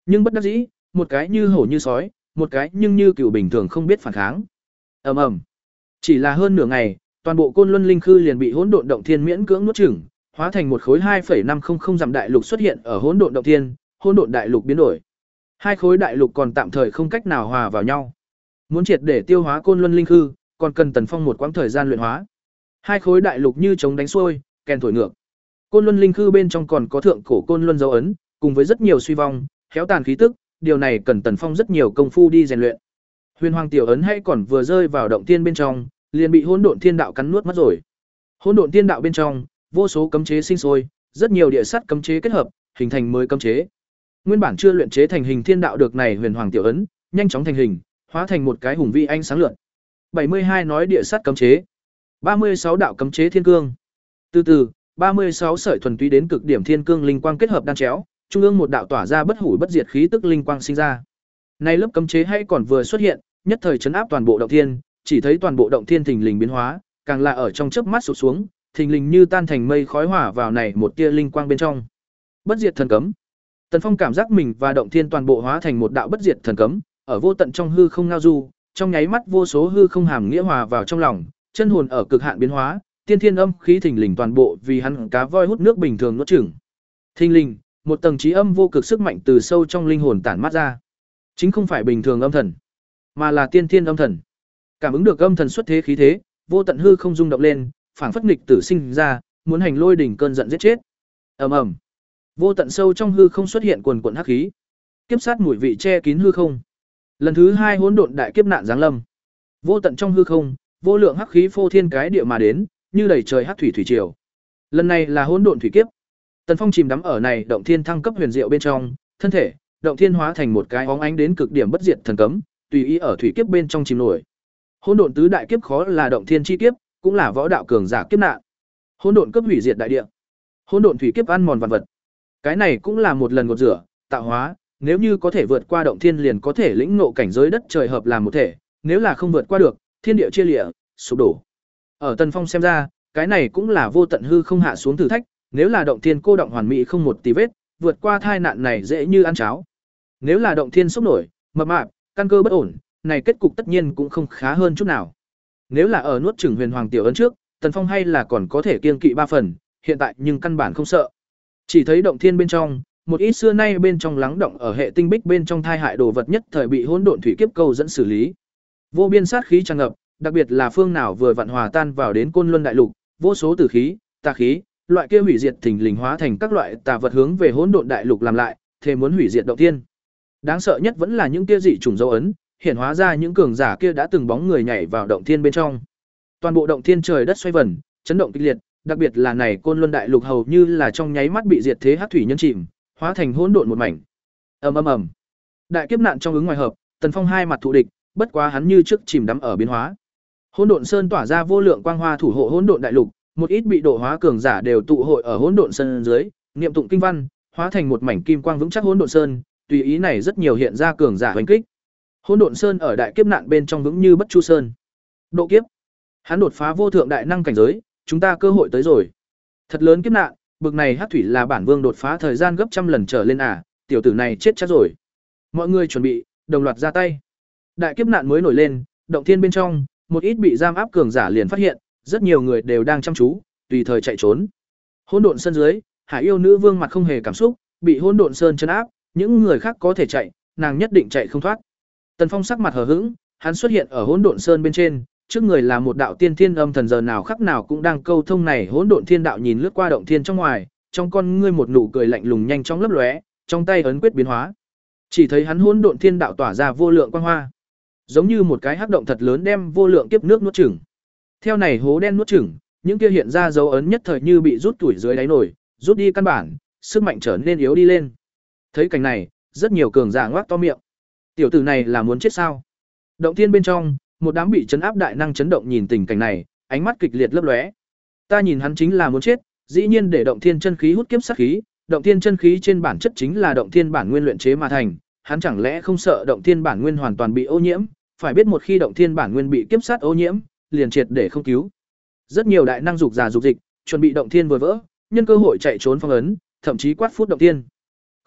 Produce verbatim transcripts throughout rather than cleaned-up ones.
Nhưng bất đắc dĩ, một cái như hổ như sói, một cái nhưng như cựu bình thường không biết phản kháng. Ầm ầm. Chỉ là hơn nửa ngày, toàn bộ Côn Luân Linh Khư liền bị hỗn độn động thiên miễn cưỡng nuốt chửng, hóa thành một khối hai phẩy năm không không dặm đại lục xuất hiện ở hỗn độn động thiên, hỗn độn đại lục biến đổi. Hai khối đại lục còn tạm thời không cách nào hòa vào nhau. Muốn triệt để tiêu hóa Côn Luân Linh Khư, còn cần Tần Phong một quãng thời gian luyện hóa. Hai khối đại lục như chống đánh xuôi, kèn thổi ngược. Côn Luân Linh Khư bên trong còn có thượng cổ Côn Luân dấu ấn, cùng với rất nhiều suy vong, khéo tàn khí tức, điều này cần Tần Phong rất nhiều công phu đi rèn luyện. Huyền Hoàng tiểu ấn hay còn vừa rơi vào động tiên bên trong, liền bị hỗn độn thiên đạo cắn nuốt mất rồi. Hỗn độn thiên đạo bên trong, vô số cấm chế sinh sôi, rất nhiều địa sắt cấm chế kết hợp, hình thành mới cấm chế. Nguyên bản chưa luyện chế thành hình thiên đạo được này Huyền Hoàng tiểu ấn, nhanh chóng thành hình, hóa thành một cái hùng vĩ ánh sáng lượn. bảy mươi hai nói địa sắt cấm chế, ba mươi sáu đạo cấm chế thiên cương. Từ từ, ba mươi sáu sợi thuần túy đến cực điểm thiên cương linh quang kết hợp đan chéo, trung ương một đạo tỏa ra bất hủ bất diệt khí tức linh quang sinh ra. Này lớp cấm chế hay còn vừa xuất hiện, nhất thời chấn áp toàn bộ động thiên, chỉ thấy toàn bộ động thiên thình lình biến hóa, càng là ở trong chớp mắt sụp xuống, thình lình như tan thành mây khói hỏa vào này một tia linh quang bên trong. Bất diệt thần cấm. Tần Phong cảm giác mình và động thiên toàn bộ hóa thành một đạo bất diệt thần cấm, ở vô tận trong hư không ngao du, trong nháy mắt vô số hư không hàm nghĩa hòa vào trong lòng, chân hồn ở cực hạn biến hóa, tiên thiên âm khí thình lình toàn bộ vì hắn cá voi hút nước bình thường nuốt chửng. Thình lình, một tầng trí âm vô cực sức mạnh từ sâu trong linh hồn tản mát ra. Chính không phải bình thường âm thần, mà là tiên thiên âm thần. Cảm ứng được âm thần xuất thế khí thế, vô tận hư không rung động lên, phảng phất nghịch tử sinh ra, muốn hành lôi đỉnh cơn giận giết chết. Ầm ầm. Vô tận sâu trong hư không xuất hiện quần quần hắc khí. Kiếp sát mùi vị che kín hư không. Lần thứ hai hỗn độn đại kiếp nạn giáng lâm. Vô tận trong hư không, vô lượng hắc khí phô thiên cái địa mà đến, như đầy trời hắc thủy thủy triều. Lần này là hỗn độn thủy kiếp. Tần Phong chìm đắm ở này động thiên thăng cấp huyền diệu bên trong, thân thể, động thiên hóa thành một cái óng ánh đến cực điểm bất diệt thần cấm, tùy ý ở thủy kiếp bên trong chìm nổi. Hỗn độn tứ đại kiếp khó là động thiên chi kiếp, cũng là võ đạo cường giả kiếp nạn. Hỗn độn cấp hủy diệt đại địa. Hỗn độn thủy kiếp ăn mòn vạn vật. Cái này cũng là một lần gột rửa, tạo hóa, nếu như có thể vượt qua động thiên liền có thể lĩnh ngộ cảnh giới đất trời hợp làm một thể, nếu là không vượt qua được, thiên địa chia lìa, sụp đổ. Ở Tần Phong xem ra, cái này cũng là vô tận hư không hạ xuống thử thách, nếu là động thiên cô động hoàn mỹ không một tí vết, vượt qua tai nạn này dễ như ăn cháo. Nếu là động thiên sốc nổi, mập mạp, căn cơ bất ổn, này kết cục tất nhiên cũng không khá hơn chút nào. Nếu là ở nuốt chửng Huyền Hoàng tiểu ấn trước, Tần Phong hay là còn có thể kiêng kỵ ba phần, hiện tại nhưng căn bản không sợ. Chỉ thấy động thiên bên trong, một ít xưa nay bên trong lắng động ở hệ tinh bích bên trong thai hại đồ vật nhất thời bị hỗn độn thủy kiếp câu dẫn xử lý. Vô biên sát khí tràn ngập, đặc biệt là phương nào vừa vặn hòa tan vào đến Côn Luân đại lục, vô số tử khí, tà khí, loại kia hủy diệt thình lình hóa thành các loại tà vật hướng về hỗn độn đại lục làm lại, thề muốn hủy diệt động thiên. Đáng sợ nhất vẫn là những kia dị chủng dấu ấn, hiện hóa ra những cường giả kia đã từng bóng người nhảy vào động thiên bên trong. Toàn bộ động thiên trời đất xoay vần, chấn động kịch liệt, đặc biệt là này Côn Luân đại lục hầu như là trong nháy mắt bị diệt thế hắc thủy nhân chìm, hóa thành hỗn độn một mảnh. Ầm ầm ầm. Đại kiếp nạn trong ứng ngoài hợp, Tần Phong hai mặt thù địch, bất quá hắn như trước chìm đắm ở biến hóa. Hỗn độn sơn tỏa ra vô lượng quang hoa thủ hộ hỗn độn đại lục, một ít bị độ hóa cường giả đều tụ hội ở hỗn độn sơn dưới, niệm tụng kinh văn, hóa thành một mảnh kim quang vững chắc hỗn độn sơn, tùy ý này rất nhiều hiện ra cường giả hoành kích. Hỗn độn sơn ở đại kiếp nạn bên trong vững như bất chu sơn. Độ kiếp. Hắn đột phá vô thượng đại năng cảnh giới, chúng ta cơ hội tới rồi. Thật lớn kiếp nạn, bực này hắc thủy là bản vương đột phá thời gian gấp trăm lần trở lên à, tiểu tử này chết chắc rồi. Mọi người chuẩn bị, đồng loạt ra tay. Đại kiếp nạn mới nổi lên, động thiên bên trong, một ít bị giam áp cường giả liền phát hiện, rất nhiều người đều đang chăm chú, tùy thời chạy trốn. Hỗn độn sơn dưới, Hải yêu nữ vương mặt không hề cảm xúc, bị hỗn độn sơn trấn áp, những người khác có thể chạy, nàng nhất định chạy không thoát. Tần Phong sắc mặt hờ hững, hắn xuất hiện ở hỗn độn sơn bên trên, trước người là một đạo tiên thiên âm thần giờ nào khắc nào cũng đang câu thông này hỗn độn thiên đạo nhìn lướt qua động thiên trong ngoài, trong con ngươi một nụ cười lạnh lùng nhanh chóng lấp lóe, trong tay ấn quyết biến hóa. Chỉ thấy hắn hỗn độn thiên đạo tỏa ra vô lượng quang hoa, giống như một cái hắc động thật lớn đem vô lượng kiếp nước nuốt chửng. Theo này hố đen nuốt chửng, những kia hiện ra dấu ấn nhất thời như bị rút tuổi dưới đáy nổi, rút đi căn bản, sức mạnh trở nên yếu đi lên. Thấy cảnh này, rất nhiều cường giả ngoác to miệng. Tiểu tử này là muốn chết sao? Động thiên bên trong, một đám bị chấn áp đại năng chấn động nhìn tình cảnh này, ánh mắt kịch liệt lấp lóe. Ta nhìn hắn chính là muốn chết, dĩ nhiên để động thiên chân khí hút kiếp sát khí, động thiên chân khí trên bản chất chính là động thiên bản nguyên luyện chế mà thành, hắn chẳng lẽ không sợ động thiên bản nguyên hoàn toàn bị ô nhiễm, phải biết một khi động thiên bản nguyên bị kiếp sát ô nhiễm, liền triệt để không cứu. Rất nhiều đại năng dục già dục dịch, chuẩn bị động thiên vừa vỡ, nhân cơ hội chạy trốn phong ấn, thậm chí quát phút động thiên. Không,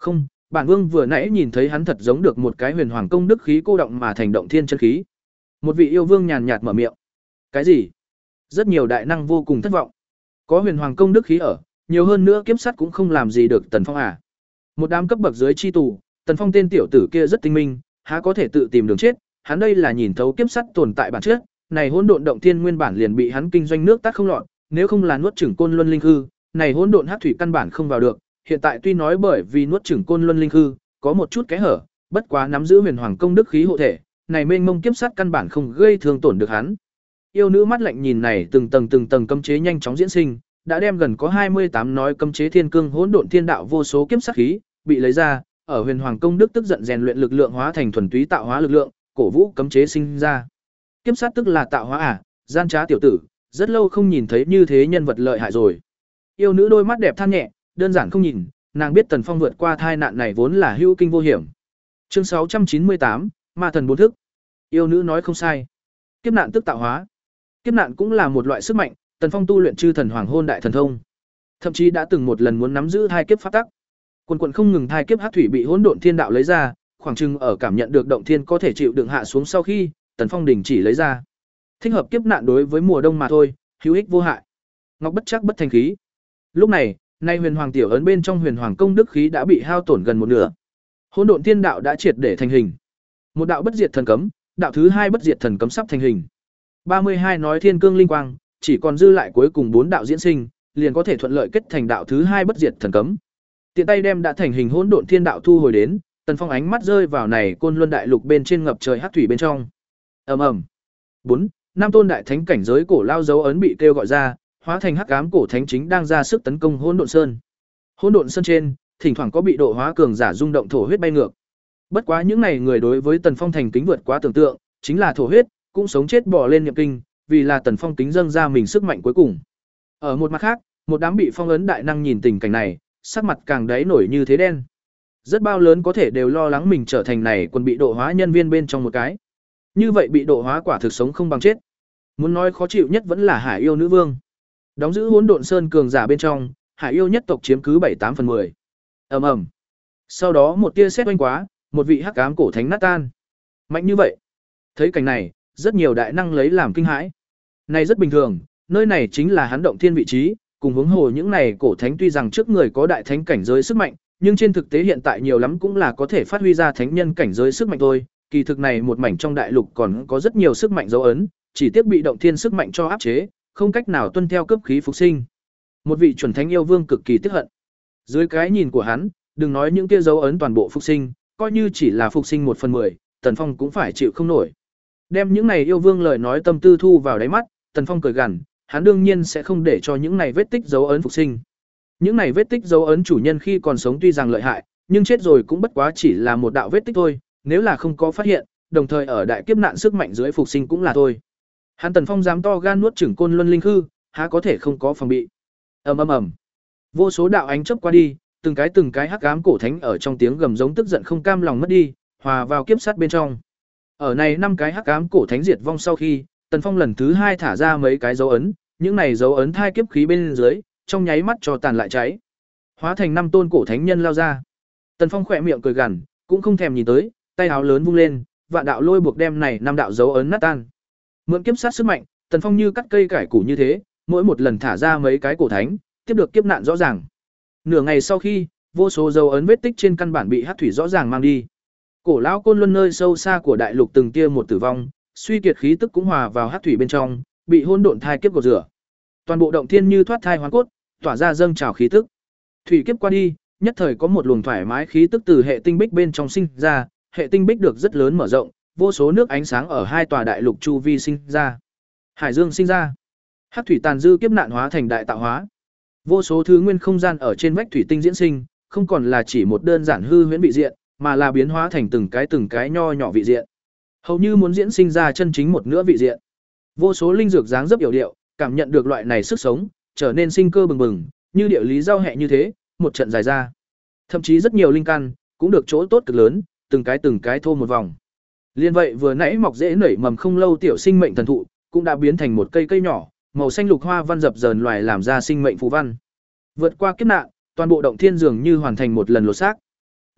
bản vương vừa nãy nhìn thấy hắn thật giống được một cái huyền hoàng công đức khí cô động mà thành động thiên chân khí. Một vị yêu vương nhàn nhạt mở miệng. Cái gì? Rất nhiều đại năng vô cùng thất vọng. Có huyền hoàng công đức khí ở, nhiều hơn nữa kiếp sắt cũng không làm gì được Tần Phong à? Một đám cấp bậc dưới chi tù, Tần Phong tên tiểu tử kia rất tinh minh, há có thể tự tìm đường chết, hắn đây là nhìn thấu kiếp sắt tồn tại bản chất, này hỗn độn động thiên nguyên bản liền bị hắn kinh doanh nước tắt không lọt, nếu không là nuốt chửng côn luân linh hư, này hỗn độn hắc thủy căn bản không vào được, hiện tại tuy nói bởi vì nuốt chửng côn luân linh hư, có một chút kẽ hở, bất quá nắm giữ huyền hoàng công đức khí hộ thể, này mênh mông kiếp sắt căn bản không gây thương tổn được hắn. Yêu nữ mắt lạnh nhìn này từng tầng từng tầng cấm chế nhanh chóng diễn sinh, đã đem gần có hai mươi tám nói cấm chế thiên cương hỗn độn thiên đạo vô số kiếp sát khí bị lấy ra, ở huyền hoàng công đức tức giận rèn luyện lực lượng hóa thành thuần túy tạo hóa lực lượng, cổ vũ cấm chế sinh ra. Kiếp sát tức là tạo hóa à, gian trá tiểu tử, rất lâu không nhìn thấy như thế nhân vật lợi hại rồi. Yêu nữ đôi mắt đẹp than nhẹ, đơn giản không nhìn, nàng biết Tần Phong vượt qua tai nạn này vốn là hữu kinh vô hiểm. Chương sáu trăm chín mươi tám, Ma thần bốn thức. Yêu nữ nói không sai. Kiếp nạn tức tạo hóa. Kiếp nạn cũng là một loại sức mạnh, Tần Phong tu luyện chư thần hoàng hôn đại thần thông, thậm chí đã từng một lần muốn nắm giữ hai kiếp pháp tắc. Quần quần không ngừng hai kiếp hắc thủy bị hỗn độn thiên đạo lấy ra, khoảng chừng ở cảm nhận được động thiên có thể chịu đựng hạ xuống sau khi, Tần Phong đình chỉ lấy ra. Thích hợp kiếp nạn đối với mùa đông mà thôi, hữu ích vô hại. Ngọc bất chắc bất thành khí. Lúc này, nay huyền hoàng tiểu ấn bên trong huyền hoàng công đức khí đã bị hao tổn gần một nửa. Hỗn độn thiên đạo đã triệt để thành hình. Một đạo bất diệt thần cấm, đạo thứ hai bất diệt thần cấm sắp thành hình. ba mươi hai nói thiên cương linh quang, chỉ còn dư lại cuối cùng bốn đạo diễn sinh, liền có thể thuận lợi kết thành đạo thứ hai bất diệt thần cấm. Tiện tay đem đã thành hình hỗn độn thiên đạo thu hồi đến, Tần Phong ánh mắt rơi vào này côn luân đại lục bên trên ngập trời hắc thủy bên trong. Ầm ầm. bốn, năm tôn đại thánh cảnh giới cổ lao dấu ấn bị kêu gọi ra, hóa thành hắc ám cổ thánh chính đang ra sức tấn công hỗn độn sơn. Hỗn độn sơn trên, thỉnh thoảng có bị độ hóa cường giả rung động thổ huyết bay ngược. Bất quá những này người đối với Tần Phong thành kính vượt quá tưởng tượng, chính là thổ huyết, cũng sống chết bỏ lên niệm kinh, vì là Tần Phong kính dâng ra mình sức mạnh cuối cùng. Ở một mặt khác, một đám bị phong ấn đại năng nhìn tình cảnh này, sắc mặt càng đáy nổi như thế đen. Rất bao lớn có thể đều lo lắng mình trở thành này quân bị độ hóa nhân viên bên trong một cái. Như vậy bị độ hóa quả thực sống không bằng chết. Muốn nói khó chịu nhất vẫn là Hải Yêu nữ vương. Đóng giữ Hỗn Độn Sơn cường giả bên trong, Hải Yêu nhất tộc chiếm cứ bảy tám phần mười. Ầm ầm. Sau đó một tia sét oanh quá, một vị hắc ám cổ thánh nát tan. Mạnh như vậy. Thấy cảnh này, rất nhiều đại năng lấy làm kinh hãi. Này rất bình thường, nơi này chính là hắn động thiên vị trí, cùng hướng hồ những này cổ thánh tuy rằng trước người có đại thánh cảnh giới sức mạnh, nhưng trên thực tế hiện tại nhiều lắm cũng là có thể phát huy ra thánh nhân cảnh giới sức mạnh thôi. Kỳ thực này một mảnh trong đại lục còn có rất nhiều sức mạnh dấu ấn, chỉ tiếc bị động thiên sức mạnh cho áp chế, không cách nào tuân theo cấp khí phục sinh. Một vị chuẩn thánh yêu vương cực kỳ tức hận. Dưới cái nhìn của hắn, đừng nói những kia dấu ấn toàn bộ phục sinh, coi như chỉ là phục sinh một phần mười, Tần Phong cũng phải chịu không nổi. Đem những này yêu vương lời nói tâm tư thu vào đáy mắt, Tần Phong cười gằn, hắn đương nhiên sẽ không để cho những này vết tích dấu ấn phục sinh. Những này vết tích dấu ấn chủ nhân khi còn sống tuy rằng lợi hại, nhưng chết rồi cũng bất quá chỉ là một đạo vết tích thôi, nếu là không có phát hiện, đồng thời ở đại kiếp nạn sức mạnh dưới phục sinh cũng là thôi. Hắn Tần Phong dám to gan nuốt chửng côn luân linh hư, há có thể không có phòng bị. Ầm ầm ầm. Vô số đạo ánh chớp qua đi, từng cái từng cái hắc ám cổ thánh ở trong tiếng gầm giống tức giận không cam lòng mất đi, hòa vào kiếp sát bên trong. Ở này năm cái hắc ám cổ thánh diệt vong sau khi, Tần Phong lần thứ hai thả ra mấy cái dấu ấn, những này dấu ấn thai kiếp khí bên dưới, trong nháy mắt cho tàn lại cháy. Hóa thành năm tôn cổ thánh nhân lao ra. Tần Phong khỏe miệng cười gằn, cũng không thèm nhìn tới, tay áo lớn vung lên, vạn đạo lôi buộc đem này năm đạo dấu ấn nát tan. Mượn kiếp sát sức mạnh, Tần Phong như cắt cây cải củ như thế, mỗi một lần thả ra mấy cái cổ thánh, tiếp được kiếp nạn rõ ràng. Nửa ngày sau khi, vô số dấu ấn vết tích trên căn bản bị hắc thủy rõ ràng mang đi. Cổ lão côn luân nơi sâu xa của đại lục từng tia một tử vong, suy kiệt khí tức cũng hòa vào hắc thủy bên trong, bị hỗn độn thai kiếp gột rửa. Toàn bộ động thiên như thoát thai hóa cốt, tỏa ra dâng trào khí tức. Thủy kiếp qua đi, nhất thời có một luồng thoải mái khí tức từ hệ tinh bích bên trong sinh ra, hệ tinh bích được rất lớn mở rộng, vô số nước ánh sáng ở hai tòa đại lục chu vi sinh ra. Hải dương sinh ra. Hắc thủy tàn dư kiếp nạn hóa thành đại tạo hóa. Vô số thứ nguyên không gian ở trên vách thủy tinh diễn sinh, không còn là chỉ một đơn giản hư huyễn vị diện, mà là biến hóa thành từng cái từng cái nho nhỏ vị diện. Hầu như muốn diễn sinh ra chân chính một nữa vị diện. Vô số linh dược dáng dấp yểu điệu, cảm nhận được loại này sức sống, trở nên sinh cơ bừng bừng, như địa lý giao hệ như thế, một trận dài ra. Thậm chí rất nhiều linh căn cũng được chỗ tốt cực lớn, từng cái từng cái thô một vòng. Liên vậy vừa nãy mọc rễ nảy mầm không lâu tiểu sinh mệnh thần thụ, cũng đã biến thành một cây cây nhỏ, màu xanh lục hoa văn dập dờn loài làm ra sinh mệnh phù văn. Vượt qua kiếp nạn, toàn bộ động thiên dường như hoàn thành một lần lột xác.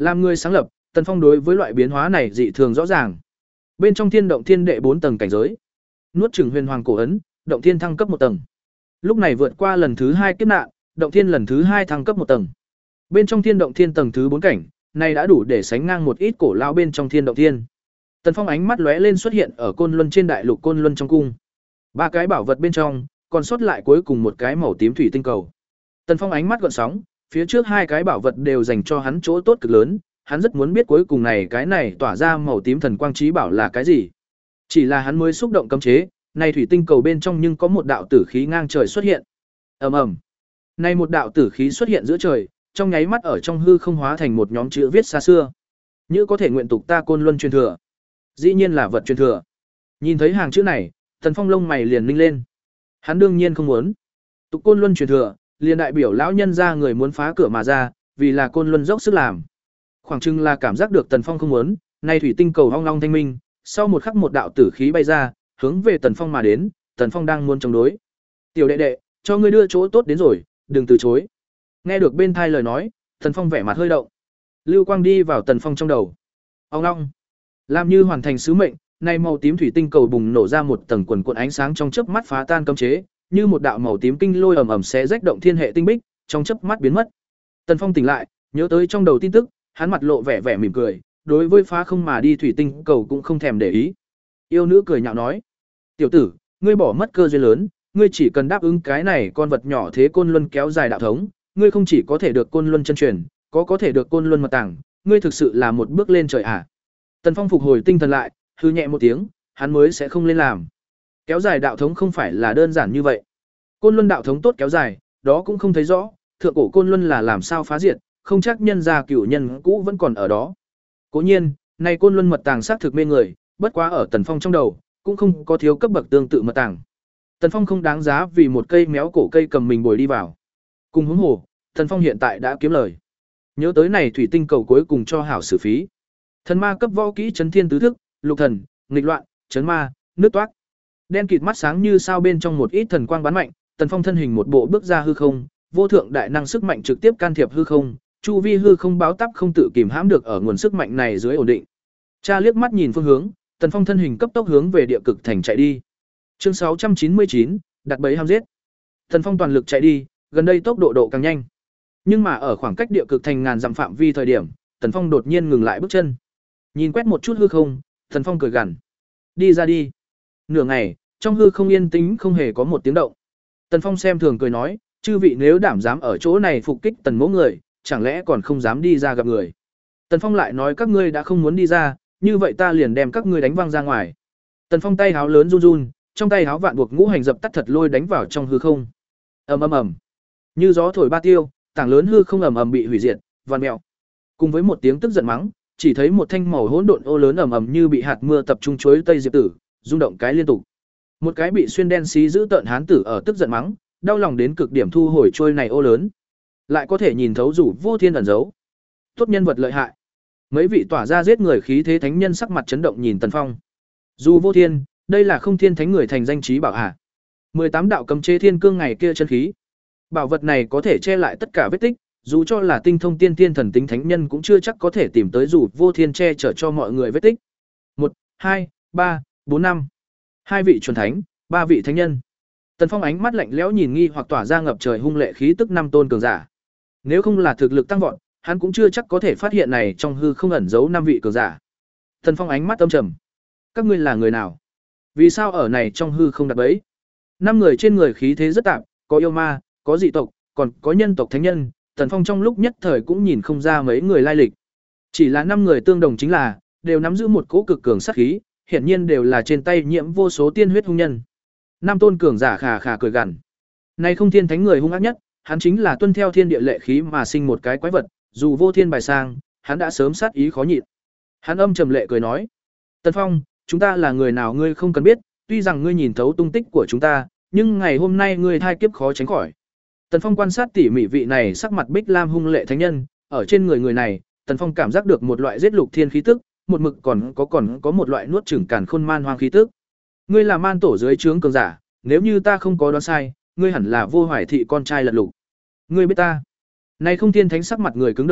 Làm người sáng lập, Tần Phong đối với loại biến hóa này dị thường rõ ràng. Bên trong Thiên Động Thiên đệ bốn tầng cảnh giới, nuốt chửng huyền hoàng cổ ấn, động thiên thăng cấp một tầng. Lúc này vượt qua lần thứ hai kiếp nạn, động thiên lần thứ hai thăng cấp một tầng. Bên trong Thiên Động Thiên tầng thứ bốn cảnh, này đã đủ để sánh ngang một ít cổ lao bên trong Thiên Động Thiên. Tần Phong ánh mắt lóe lên xuất hiện ở Côn Luân trên đại lục Côn Luân trong cung. Ba cái bảo vật bên trong, còn sót lại cuối cùng một cái màu tím thủy tinh cầu. Tần Phong ánh mắt gợn sóng, phía trước hai cái bảo vật đều dành cho hắn chỗ tốt cực lớn, hắn rất muốn biết cuối cùng này cái này tỏa ra màu tím thần quang trí bảo là cái gì. Chỉ là hắn mới xúc động cấm chế, này thủy tinh cầu bên trong nhưng có một đạo tử khí ngang trời xuất hiện. Ầm ầm. Này một đạo tử khí xuất hiện giữa trời, trong nháy mắt ở trong hư không hóa thành một nhóm chữ viết xa xưa. Như có thể nguyện tục ta Côn Luân truyền thừa. Dĩ nhiên là vật truyền thừa. Nhìn thấy hàng chữ này, Tần Phong lông mày liền ninh lên. Hắn đương nhiên không muốn. Tục Côn Luân truyền thừa, liền đại biểu lão nhân ra người muốn phá cửa mà ra, vì là Côn Luân dốc sức làm. Khoảng chừng là cảm giác được Tần Phong không muốn, nay thủy tinh cầu ong long thanh minh, sau một khắc một đạo tử khí bay ra, hướng về Tần Phong mà đến, Tần Phong đang muốn chống đối. "Tiểu đệ đệ, cho ngươi đưa chỗ tốt đến rồi, đừng từ chối." Nghe được bên thai lời nói, Tần Phong vẻ mặt hơi động. Lưu quang đi vào Tần Phong trong đầu. Ong long. Làm như hoàn thành sứ mệnh, nay màu tím thủy tinh cầu bùng nổ ra một tầng quần cuộn ánh sáng trong chớp mắt phá tan cấm chế, như một đạo màu tím kinh lôi ầm ầm xé rách động thiên hệ tinh bích, trong chớp mắt biến mất. Tần Phong tỉnh lại, nhớ tới trong đầu tin tức, hắn mặt lộ vẻ vẻ mỉm cười, đối với phá không mà đi thủy tinh cầu cũng không thèm để ý. Yêu nữ cười nhạo nói: "Tiểu tử, ngươi bỏ mất cơ duyên lớn, ngươi chỉ cần đáp ứng cái này con vật nhỏ thế Côn Luân kéo dài đạo thống, ngươi không chỉ có thể được Côn Luân chân truyền, có có thể được Côn Luân mật tàng, ngươi thực sự là một bước lên trời à?" Tần Phong phục hồi tinh thần lại, hư nhẹ một tiếng, hắn mới sẽ không lên làm. Kéo dài đạo thống không phải là đơn giản như vậy. Côn Luân đạo thống tốt kéo dài, đó cũng không thấy rõ, thượng cổ Côn Luân là làm sao phá diệt, không chắc nhân gia cửu nhân cũ vẫn còn ở đó. Cố nhiên, này Côn Luân mật tàng xác thực mê người, bất quá ở Tần Phong trong đầu, cũng không có thiếu cấp bậc tương tự mật tàng. Tần Phong không đáng giá vì một cây méo cổ cây cầm mình bồi đi vào. Cùng huống hồ, Tần Phong hiện tại đã kiếm lời. Nhớ tới này thủy tinh cầu cuối cùng cho hảo xử phí. Thần ma cấp võ kỹ chấn thiên tứ thức, lục thần, nghịch loạn, chấn ma, nước toát. Đen kịt mắt sáng như sao bên trong một ít thần quang bắn mạnh, Tần Phong thân hình một bộ bước ra hư không, vô thượng đại năng sức mạnh trực tiếp can thiệp hư không, chu vi hư không báo táp không tự kìm hãm được ở nguồn sức mạnh này dưới ổn định. Cha liếc mắt nhìn phương hướng, Tần Phong thân hình cấp tốc hướng về địa cực thành chạy đi. Chương sáu trăm chín mươi chín, đặt bẫy ham giết. Tần Phong toàn lực chạy đi, gần đây tốc độ độ càng nhanh. Nhưng mà ở khoảng cách địa cực thành ngàn dặm phạm vi thời điểm, Tần Phong đột nhiên ngừng lại bước chân. Nhìn quét một chút hư không, Tần Phong cười gằn: "Đi ra đi." Nửa ngày, trong hư không yên tĩnh không hề có một tiếng động. Tần Phong xem thường cười nói: "Chư vị nếu đảm dám ở chỗ này phục kích Tần mỗ người, chẳng lẽ còn không dám đi ra gặp người?" Tần Phong lại nói: "Các ngươi đã không muốn đi ra, như vậy ta liền đem các ngươi đánh văng ra ngoài." Tần Phong tay háo lớn run run, trong tay háo vạn buộc ngũ hành dập tắt thật lôi đánh vào trong hư không. Ầm ầm ầm. Như gió thổi ba tiêu, tảng lớn hư không ầm ầm bị hủy diệt, vằn mèo. Cùng với một tiếng tức giận mắng, chỉ thấy một thanh màu hỗn độn ô lớn ầm ầm như bị hạt mưa tập trung chuối tây diệp tử, rung động cái liên tục. Một cái bị xuyên đen xí giữ tợn hán tử ở tức giận mắng, đau lòng đến cực điểm thu hồi trôi này ô lớn. Lại có thể nhìn thấu rủ vô thiên ẩn giấu. Tốt nhân vật lợi hại. Mấy vị tỏa ra giết người khí thế thánh nhân sắc mặt chấn động nhìn Tần Phong. Dù vô thiên, đây là không thiên thánh người thành danh trí bảo hạ. mười tám đạo cấm chế thiên cương ngày kia chân khí. Bảo vật này có thể che lại tất cả vết tích, dù cho là tinh thông tiên tiên thần tính thánh nhân cũng chưa chắc có thể tìm tới dù vô thiên che chở cho mọi người vết tích. một, hai, ba, bốn, năm. Hai vị chuẩn thánh, ba vị thánh nhân. Tần Phong ánh mắt lạnh lẽo nhìn nghi hoặc tỏa ra ngập trời hung lệ khí tức năm tôn cường giả. Nếu không là thực lực tăng vọt, hắn cũng chưa chắc có thể phát hiện này trong hư không ẩn giấu năm vị cường giả. Tần Phong ánh mắt âm trầm. Các ngươi là người nào? Vì sao ở này trong hư không đặt bẫy? Năm người trên người khí thế rất tạp, có yêu ma, có dị tộc, còn có nhân tộc thánh nhân. Tần Phong trong lúc nhất thời cũng nhìn không ra mấy người lai lịch. Chỉ là năm người tương đồng chính là đều nắm giữ một cỗ cực cường sát khí, hiển nhiên đều là trên tay nhiễm vô số tiên huyết hung nhân. Năm tôn cường giả khà khà cười gằn. Nay không thiên thánh người hung ác nhất, hắn chính là tuân theo thiên địa lệ khí mà sinh một cái quái vật, dù vô thiên bài sang, hắn đã sớm sát ý khó nhịn. Hắn âm trầm lệ cười nói: "Tần Phong, chúng ta là người nào ngươi không cần biết, tuy rằng ngươi nhìn thấu tung tích của chúng ta, nhưng ngày hôm nay ngươi thai kiếp khó tránh khỏi." Tần Phong quan sát tỉ mỉ vị này sắc mặt bích lam hung lệ thánh nhân, ở trên người người này, Tần Phong cảm giác được một loại giết lục thiên khí tức, một mực còn có còn có một loại nuốt chửng càn khôn man hoang khí tức. Ngươi là man tổ dưới trướng cường giả, nếu như ta không có đoán sai, ngươi hẳn là Vô Hoài thị con trai Lật Lục. Ngươi biết ta? Này không thiên thánh sắc mặt người cứng đờ,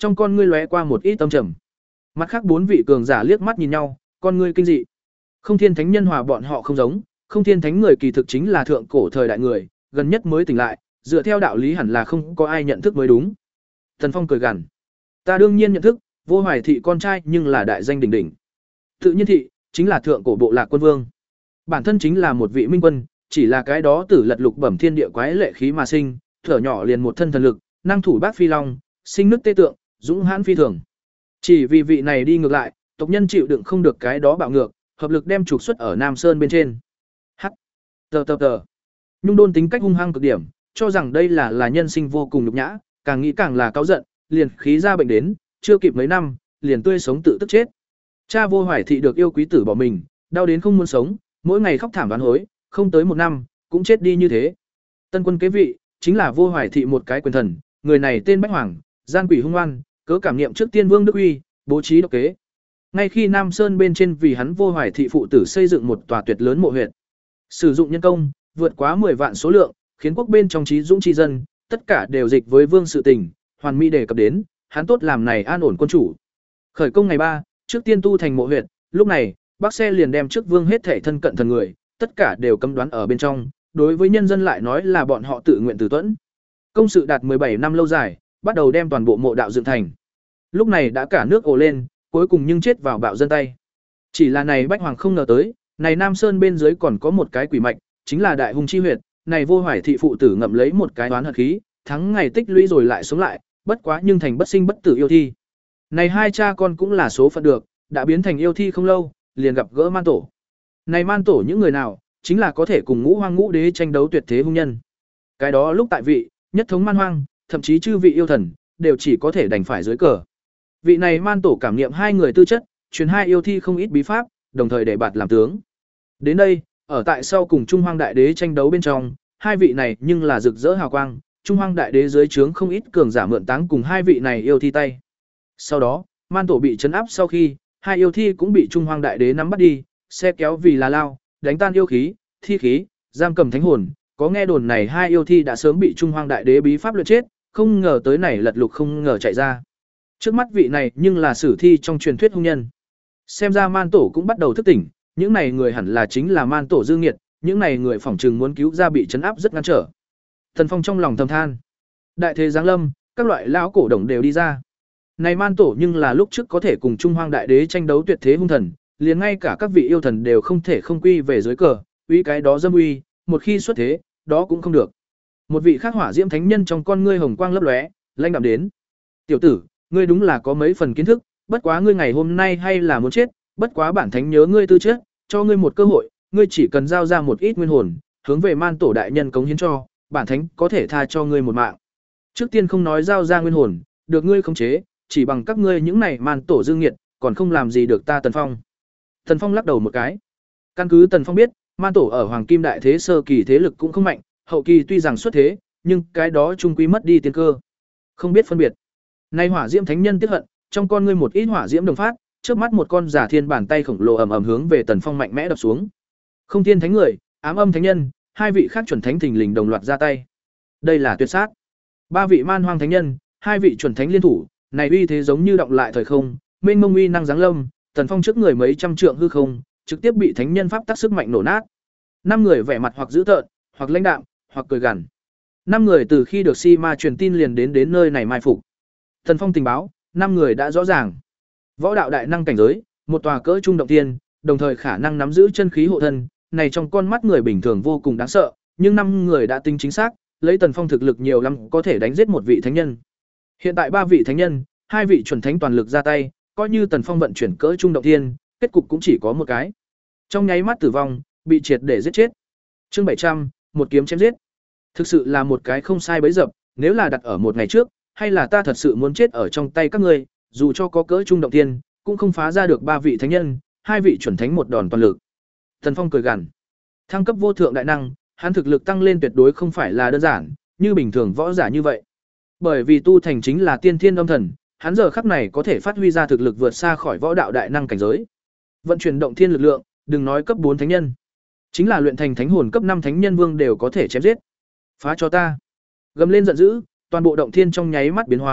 trong con ngươi lóe qua một ít tâm trầm. Mặt khác bốn vị cường giả liếc mắt nhìn nhau, con ngươi kinh dị. Không Thiên Thánh Nhân hòa bọn họ không giống, Không Thiên Thánh người kỳ thực chính là thượng cổ thời đại người, gần nhất mới tỉnh lại, dựa theo đạo lý hẳn là không có ai nhận thức mới đúng. Tần Phong cười gằn, ta đương nhiên nhận thức, Vô Hoài thị con trai nhưng là đại danh đỉnh đỉnh. Tự nhiên thị chính là thượng cổ bộ lạc quân vương, bản thân chính là một vị minh quân, chỉ là cái đó tử lật lục bẩm thiên địa quái lệ khí mà sinh, thở nhỏ liền một thân thần lực, năng thủ bát phi long, sinh nứt tê tượng, dũng hãn phi thường. Chỉ vì vị này đi ngược lại, tộc nhân chịu đựng không được cái đó bạo ngược, hợp lực đem trục xuất ở Nam Sơn bên trên. Hắc, tờ tờ tờ. Nhung Đôn tính cách hung hăng cực điểm, cho rằng đây là là nhân sinh vô cùng nhục nhã, càng nghĩ càng là cáu giận, liền khí ra bệnh đến, chưa kịp mấy năm, liền tươi sống tự tức chết. Cha Vô Hoài thị được yêu quý tử bỏ mình, đau đến không muốn sống, mỗi ngày khóc thảm đoán hối, không tới một năm, cũng chết đi như thế. Tân quân kế vị, chính là Vô Hoài thị một cái quyền thần, người này tên Bách Hoàng, gian quỷ hung oan, cớ cảm niệm trước tiên vương đức uy, bố trí độc kế. Ngay khi Nam Sơn bên trên vì hắn Vô Hoài thị phụ tử xây dựng một tòa tuyệt lớn mộ huyện, sử dụng nhân công vượt quá mười vạn số lượng, khiến quốc bên trong trí dũng tri dân, tất cả đều dịch với vương sự tình, hoàn mỹ đề cập đến, hắn tốt làm này an ổn quân chủ. Khởi công ngày ba, trước tiên tu thành mộ huyện, lúc này, Bắc Xe liền đem trước vương hết thể thân cận thần người, tất cả đều cấm đoán ở bên trong, đối với nhân dân lại nói là bọn họ tự nguyện từ tuẫn. Công sự đạt mười bảy năm lâu dài, bắt đầu đem toàn bộ mộ đạo dựng thành. Lúc này đã cả nước ồ lên, cuối cùng nhưng chết vào bạo dân tay. Chỉ là này Bách Hoàng không ngờ tới, này Nam Sơn bên dưới còn có một cái quỷ mạch, chính là đại hung chi huyệt, này Vô Hoài thị phụ tử ngậm lấy một cái oán hận khí, thắng ngày tích lũy rồi lại sống lại, bất quá nhưng thành bất sinh bất tử yêu thi. Này hai cha con cũng là số phận được, đã biến thành yêu thi không lâu, liền gặp gỡ Man Tổ. Này Man Tổ những người nào, chính là có thể cùng Ngũ Hoang Ngũ Đế tranh đấu tuyệt thế hung nhân. Cái đó lúc tại vị, nhất thống man hoang, thậm chí chư vị yêu thần, đều chỉ có thể đành phải dưới cờ. Vị này Man Tổ cảm nghiệm hai người tư chất, truyền hai yêu thi không ít bí pháp, đồng thời để bạt làm tướng. Đến đây, ở tại sau cùng Trung Hoang Đại Đế tranh đấu bên trong, hai vị này nhưng là rực rỡ hào quang, Trung Hoang Đại Đế dưới trướng không ít cường giả mượn táng cùng hai vị này yêu thi tay. Sau đó, Man Tổ bị trấn áp sau khi, hai yêu thi cũng bị Trung Hoang Đại Đế nắm bắt đi, xe kéo vì là lao, đánh tan yêu khí, thi khí, giam cầm thánh hồn. Có nghe đồn này hai yêu thi đã sớm bị Trung Hoang Đại Đế bí pháp luyện chết, không ngờ tới này lật lục không ngờ chạy ra. Trước mắt vị này nhưng là sử thi trong truyền thuyết hung nhân. Xem ra Man Tổ cũng bắt đầu thức tỉnh, những này người hẳn là chính là Man Tổ dư nghiệt, những này người phỏng trừng muốn cứu ra bị trấn áp rất ngăn trở. Thần Phong trong lòng thầm than. Đại thế giáng lâm, các loại lão cổ đồng đều đi ra. Này Man Tổ nhưng là lúc trước có thể cùng Trung Hoang Đại Đế tranh đấu tuyệt thế hung thần, liền ngay cả các vị yêu thần đều không thể không quy về dưới cờ, uy cái đó dâm uy, một khi xuất thế, đó cũng không được. Một vị khác hỏa diễm thánh nhân trong con ngươi hồng quang lấp lóe, lãnh đạm đến. Tiểu tử, ngươi đúng là có mấy phần kiến thức, bất quá ngươi ngày hôm nay hay là muốn chết, bất quá bản thánh nhớ ngươi tư chất, cho ngươi một cơ hội, ngươi chỉ cần giao ra một ít nguyên hồn, hướng về Man Tổ đại nhân cống hiến cho, bản thánh có thể tha cho ngươi một mạng. Trước tiên không nói giao ra nguyên hồn, được ngươi khống chế, chỉ bằng các ngươi những này Man Tổ dương nghiệt, còn không làm gì được ta Tần Phong. Tần Phong lắc đầu một cái. Căn cứ Tần Phong biết, Man Tổ ở Hoàng Kim Đại Thế sơ kỳ thế lực cũng không mạnh, hậu kỳ tuy rằng xuất thế, nhưng cái đó trung quy mất đi tiên cơ. Không biết phân biệt. Nay hỏa diễm thánh nhân tiếc hận, trong con ngươi một ít hỏa diễm đồng phát, trước mắt một con giả thiên bàn tay khổng lồ ầm ầm hướng về Tần Phong mạnh mẽ đập xuống. Không Thiên Thánh người, Ám Âm Thánh nhân, hai vị khác chuẩn thánh thình lình đồng loạt ra tay. Đây là tuyệt sát. Ba vị Man Hoang thánh nhân, hai vị chuẩn thánh liên thủ, này uy thế giống như động lại thời không, mênh mông uy năng giáng lâm, Tần Phong trước người mấy trăm trượng hư không, trực tiếp bị thánh nhân pháp tác sức mạnh nổ nát. Năm người vẻ mặt hoặc dữ tợn, hoặc lãnh đạm, hoặc cười gằn. Năm người từ khi được Si Ma truyền tin liền đến đến nơi này mai phục. Tần Phong tình báo, năm người đã rõ ràng. Võ đạo đại năng cảnh giới, một tòa cỡ trung động thiên, đồng thời khả năng nắm giữ chân khí hộ thân, này trong con mắt người bình thường vô cùng đáng sợ, nhưng năm người đã tính chính xác, lấy Tần Phong thực lực nhiều lắm có thể đánh giết một vị thánh nhân. Hiện tại ba vị thánh nhân, hai vị chuẩn thánh toàn lực ra tay, coi như Tần Phong vận chuyển cỡ trung động thiên, kết cục cũng chỉ có một cái. Trong nháy mắt tử vong, bị triệt để giết chết. Chương bảy trăm, một kiếm chém giết. Thực sự là một cái không sai bấy dập, nếu là đặt ở một ngày trước, hay là ta thật sự muốn chết ở trong tay các ngươi, dù cho có cỡ trung động thiên, cũng không phá ra được ba vị thánh nhân, hai vị chuẩn thánh một đòn toàn lực. Tần Phong cười gằn. Thăng cấp vô thượng đại năng, hắn thực lực tăng lên tuyệt đối không phải là đơn giản, như bình thường võ giả như vậy. Bởi vì tu thành chính là tiên thiên âm thần, hắn giờ khắc này có thể phát huy ra thực lực vượt xa khỏi võ đạo đại năng cảnh giới. Vận chuyển động thiên lực lượng, đừng nói cấp bốn thánh nhân, chính là luyện thành thánh hồn cấp năm thánh nhân vương đều có thể chém giết. Phá cho ta! Gầm lên giận dữ, toàn bộ động thiên trong nháy mắt biến hóa,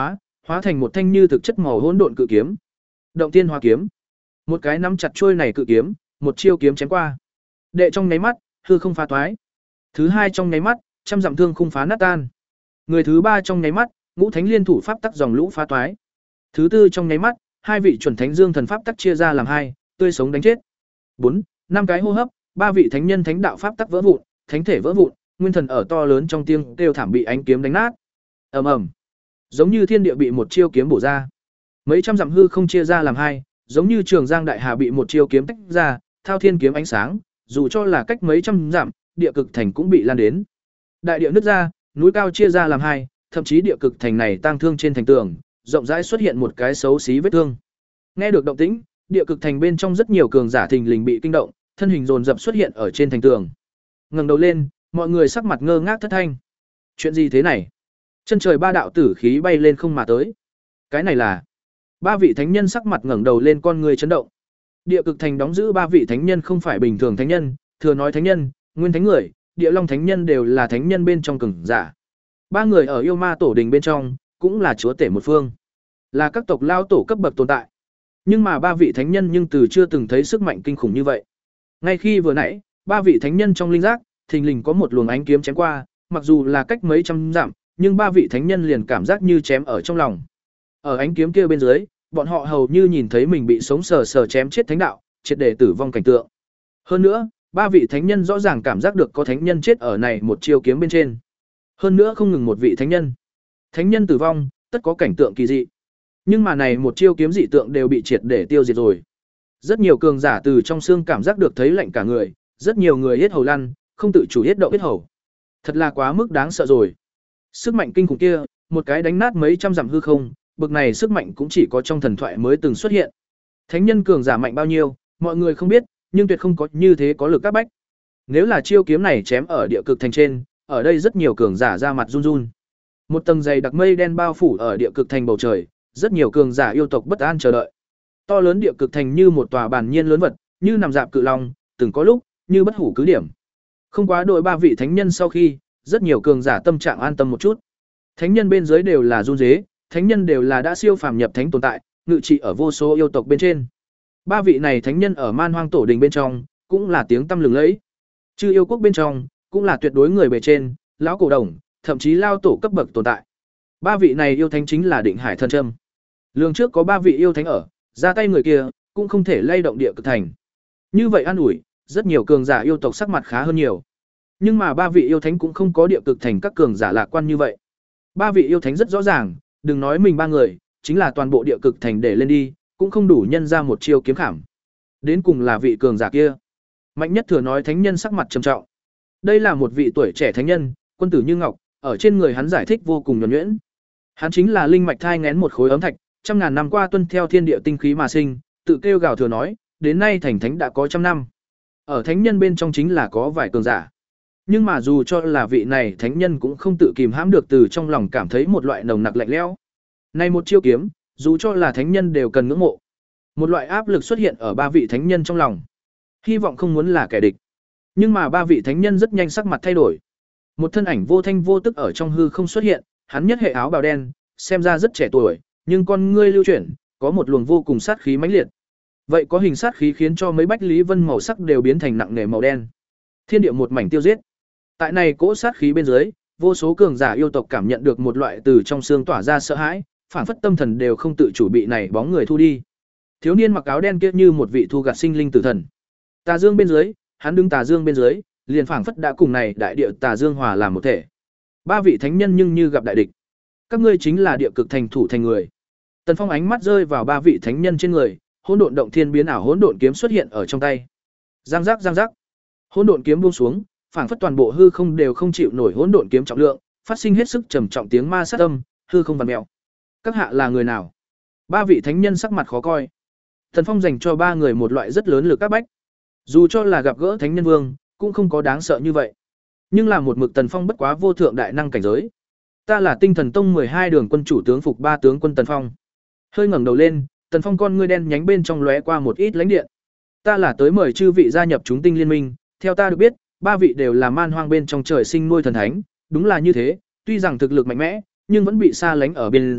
hóa thành một thanh như thực chất màu hỗn độn cự kiếm. Động tiên hóa kiếm. Một cái nắm chặt trôi này cự kiếm, một chiêu kiếm chém qua. Đệ trong nháy mắt, hư không phá toái. Thứ hai trong nháy mắt, trăm dặm thương khung phá nát tan. Người thứ ba trong nháy mắt, ngũ thánh liên thủ pháp tắc dòng lũ phá toái. Thứ tư trong nháy mắt, hai vị chuẩn thánh dương thần pháp tắc chia ra làm hai, tươi sống đánh chết. Bốn, năm cái hô hấp, ba vị thánh nhân thánh đạo pháp tắc vỡ vụn, thánh thể vỡ vụn, nguyên thần ở to lớn trong tiếng kêu thảm bị ánh kiếm đánh nát. Ầm ầm. Giống như thiên địa bị một chiêu kiếm bổ ra. Mấy trăm dặm hư không chia ra làm hai, giống như Trường Giang đại hà bị một chiêu kiếm tách ra, thao thiên kiếm ánh sáng, dù cho là cách mấy trăm dặm, địa cực thành cũng bị lan đến. Đại địa nứt ra, núi cao chia ra làm hai, thậm chí địa cực thành này tang thương trên thành tường, rộng rãi xuất hiện một cái xấu xí vết thương. Nghe được động tĩnh, địa cực thành bên trong rất nhiều cường giả thình lình bị kinh động, thân hình dồn dập xuất hiện ở trên thành tường. Ngẩng đầu lên, mọi người sắc mặt ngơ ngác thất thanh. Chuyện gì thế này? Chân trời ba đạo tử khí bay lên không mà tới. Cái này là? Ba vị thánh nhân sắc mặt ngẩng đầu lên, con người chấn động. Địa cực thành đóng giữ ba vị thánh nhân không phải bình thường thánh nhân, thừa nói thánh nhân, nguyên thánh người, địa long thánh nhân đều là thánh nhân bên trong cường giả. Ba người ở yêu ma tổ đình bên trong, cũng là chúa tể một phương, là các tộc lao tổ cấp bậc tồn tại. Nhưng mà ba vị thánh nhân nhưng từ chưa từng thấy sức mạnh kinh khủng như vậy. Ngay khi vừa nãy, ba vị thánh nhân trong linh giác, thình lình có một luồng ánh kiếm chém qua, mặc dù là cách mấy trăm dặm, nhưng ba vị thánh nhân liền cảm giác như chém ở trong lòng. Ở ánh kiếm kia bên dưới, bọn họ hầu như nhìn thấy mình bị sống sờ sờ chém chết thánh đạo, triệt để tử vong cảnh tượng. Hơn nữa, ba vị thánh nhân rõ ràng cảm giác được có thánh nhân chết ở này một chiêu kiếm bên trên. Hơn nữa không ngừng một vị thánh nhân. Thánh nhân tử vong, tất có cảnh tượng kỳ dị. Nhưng mà này một chiêu kiếm dị tượng đều bị triệt để tiêu diệt rồi. Rất nhiều cường giả từ trong xương cảm giác được thấy lạnh cả người, rất nhiều người hết hầu lăn, không tự chủ hết động hết hầu. Thật là quá mức đáng sợ rồi. Sức mạnh kinh khủng kia, một cái đánh nát mấy trăm dặm hư không, bực này sức mạnh cũng chỉ có trong thần thoại mới từng xuất hiện. Thánh nhân cường giả mạnh bao nhiêu, mọi người không biết, nhưng tuyệt không có như thế có lực các bách. Nếu là chiêu kiếm này chém ở địa cực thành trên, ở đây rất nhiều cường giả ra mặt run run. Một tầng dày đặc mây đen bao phủ ở địa cực thành bầu trời, rất nhiều cường giả yêu tộc bất an chờ đợi. To lớn địa cực thành như một tòa bản nhiên lớn vật, như nằm dạp cự long, từng có lúc như bất hủ cứ điểm. Không quá đội ba vị thánh nhân sau khi, rất nhiều cường giả tâm trạng an tâm một chút. Thánh nhân bên dưới đều là run rế, thánh nhân đều là đã siêu phàm nhập thánh tồn tại, ngự trị ở vô số yêu tộc bên trên. Ba vị này thánh nhân ở Man Hoang tổ đình bên trong, cũng là tiếng tăm lừng lẫy. Chư yêu quốc bên trong, cũng là tuyệt đối người bề trên, lão cổ đồng, thậm chí lao tổ cấp bậc tồn tại. Ba vị này yêu thánh chính là Định Hải Thần Trâm. Lương trước có ba vị yêu thánh ở, ra tay người kia cũng không thể lay động địa cực thành. Như vậy an ủi, rất nhiều cường giả yêu tộc sắc mặt khá hơn nhiều. Nhưng mà ba vị yêu thánh cũng không có địa cực thành các cường giả lạc quan như vậy. Ba vị yêu thánh rất rõ ràng, đừng nói mình ba người, chính là toàn bộ địa cực thành để lên đi, cũng không đủ nhân ra một chiêu kiếm khảm. Đến cùng là vị cường giả kia. Mạnh nhất thừa nói thánh nhân sắc mặt trầm trọng. Đây là một vị tuổi trẻ thánh nhân, quân tử như ngọc, ở trên người hắn giải thích vô cùng nhuần nhuyễn. Hắn chính là linh mạch thai nghén một khối ấm thạch, trăm ngàn năm qua tuân theo thiên địa tinh khí mà sinh, tự kêu gào thừa nói, đến nay thành thánh đã có trăm năm. Ở thánh nhân bên trong chính là có vài cường giả. Nhưng mà dù cho là vị này thánh nhân cũng không tự kìm hãm được từ trong lòng cảm thấy một loại nồng nặc lạnh lẽo. Này một chiêu kiếm, dù cho là thánh nhân đều cần ngưỡng mộ. Một loại áp lực xuất hiện ở ba vị thánh nhân trong lòng. Hy vọng không muốn là kẻ địch. Nhưng mà ba vị thánh nhân rất nhanh sắc mặt thay đổi. Một thân ảnh vô thanh vô tức ở trong hư không xuất hiện, hắn nhất hệ áo bào đen, xem ra rất trẻ tuổi, nhưng con ngươi lưu chuyển, có một luồng vô cùng sát khí mãnh liệt. Vậy có hình sát khí khiến cho mấy bách lý vân màu sắc đều biến thành nặng nề màu đen. Thiên địa một mảnh tiêu giết. Tại này cỗ sát khí bên dưới, vô số cường giả yêu tộc cảm nhận được một loại từ trong xương tỏa ra sợ hãi, phản phất tâm thần đều không tự chủ bị này bóng người thu đi. Thiếu niên mặc áo đen kia như một vị thu gặt sinh linh tử thần. Tà Dương bên dưới, hắn đứng Tà Dương bên dưới, liền phảng phất đã cùng này đại địa Tà Dương hòa làm một thể. Ba vị thánh nhân nhưng như gặp đại địch. Các ngươi chính là địa cực thành thủ thành người. Tần Phong ánh mắt rơi vào ba vị thánh nhân trên người, hỗn độn động thiên biến ảo hỗn độn kiếm xuất hiện ở trong tay. Giang giác giang giác. Hỗn độn kiếm buông xuống, phảng phất toàn bộ hư không đều không chịu nổi hỗn độn kiếm trọng lượng, phát sinh hết sức trầm trọng tiếng ma sát âm, hư không vặn mèo. Các hạ là người nào? Ba vị thánh nhân sắc mặt khó coi. Tần Phong dành cho ba người một loại rất lớn lực các bách. Dù cho là gặp gỡ thánh nhân vương, cũng không có đáng sợ như vậy. Nhưng là một mực Tần Phong bất quá vô thượng đại năng cảnh giới. Ta là Tinh Thần Tông mười hai đường quân chủ tướng phục ba tướng quân Tần Phong. Hơi ngẩng đầu lên, Tần Phong con ngươi đen nhánh bên trong lóe qua một ít lãnh điện. Ta là tới mời chư vị gia nhập chúng tinh liên minh, theo ta được biết, ba vị đều là man hoang bên trong trời sinh nuôi thần thánh, đúng là như thế, tuy rằng thực lực mạnh mẽ, nhưng vẫn bị xa lánh ở biên giới,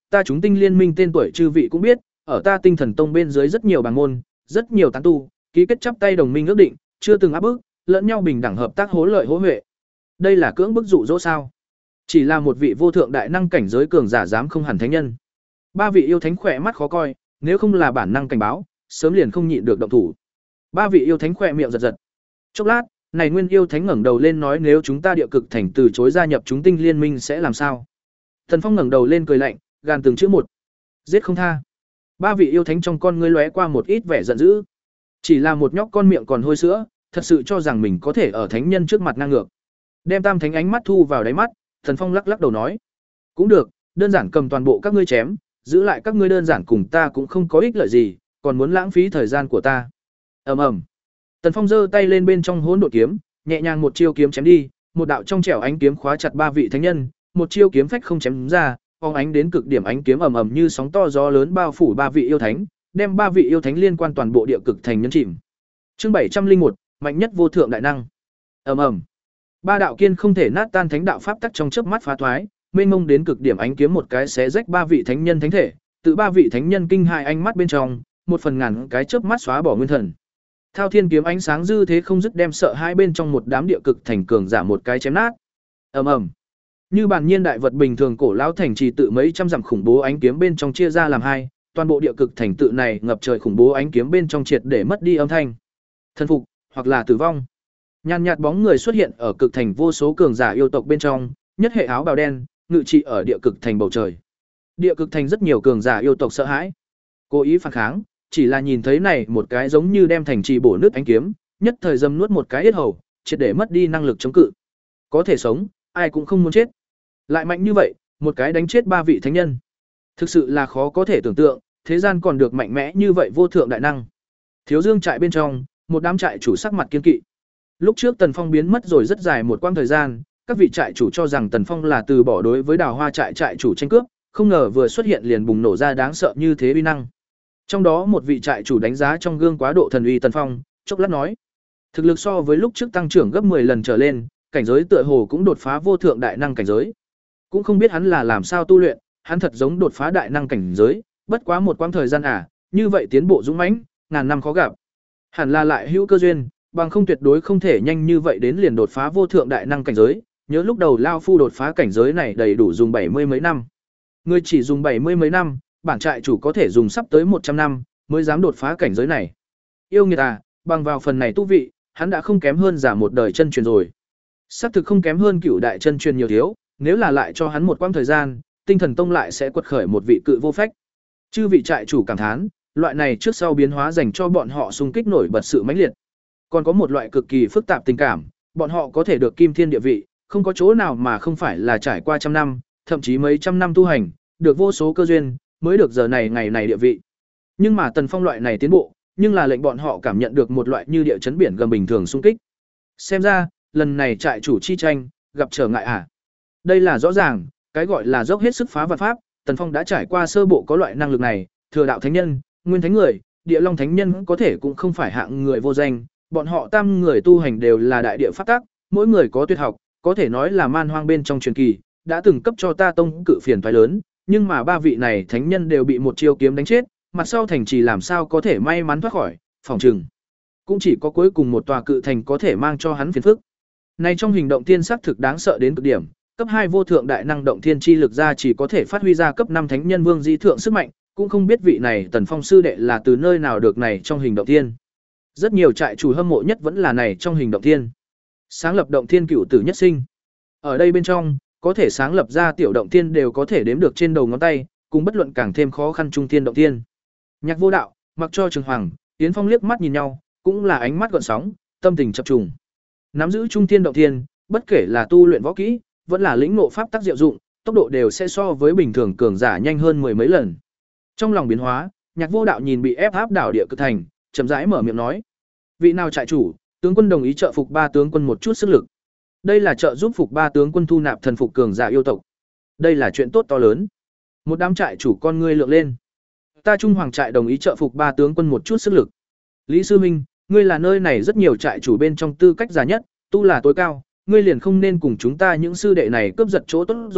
ta chúng tinh liên minh tên tuổi chư vị cũng biết, ở ta tinh thần tông bên dưới rất nhiều bảng môn, rất nhiều tán tu, ký kết chắp tay đồng minh ước định, chưa từng áp bức, lẫn nhau bình đẳng hợp tác hố lợi hố huệ. Đây là cưỡng bức dụ dỗ sao? Chỉ là một vị vô thượng đại năng cảnh giới cường giả dám không hẳn thánh nhân. Ba vị yêu thánh khỏe mắt khó coi, nếu không là bản năng cảnh báo, sớm liền không nhịn được động thủ. Ba vị yêu thánh khỏe miệng giật giật. Chốc lát, này Nguyên yêu thánh ngẩng đầu lên nói nếu chúng ta địa cực thành từ chối gia nhập chúng tinh liên minh sẽ làm sao? Thần Phong ngẩng đầu lên cười lạnh, gàn từng chữ một. Giết không tha. Ba vị yêu thánh trong con ngươi lóe qua một ít vẻ giận dữ. Chỉ là một nhóc con miệng còn hôi sữa, thật sự cho rằng mình có thể ở thánh nhân trước mặt ngang ngược. Đem Tam Thánh ánh mắt thu vào đáy mắt, Thần Phong lắc lắc đầu nói: "Cũng được, đơn giản cầm toàn bộ các ngươi chém, giữ lại các ngươi đơn giản cùng ta cũng không có ích lợi gì, còn muốn lãng phí thời gian của ta." Ầm ầm. Tần Phong giơ tay lên bên trong hỗn độn kiếm, nhẹ nhàng một chiêu kiếm chém đi, một đạo trong trẻo ánh kiếm khóa chặt ba vị thánh nhân, một chiêu kiếm phách không chém ra, phóng ánh đến cực điểm ánh kiếm ầm ầm như sóng to gió lớn bao phủ ba vị yêu thánh, đem ba vị yêu thánh liên quan toàn bộ địa cực thành nhấn chìm. Chương bảy trăm linh một, mạnh nhất vô thượng đại năng. Ầm ầm. Ba đạo kiên không thể nát tan thánh đạo pháp tắc trong chớp mắt phá thoái, mênh mông đến cực điểm ánh kiếm một cái xé rách ba vị thánh nhân thánh thể, tự ba vị thánh nhân kinh hại ánh mắt bên trong, một phần ngàn cái chớp mắt xóa bỏ nguyên thần. Thao Thiên kiếm ánh sáng dư thế không dứt đem sợ hai bên trong một đám địa cực thành cường giả một cái chém nát. Ầm ầm. Như bản nhiên đại vật bình thường cổ lão thành trì tự mấy trăm dặm khủng bố ánh kiếm bên trong chia ra làm hai, toàn bộ địa cực thành tự này ngập trời khủng bố ánh kiếm bên trong triệt để mất đi âm thanh. Thân phục hoặc là tử vong. Nhàn nhạt bóng người xuất hiện ở cực thành vô số cường giả yêu tộc bên trong, nhất hệ áo bào đen, ngự trị ở địa cực thành bầu trời. Địa cực thành rất nhiều cường giả yêu tộc sợ hãi, cố ý phản kháng, chỉ là nhìn thấy này một cái giống như đem thành trì bổ nước ánh kiếm, nhất thời dâm nuốt một cái yết hầu, triệt để mất đi năng lực chống cự. Có thể sống, ai cũng không muốn chết. Lại mạnh như vậy, một cái đánh chết ba vị thánh nhân. Thực sự là khó có thể tưởng tượng, thế gian còn được mạnh mẽ như vậy vô thượng đại năng. Thiếu Dương trại bên trong, một đám trại chủ sắc mặt kiên kỵ. Lúc trước Tần Phong biến mất rồi rất dài một quãng thời gian, các vị trại chủ cho rằng Tần Phong là từ bỏ đối với Đào Hoa trại trại chủ tranh cướp, không ngờ vừa xuất hiện liền bùng nổ ra đáng sợ như thế uy năng. Trong đó một vị trại chủ đánh giá trong gương quá độ thần uy Tần Phong, chốc lát nói: "Thực lực so với lúc trước tăng trưởng gấp mười lần trở lên, cảnh giới tựa hồ cũng đột phá vô thượng đại năng cảnh giới. Cũng không biết hắn là làm sao tu luyện, hắn thật giống đột phá đại năng cảnh giới, bất quá một quãng thời gian à, như vậy tiến bộ dũng mãnh, ngàn năm khó gặp. Hẳn là lại hữu cơ duyên, bằng không tuyệt đối không thể nhanh như vậy đến liền đột phá vô thượng đại năng cảnh giới, nhớ lúc đầu lao phu đột phá cảnh giới này đầy đủ dùng bảy mươi mấy năm. Người chỉ dùng bảy mươi mấy năm, bản trại chủ có thể dùng sắp tới một trăm năm mới dám đột phá cảnh giới này. Yêu nghiệt à, bằng vào phần này tu vị, hắn đã không kém hơn giả một đời chân truyền rồi. Sắp thực không kém hơn cửu đại chân truyền nhiều thiếu, nếu là lại cho hắn một quãng thời gian, Tinh Thần Tông lại sẽ quật khởi một vị cự vô phách." Chư vị trại chủ cảm thán, loại này trước sau biến hóa dành cho bọn họ xung kích nổi bật sự mãnh liệt. Còn có một loại cực kỳ phức tạp tình cảm, bọn họ có thể được kim thiên địa vị, không có chỗ nào mà không phải là trải qua trăm năm, thậm chí mấy trăm năm tu hành, được vô số cơ duyên, mới được giờ này ngày này địa vị. Nhưng mà Tần Phong loại này tiến bộ, nhưng là lệnh bọn họ cảm nhận được một loại như địa chấn biển gầm bình thường xung kích. Xem ra, lần này trại chủ chi tranh, gặp trở ngại à? Đây là rõ ràng, cái gọi là dốc hết sức phá vạn pháp, Tần Phong đã trải qua sơ bộ có loại năng lực này, thừa đạo thánh nhân, nguyên thánh người, địa long thánh nhân có thể cũng không phải hạng người vô danh, bọn họ tam người tu hành đều là đại địa pháp tắc, mỗi người có tuyệt học, có thể nói là man hoang bên trong truyền kỳ, đã từng cấp cho ta tông cự phiền toái lớn, nhưng mà ba vị này thánh nhân đều bị một chiêu kiếm đánh chết, mặt sau thành trì làm sao có thể may mắn thoát khỏi, phòng trừng cũng chỉ có cuối cùng một tòa cự thành có thể mang cho hắn phiền phức. Này trong hình động thiên sắc thực đáng sợ đến cực điểm, cấp hai vô thượng đại năng động thiên chi lực ra chỉ có thể phát huy ra cấp năm thánh nhân vương di thượng sức mạnh, cũng không biết vị này Tần Phong sư đệ là từ nơi nào được này trong hình động thiên. Rất nhiều trại chủ hâm mộ nhất vẫn là này trong hình động thiên. Sáng lập động thiên cửu tử nhất sinh. Ở đây bên trong, có thể sáng lập ra tiểu động thiên đều có thể đếm được trên đầu ngón tay, cùng bất luận càng thêm khó khăn trung thiên động thiên. Nhạc Vô Đạo, mặc cho Trường Hoàng, Yến Phong liếc mắt nhìn nhau, cũng là ánh mắt gợn sóng, tâm tình chập trùng. Nắm giữ trung thiên động thiên, bất kể là tu luyện võ kỹ, vẫn là lĩnh ngộ pháp tác diệu dụng, tốc độ đều sẽ so với bình thường cường giả nhanh hơn mười mấy lần. Trong lòng biến hóa, Nhạc Vô Đạo nhìn bị ép áp đảo địa cực thành, chậm rãi mở miệng nói: "Vị nào trại chủ, tướng quân đồng ý trợ phục ba tướng quân một chút sức lực." Đây là trợ giúp phục ba tướng quân thu nạp thần phục cường giả yêu tộc. Đây là chuyện tốt to lớn. Một đám trại chủ con ngươi lượng lên. Ta Trung Hoàng trại đồng ý trợ phục ba tướng quân một chút sức lực. Lý sư huynh, ngươi là nơi này rất nhiều trại chủ bên trong tư cách già nhất, tu là tối cao, ngươi liền không nên cùng chúng ta những sư đệ này cướp giật chỗ tốt rồi,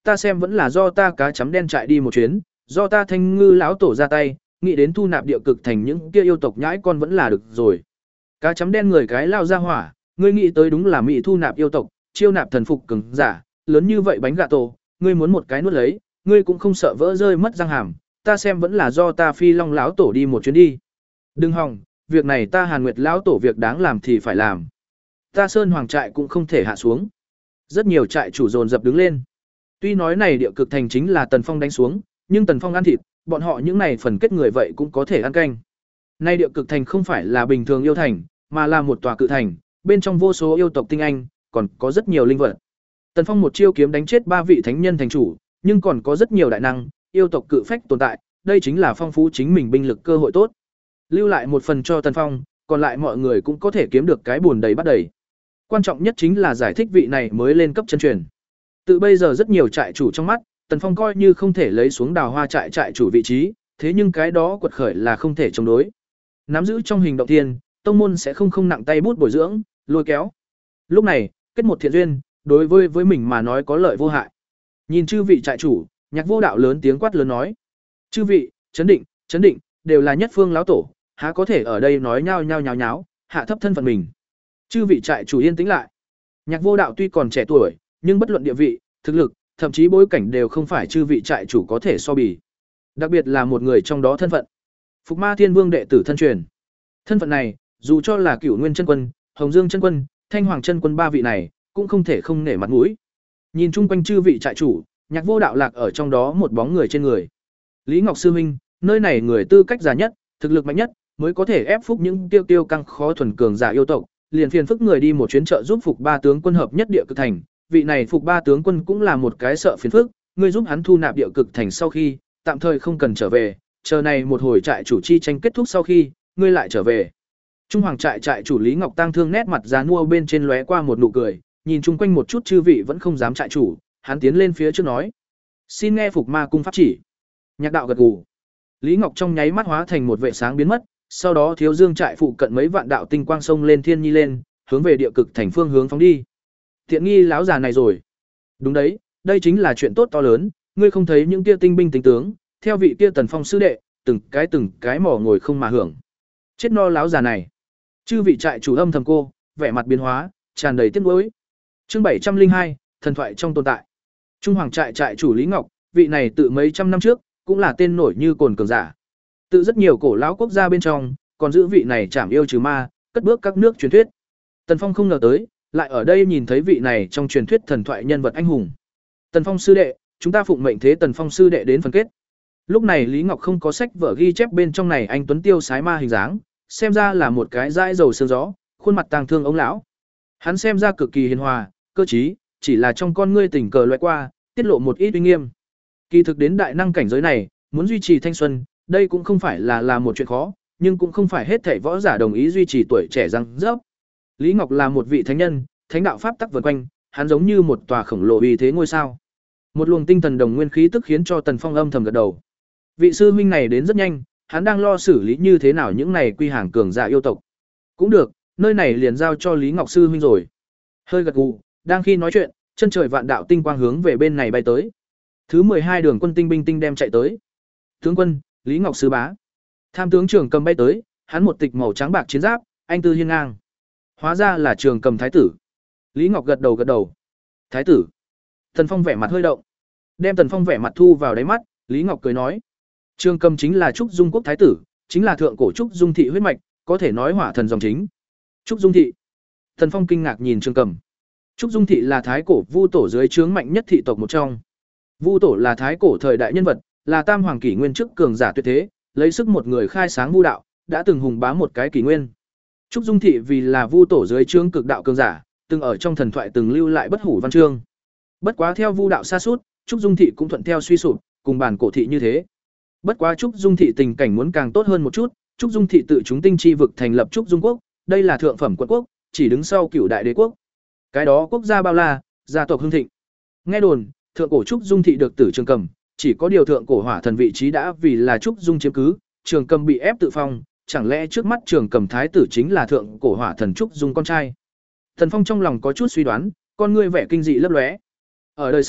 ta xem vẫn là do ta cá chấm đen chạy đi một chuyến, do ta Thanh Ngư lão tổ ra tay, nghĩ đến thu nạp địa cực thành những kia yêu tộc nhãi con vẫn là được rồi. Cá chấm đen người cái lao ra hỏa, ngươi nghĩ tới đúng là mỹ thu nạp yêu tộc, chiêu nạp thần phục cường giả, lớn như vậy bánh gà tổ, ngươi muốn một cái nuốt lấy, ngươi cũng không sợ vỡ rơi mất răng hàm, ta xem vẫn là do ta Phi Long lão tổ đi một chuyến đi. Đừng hòng, việc này ta Hàn Nguyệt lão tổ việc đáng làm thì phải làm. Ta Sơn Hoàng trại cũng không thể hạ xuống. Rất nhiều trại chủ dồn dập đứng lên. Tuy nói này địa cực thành chính là Tần Phong đánh xuống, nhưng Tần Phong ăn thịt, bọn họ những này phần kết người vậy cũng có thể ăn canh. Nay địa cực thành không phải là bình thường yêu thành, mà là một tòa cự thành, bên trong vô số yêu tộc tinh anh, còn có rất nhiều linh vật. Tần Phong một chiêu kiếm đánh chết ba vị thánh nhân thành chủ, nhưng còn có rất nhiều đại năng, yêu tộc cự phách tồn tại, đây chính là phong phú chính mình binh lực cơ hội tốt. Lưu lại một phần cho Tần Phong, còn lại mọi người cũng có thể kiếm được cái buồn đầy bắt đầy. Quan trọng nhất chính là giải thích vị này mới lên cấp chân truyền. Từ bây giờ rất nhiều trại chủ trong mắt, Tần Phong coi như không thể lấy xuống Đào Hoa trại trại chủ vị trí, thế nhưng cái đó quật khởi là không thể chống đối. Nắm giữ trong hình động thiên, tông môn sẽ không không nặng tay bút bồi dưỡng, lôi kéo. Lúc này, kết một thiện duyên, đối với với mình mà nói có lợi vô hại. Nhìn chư vị trại chủ, Nhạc Vô Đạo lớn tiếng quát lớn nói: "Chư vị, chấn định, chấn định, đều là nhất phương lão tổ, há có thể ở đây nói nhao nhao nháo nháo, hạ thấp thân phận mình." Chư vị trại chủ yên tĩnh lại. Nhạc Vô Đạo tuy còn trẻ tuổi, nhưng bất luận địa vị, thực lực, thậm chí bối cảnh đều không phải chư vị trại chủ có thể so bì. Đặc biệt là một người trong đó thân phận. Phục Ma Thiên Vương đệ tử thân truyền. Thân phận này, dù cho là Cửu Nguyên chân quân, Hồng Dương chân quân, Thanh Hoàng chân quân ba vị này, cũng không thể không nể mặt mũi. Nhìn chung quanh chư vị trại chủ, Nhạc Vô Đạo lạc ở trong đó một bóng người trên người. Lý Ngọc sư huynh, nơi này người tư cách già nhất, thực lực mạnh nhất, mới có thể ép phúc những tiêu tiêu căng khó thuần cường giả yêu tộc, liền phiền phức người đi một chuyến trợ giúp Phục Ba tướng quân hợp nhất địa cực thành. Vị này Phục Ba tướng quân cũng là một cái sợ phiền phức, ngươi giúp hắn thu nạp địa cực thành sau khi, tạm thời không cần trở về, chờ này một hồi trại chủ chi tranh kết thúc sau khi, ngươi lại trở về. Trung Hoàng trại trại chủ Lý Ngọc Tăng thương nét mặt già nua bên trên lóe qua một nụ cười, nhìn chung quanh một chút chư vị vẫn không dám trại chủ, hắn tiến lên phía trước nói: "Xin nghe Phục Ma cung pháp chỉ." Nhạc đạo gật gù. Lý Ngọc trong nháy mắt hóa thành một vệ sáng biến mất, sau đó Thiếu Dương trại phụ cận mấy vạn đạo tinh quang sông lên thiên nhi lên, hướng về địa cực thành phương hướng phóng đi. Thiện nghi lão già này rồi. Đúng đấy, đây chính là chuyện tốt to lớn, ngươi không thấy những kia tinh binh tính tướng, theo vị kia Tần Phong sư đệ, từng cái từng cái mỏ ngồi không mà hưởng. Chết no lão già này. Chư vị trại chủ âm thầm cô, vẻ mặt biến hóa, tràn đầy tiếc nuối. Chương bảy trăm linh hai, thần thoại trong tồn tại. Trung Hoàng trại trại chủ Lý Ngọc, vị này tự mấy trăm năm trước, cũng là tên nổi như cồn cường giả. Tự rất nhiều cổ lão quốc gia bên trong, còn giữ vị này chảm yêu trừ ma, cất bước các nước truyền thuyết. Tần Phong không ngờ tới, lại ở đây nhìn thấy vị này trong truyền thuyết thần thoại nhân vật anh hùng. Tần Phong sư đệ, chúng ta phụng mệnh thế Tần Phong sư đệ đến phần kết. Lúc này Lý Ngọc không có sách vở ghi chép bên trong này anh tuấn tiêu sái ma hình dáng, xem ra là một cái dãi dầu sương gió, khuôn mặt tang thương ông lão. Hắn xem ra cực kỳ hiền hòa, cơ trí, chỉ là trong con ngươi tình cờ loại qua, tiết lộ một ít uy nghiêm. Kỳ thực đến đại năng cảnh giới này, muốn duy trì thanh xuân, đây cũng không phải là là một chuyện khó, nhưng cũng không phải hết thảy võ giả đồng ý duy trì tuổi trẻ răng rớp. Lý Ngọc là một vị thánh nhân, thánh đạo pháp tắc vần quanh, hắn giống như một tòa khổng lồ uy thế ngôi sao. Một luồng tinh thần đồng nguyên khí tức khiến cho Tần Phong âm thầm gật đầu. Vị sư huynh này đến rất nhanh, hắn đang lo xử lý như thế nào những này quy hàng cường giả yêu tộc. Cũng được, nơi này liền giao cho Lý Ngọc sư huynh rồi. Hơi gật gù, đang khi nói chuyện, chân trời vạn đạo tinh quang hướng về bên này bay tới. Thứ mười hai đường quân tinh binh tinh đem chạy tới. Tướng quân, Lý Ngọc sư bá. Tham tướng Trường Cầm bay tới, hắn một tịch màu trắng bạc chiến giáp, anh tư hiên ngang. Hóa ra là Trường Cầm thái tử. Lý Ngọc gật đầu gật đầu. Thái tử. Tần Phong vẻ mặt hơi động. Đem Tần Phong vẻ mặt thu vào đáy mắt, Lý Ngọc cười nói: Trường Cầm chính là Trúc Dung quốc thái tử, chính là thượng cổ Trúc Dung thị huyết mạch, có thể nói hỏa thần dòng chính. Trúc Dung thị. Tần Phong kinh ngạc nhìn Trường Cầm. Trúc Dung thị là thái cổ Vu tổ dưới trướng mạnh nhất thị tộc một trong. Vu tổ là thái cổ thời đại nhân vật, là tam hoàng kỷ nguyên trước cường giả tuyệt thế, lấy sức một người khai sáng Vu đạo, đã từng hùng bá một cái kỷ nguyên. Trúc Dung thị vì là Vu tổ dưới trướng cực đạo cường giả, từng ở trong thần thoại từng lưu lại bất hủ văn chương. Bất quá theo Vu đạo sa sút, Trúc Dung thị cũng thuận theo suy sụp, cùng bản cổ thị như thế. Bất quá Trúc Dung thị tình cảnh muốn càng tốt hơn một chút, Trúc Dung thị tự chúng tinh chi vực thành lập Trúc Dung quốc, đây là thượng phẩm quận quốc, chỉ đứng sau Cửu đại đế quốc. Cái đó quốc gia bao la, gia tộc hưng thịnh. Nghe đồn, thượng cổ Trúc Dung thị được tử Trường Cầm, chỉ có điều thượng cổ hỏa thần vị trí đã vì là Trúc Dung chiếm cứ, Trường Cầm bị ép tự phong, chẳng lẽ trước mắt Trường Cầm thái tử chính là thượng cổ hỏa thần Trúc Dung con trai? Thần Phong trong lòng có chút suy đoán, con ngươi vẻ kinh dị lấp lóe. Ở đời sau,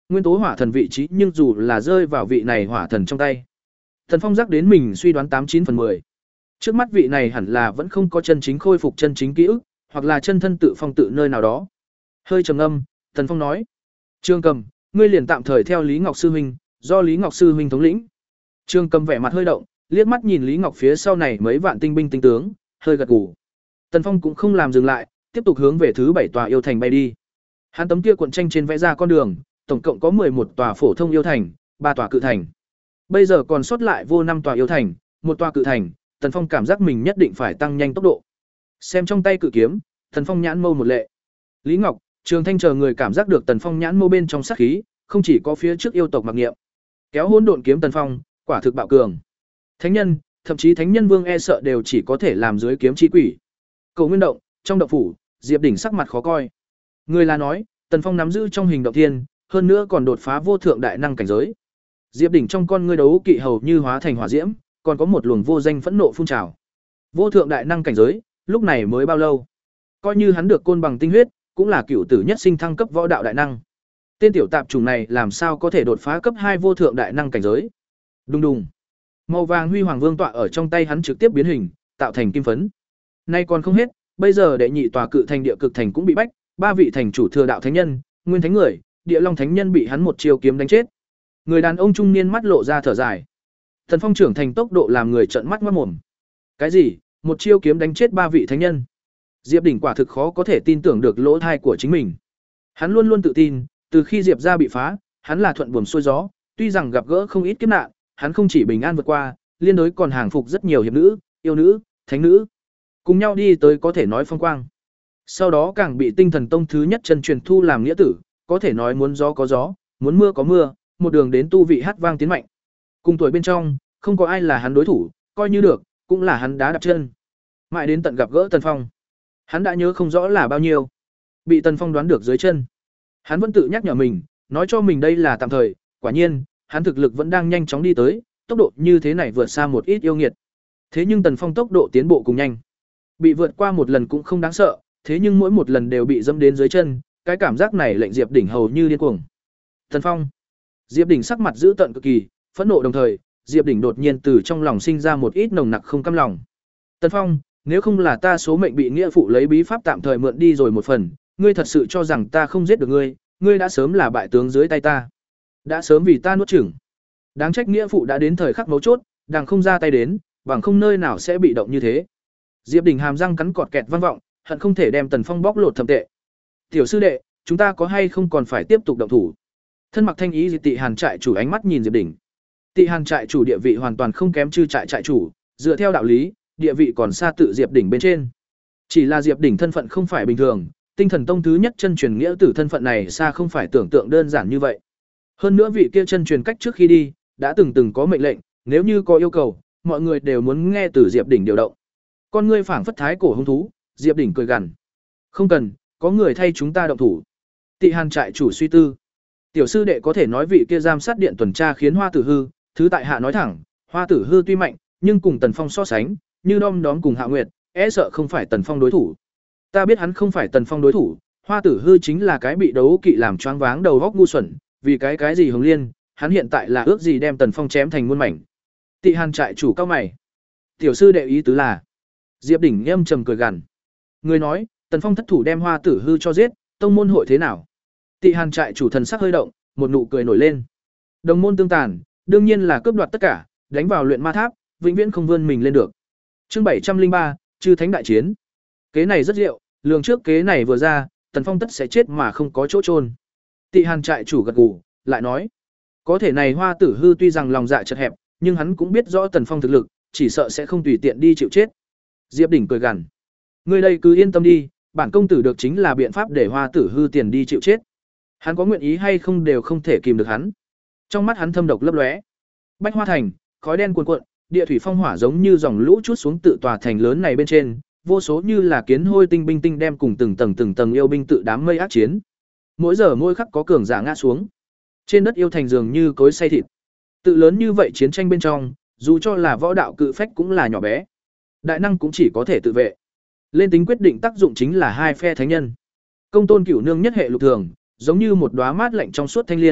nguyên tố hỏa thần vị trí nhưng dù là rơi vào vị này hỏa thần trong tay. Tần Phong giác đến mình suy đoán tám chín phần mười. Trước mắt vị này hẳn là vẫn không có chân chính khôi phục chân chính ký ức, hoặc là chân thân tự phong tự nơi nào đó. Hơi trầm ngâm, Tần Phong nói: "Trương Cầm, ngươi liền tạm thời theo Lý Ngọc sư huynh, do Lý Ngọc sư huynh thống lĩnh." Trương Cầm vẻ mặt hơi động, liếc mắt nhìn Lý Ngọc phía sau này mấy vạn tinh binh tinh tướng, hơi gật gù. Tần Phong cũng không làm dừng lại, tiếp tục hướng về thứ bảy tòa yêu thành bay đi. Hắn tấm kia cuộn tranh trên vẽ ra con đường, tổng cộng có mười một tòa phổ thông yêu thành, ba tòa cự thành. Bây giờ còn sót lại vô năm tòa yêu thành, một tòa cự thành, Tần Phong cảm giác mình nhất định phải tăng nhanh tốc độ. Xem trong tay cự kiếm, Tần Phong nhãn mâu một lệ. Lý Ngọc, Trường Thanh chờ người cảm giác được Tần Phong nhãn mâu bên trong sát khí, không chỉ có phía trước yêu tộc Mặc Nghiệm, kéo hỗn độn kiếm Tần Phong, quả thực bạo cường. Thánh nhân, thậm chí Thánh nhân Vương e sợ đều chỉ có thể làm dưới kiếm chi quỷ. Cầu Nguyên động, trong động phủ, Diệp Đỉnh sắc mặt khó coi. Người là nói, Tần Phong nắm giữ trong hình động thiên, hơn nữa còn đột phá vô thượng đại năng cảnh giới. Diệp Đỉnh trong con ngươi đấu kỵ hầu như hóa thành hỏa diễm, còn có một luồng vô danh phẫn nộ phun trào. Vô thượng đại năng cảnh giới, lúc này mới bao lâu? Coi như hắn được côn bằng tinh huyết, cũng là cửu tử nhất sinh thăng cấp võ đạo đại năng. Tên tiểu tạp chủng này làm sao có thể đột phá cấp hai vô thượng đại năng cảnh giới? Đùng đùng. Màu vàng huy hoàng vương tọa ở trong tay hắn trực tiếp biến hình, tạo thành kim phấn. Nay còn không hết, bây giờ đệ nhị tòa cự thành địa cực thành cũng bị bách, ba vị thành chủ thừa đạo thánh nhân, nguyên thánh người, địa long thánh nhân bị hắn một chiêu kiếm đánh chết. Người đàn ông trung niên mắt lộ ra thở dài. Thần Phong trưởng thành tốc độ làm người trợn mắt ngoác mồm. Cái gì? Một chiêu kiếm đánh chết ba vị thánh nhân? Diệp Đỉnh quả thực khó có thể tin tưởng được lỗ thai của chính mình. Hắn luôn luôn tự tin, từ khi Diệp gia bị phá, hắn là thuận buồm xuôi gió, tuy rằng gặp gỡ không ít kiếp nạn, hắn không chỉ bình an vượt qua, liên đối còn hàng phục rất nhiều hiệp nữ, yêu nữ, thánh nữ, cùng nhau đi tới có thể nói phong quang. Sau đó càng bị Tinh Thần Tông thứ nhất chân truyền thu làm nghĩa tử, có thể nói muốn gió có gió, muốn mưa có mưa, một đường đến tu vị hát vang tiến mạnh. Cùng tuổi bên trong, không có ai là hắn đối thủ, coi như được, cũng là hắn đá đạp chân. Mãi đến tận gặp gỡ Tần Phong, hắn đã nhớ không rõ là bao nhiêu, bị Tần Phong đoán được dưới chân. Hắn vẫn tự nhắc nhở mình, nói cho mình đây là tạm thời, quả nhiên, hắn thực lực vẫn đang nhanh chóng đi tới, tốc độ như thế này vượt xa một ít yêu nghiệt. Thế nhưng Tần Phong tốc độ tiến bộ cùng nhanh, bị vượt qua một lần cũng không đáng sợ, thế nhưng mỗi một lần đều bị dẫm đến dưới chân, cái cảm giác này lệnh Diệp Đỉnh hầu như điên cuồng. Tần Phong. Diệp Đỉnh sắc mặt dữ tợn cực kỳ, phẫn nộ đồng thời, Diệp Đỉnh đột nhiên từ trong lòng sinh ra một ít nồng nặc không cam lòng. Tần Phong, nếu không là ta số mệnh bị nghĩa phụ lấy bí pháp tạm thời mượn đi rồi một phần, ngươi thật sự cho rằng ta không giết được ngươi, ngươi đã sớm là bại tướng dưới tay ta. Đã sớm vì ta nuốt chửng. Đáng trách nghĩa phụ đã đến thời khắc mấu chốt, đang không ra tay đến, bằng không nơi nào sẽ bị động như thế. Diệp Đỉnh hàm răng cắn cọt kẹt vang vọng, hận không thể đem Tần Phong bóc lột thậm tệ. Tiểu sư đệ, chúng ta có hay không còn phải tiếp tục động thủ? Thân mặc thanh ý Diệp Tị Hàn trại chủ ánh mắt nhìn Diệp Đỉnh. Tị Hàn trại chủ địa vị hoàn toàn không kém Chư trại trại chủ, dựa theo đạo lý, địa vị còn xa tự Diệp Đỉnh bên trên. Chỉ là Diệp Đỉnh thân phận không phải bình thường, Tinh Thần Tông thứ nhất chân truyền nghĩa tử thân phận này xa không phải tưởng tượng đơn giản như vậy. Hơn nữa vị kia chân truyền cách trước khi đi, đã từng từng có mệnh lệnh, nếu như có yêu cầu, mọi người đều muốn nghe từ Diệp Đỉnh điều động. Con ngươi phảng phất thái cổ hung thú, Diệp Đỉnh cười gằn. Không cần, có người thay chúng ta động thủ. Tị Hàn trại chủ suy tư. Tiểu sư đệ có thể nói vị kia giám sát điện tuần tra khiến Hoa Tử hư, thứ tại hạ nói thẳng, Hoa Tử hư tuy mạnh, nhưng cùng Tần Phong so sánh, như đom đóm cùng Hạ Nguyệt, e sợ không phải Tần Phong đối thủ. Ta biết hắn không phải Tần Phong đối thủ, Hoa Tử hư chính là cái bị đấu kỵ làm choáng váng đầu óc ngu xuẩn, vì cái cái gì Hồng Liên, hắn hiện tại là ước gì đem Tần Phong chém thành muôn mảnh. Tị Hàn trại chủ cao mày. Tiểu sư đệ ý tứ là? Diệp Đỉnh âm trầm cười gằn. Người nói, Tần Phong thất thủ đem Hoa Tử hư cho giết, tông môn hội thế nào? Tị Hàn trại chủ thần sắc hơi động, một nụ cười nổi lên. Đồng môn tương tàn, đương nhiên là cướp đoạt tất cả, đánh vào luyện ma tháp, vĩnh viễn không vươn mình lên được. Chương bảy trăm linh ba, Chư Thánh đại chiến. Kế này rất diệu, lường trước kế này vừa ra, Tần Phong tất sẽ chết mà không có chỗ chôn. Tị Hàn trại chủ gật gù, lại nói, có thể này Hoa Tử hư tuy rằng lòng dạ chật hẹp, nhưng hắn cũng biết rõ Tần Phong thực lực, chỉ sợ sẽ không tùy tiện đi chịu chết. Diệp Đỉnh cười gằn, ngươi đây cứ yên tâm đi, bản công tử được chính là biện pháp để Hoa Tử hư tiền đi chịu chết. Hắn có nguyện ý hay không đều không thể kìm được hắn. Trong mắt hắn thâm độc lấp lóe. Bách Hoa thành, khói đen cuồn cuộn, địa thủy phong hỏa giống như dòng lũ trút xuống tự tòa thành lớn này bên trên, vô số như là kiến hôi tinh binh tinh đem cùng từng tầng từng tầng yêu binh tự đám mây ác chiến. Mỗi giờ mỗi khắc có cường giả ngã xuống. Trên đất yêu thành dường như cối xay thịt. Tự lớn như vậy chiến tranh bên trong, dù cho là võ đạo cự phách cũng là nhỏ bé. Đại năng cũng chỉ có thể tự vệ. Lên tính quyết định tác dụng chính là hai phe thánh nhân. Công tôn Cửu Nương nhất hệ lục thường, giống như một đóa mát lạnh trong suốt thanh liên,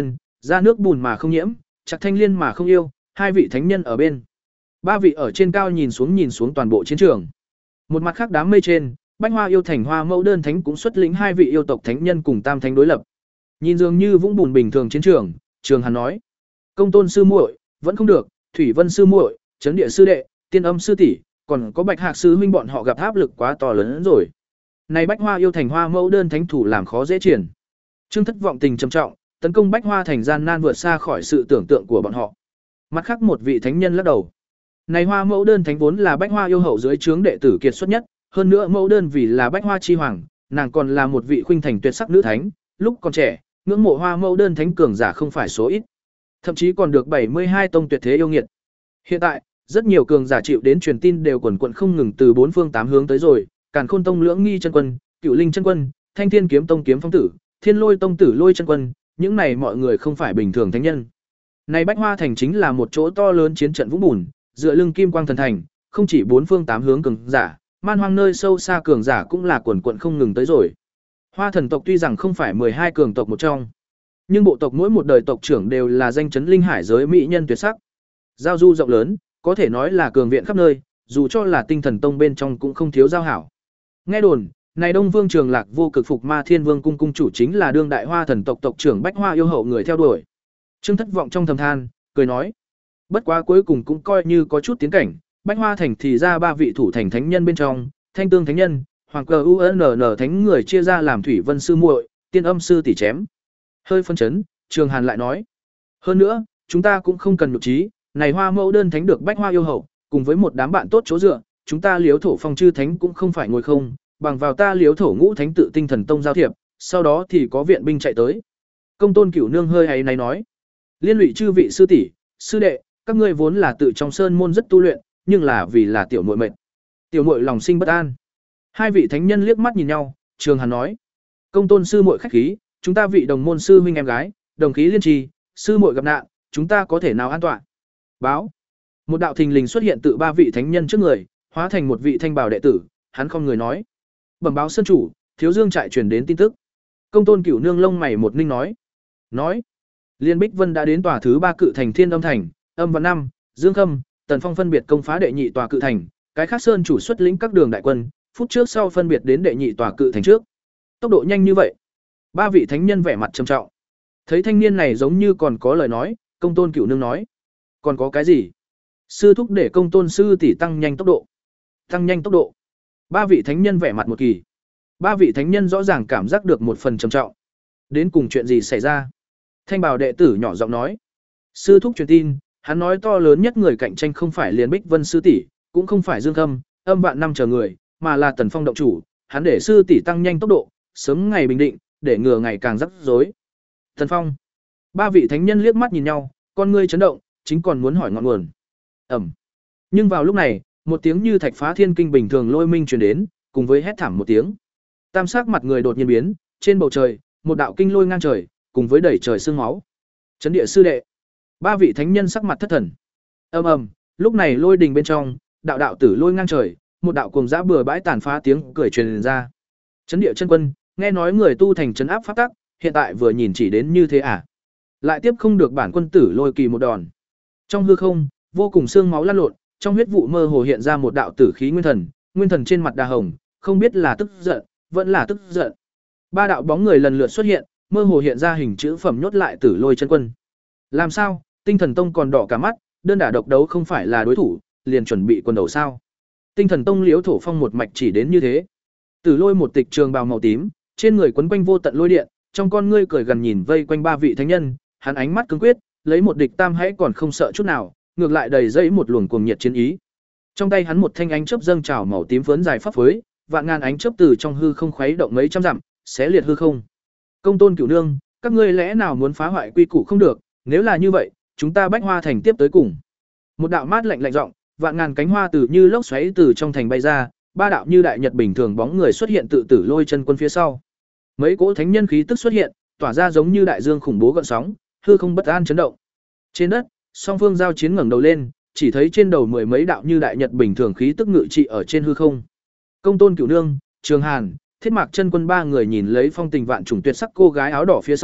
Ra nước bùn mà không nhiễm, Trạc Thanh Liên mà không yêu, hai vị thánh nhân ở bên. Ba vị ở trên cao nhìn xuống nhìn xuống toàn bộ chiến trường. Một mặt khác đám mây trên, Bách Hoa yêu thành Hoa Mẫu đơn thánh cũng xuất lĩnh hai vị yêu tộc thánh nhân cùng tam thánh đối lập. Nhìn dường như vũng bùn bình thường chiến trường, Trường Hàn nói: "Công Tôn sư muội, vẫn không được, Thủy Vân sư muội, Chấn Địa sư đệ, Tiên Âm sư tỷ, còn có Bạch Hạc sư huynh bọn họ gặp áp lực quá to lớn hơn rồi. Này Bách Hoa yêu thành Hoa Mẫu đơn thánh thủ làm khó dễ triển." Trương Thất vọng tình trầm trọng, tấn công Bách Hoa thành gian nan vượt xa khỏi sự tưởng tượng của bọn họ. Mặt khác một vị thánh nhân lắc đầu. Này Hoa Mẫu đơn thánh vốn là Bách Hoa yêu hậu dưới trướng đệ tử kiệt xuất nhất, hơn nữa Mẫu đơn vì là Bách Hoa chi hoàng, nàng còn là một vị khuynh thành tuyệt sắc nữ thánh, lúc còn trẻ, ngưỡng mộ Hoa Mẫu đơn thánh cường giả không phải số ít, thậm chí còn được bảy mươi hai tông tuyệt thế yêu nghiệt. Hiện tại, rất nhiều cường giả chịu đến truyền tin đều quần quật không ngừng từ bốn phương tám hướng tới rồi, Càn Khôn tông Lưỡng Nghi chân quân, Cửu Linh chân quân, Thanh Thiên kiếm tông Kiếm Phong tử, Thiên Lôi tông tử Lôi chân quân, những này mọi người không phải bình thường thánh nhân. Này Bách Hoa thành chính là một chỗ to lớn chiến trận vũng bùn, dựa lưng Kim Quang thần thành, không chỉ bốn phương tám hướng cường giả, man hoang nơi sâu xa cường giả cũng là quần quần không ngừng tới rồi. Hoa thần tộc tuy rằng không phải mười hai cường tộc một trong, nhưng bộ tộc mỗi một đời tộc trưởng đều là danh chấn linh hải giới mỹ nhân tuyệt sắc. Giao du rộng lớn, có thể nói là cường viện khắp nơi, dù cho là Tinh Thần tông bên trong cũng không thiếu giao hảo. Nghe đồn, này Đông Vương Trường Lạc vô cực phục Ma Thiên Vương cung cung chủ chính là đương đại Hoa thần tộc tộc trưởng Bách Hoa yêu hậu người theo đuổi. Trương Thất vọng trong thầm than, cười nói: "Bất quá cuối cùng cũng coi như có chút tiến cảnh, Bách Hoa thành thì ra ba vị thủ thành thánh nhân bên trong, Thanh Tương thánh nhân, Hoàng Cờ u en en thánh người chia ra làm Thủy Vân sư muội, Tiên Âm sư tỷ chém." Hơi phân chấn, Trường Hàn lại nói: "Hơn nữa, chúng ta cũng không cần nhục trí, này Hoa Mẫu đơn thánh được Bách Hoa yêu hậu, cùng với một đám bạn tốt chỗ dựa, chúng ta Liếu Thổ Phong chư thánh cũng không phải ngồi không, bằng vào ta Liếu Thổ ngũ thánh tự Tinh Thần tông giao thiệp, sau đó thì có viện binh chạy tới." Công Tôn Cửu Nương hơi hay này nói: "Liên lụy chư vị sư tỷ, sư đệ, các ngươi vốn là tự trong sơn môn rất tu luyện, nhưng là vì là tiểu muội mệt. Tiểu muội lòng sinh bất an." Hai vị thánh nhân liếc mắt nhìn nhau, Trường Hàn nói: "Công Tôn sư muội khách khí, chúng ta vị đồng môn sư huynh em gái, đồng khí liên trì, sư muội gặp nạn, chúng ta có thể nào an toàn?" Báo. Một đạo thình lình xuất hiện tự ba vị thánh nhân trước người, hóa thành một vị thanh bảo đệ tử, hắn không người nói: "Bẩm báo sơn chủ, Thiếu Dương trại truyền đến tin tức." Công Tôn Cửu Nương lông mày một ninh nói: "Nói, Liên Bích Vân đã đến tòa thứ ba cự thành Thiên Âm thành, Âm Văn Năm, Dương Khâm, Tần Phong phân biệt công phá đệ nhị tòa cự thành, cái khác sơn chủ xuất lĩnh các đường đại quân, phút trước sau phân biệt đến đệ nhị tòa cự thành trước." Tốc độ nhanh như vậy. Ba vị thánh nhân vẻ mặt trầm trọng. Thấy thanh niên này giống như còn có lời nói, Công Tôn Cửu Nương nói: "Còn có cái gì?" Sư thúc để Công Tôn sư tỷ tăng nhanh tốc độ. Tăng nhanh tốc độ. Ba vị thánh nhân vẻ mặt một kỳ. Ba vị thánh nhân rõ ràng cảm giác được một phần trầm trọng. Đến cùng chuyện gì xảy ra? Thanh Bảo đệ tử nhỏ giọng nói: "Sư thúc truyền tin, hắn nói to lớn nhất người cạnh tranh không phải Liên Bích Vân sư tỷ, cũng không phải Dương Khâm, Âm Vạn Năm chờ người, mà là Tần Phong động chủ, hắn để sư tỷ tăng nhanh tốc độ, sớm ngày bình định, để ngừa ngày càng rắc rối." Tần Phong. Ba vị thánh nhân liếc mắt nhìn nhau, con ngươi chấn động, chính còn muốn hỏi ngọn nguồn. Ẩm. Nhưng vào lúc này, một tiếng như thạch phá thiên kinh bình thường lôi minh truyền đến, cùng với hét thảm một tiếng. Tam sắc mặt người đột nhiên biến, trên bầu trời, một đạo kinh lôi ngang trời, cùng với đẩy trời sương máu. Chấn Địa sư đệ. Ba vị thánh nhân sắc mặt thất thần. Ầm ầm, lúc này lôi đình bên trong, đạo đạo tử lôi ngang trời, một đạo cuồng dã bừa bãi tàn phá tiếng cười truyền ra. Chấn Địa chân quân, nghe nói người tu thành trấn áp pháp tắc, hiện tại vừa nhìn chỉ đến như thế à? Lại tiếp không được bản quân tử lôi kỳ một đòn. Trong hư không, vô cùng xương máu lan lộn, trong huyết vụ mơ hồ hiện ra một đạo tử khí nguyên thần, nguyên thần trên mặt đà hồng, không biết là tức giận, vẫn là tức giận. Ba đạo bóng người lần lượt xuất hiện, mơ hồ hiện ra hình chữ phẩm nhốt lại tử lôi chân quân. Làm sao? Tinh Thần tông còn đỏ cả mắt, đơn đả độc đấu không phải là đối thủ, liền chuẩn bị quần đầu sao? Tinh Thần tông Liễu Thổ Phong một mạch chỉ đến như thế. Tử lôi một tịch trường bào màu tím, trên người quấn quanh vô tận lôi điện, trong con ngươi cười gần nhìn vây quanh ba vị thánh nhân, hắn ánh mắt cứng quyết, lấy một địch tam hãy còn không sợ chút nào, ngược lại đầy dẫy một luồng cuồng nhiệt chiến ý. Trong tay hắn một thanh ánh chớp dâng trào màu tím phấn dài phấp phới, vạn ngàn ánh chớp từ trong hư không khuấy động mấy trăm dặm, xé liệt hư không. Công Tôn Cửu Nương, các ngươi lẽ nào muốn phá hoại quy củ không được, nếu là như vậy, chúng ta Bách Hoa thành tiếp tới cùng. Một đạo mát lạnh lạnh giọng, vạn ngàn cánh hoa từ như lốc xoáy từ trong thành bay ra, ba đạo như đại nhật bình thường bóng người xuất hiện tự tử lôi chân quân phía sau. Mấy cỗ thánh nhân khí tức xuất hiện, tỏa ra giống như đại dương khủng bố gợn sóng, hư không bất an chấn động. Trên đất, song phương giao chiến ngẩng đầu lên, chỉ thấy trên đầu mười mấy đạo như đại nhật bình thường khí tức ngự trị ở trên hư không. Công Tôn Cửu Nương, Trường Hàn, Thiết Mạc chân quân ba người nhìn lấy phong tình vạn trùng tuyệt sắc cô gái áo đỏ phía sau,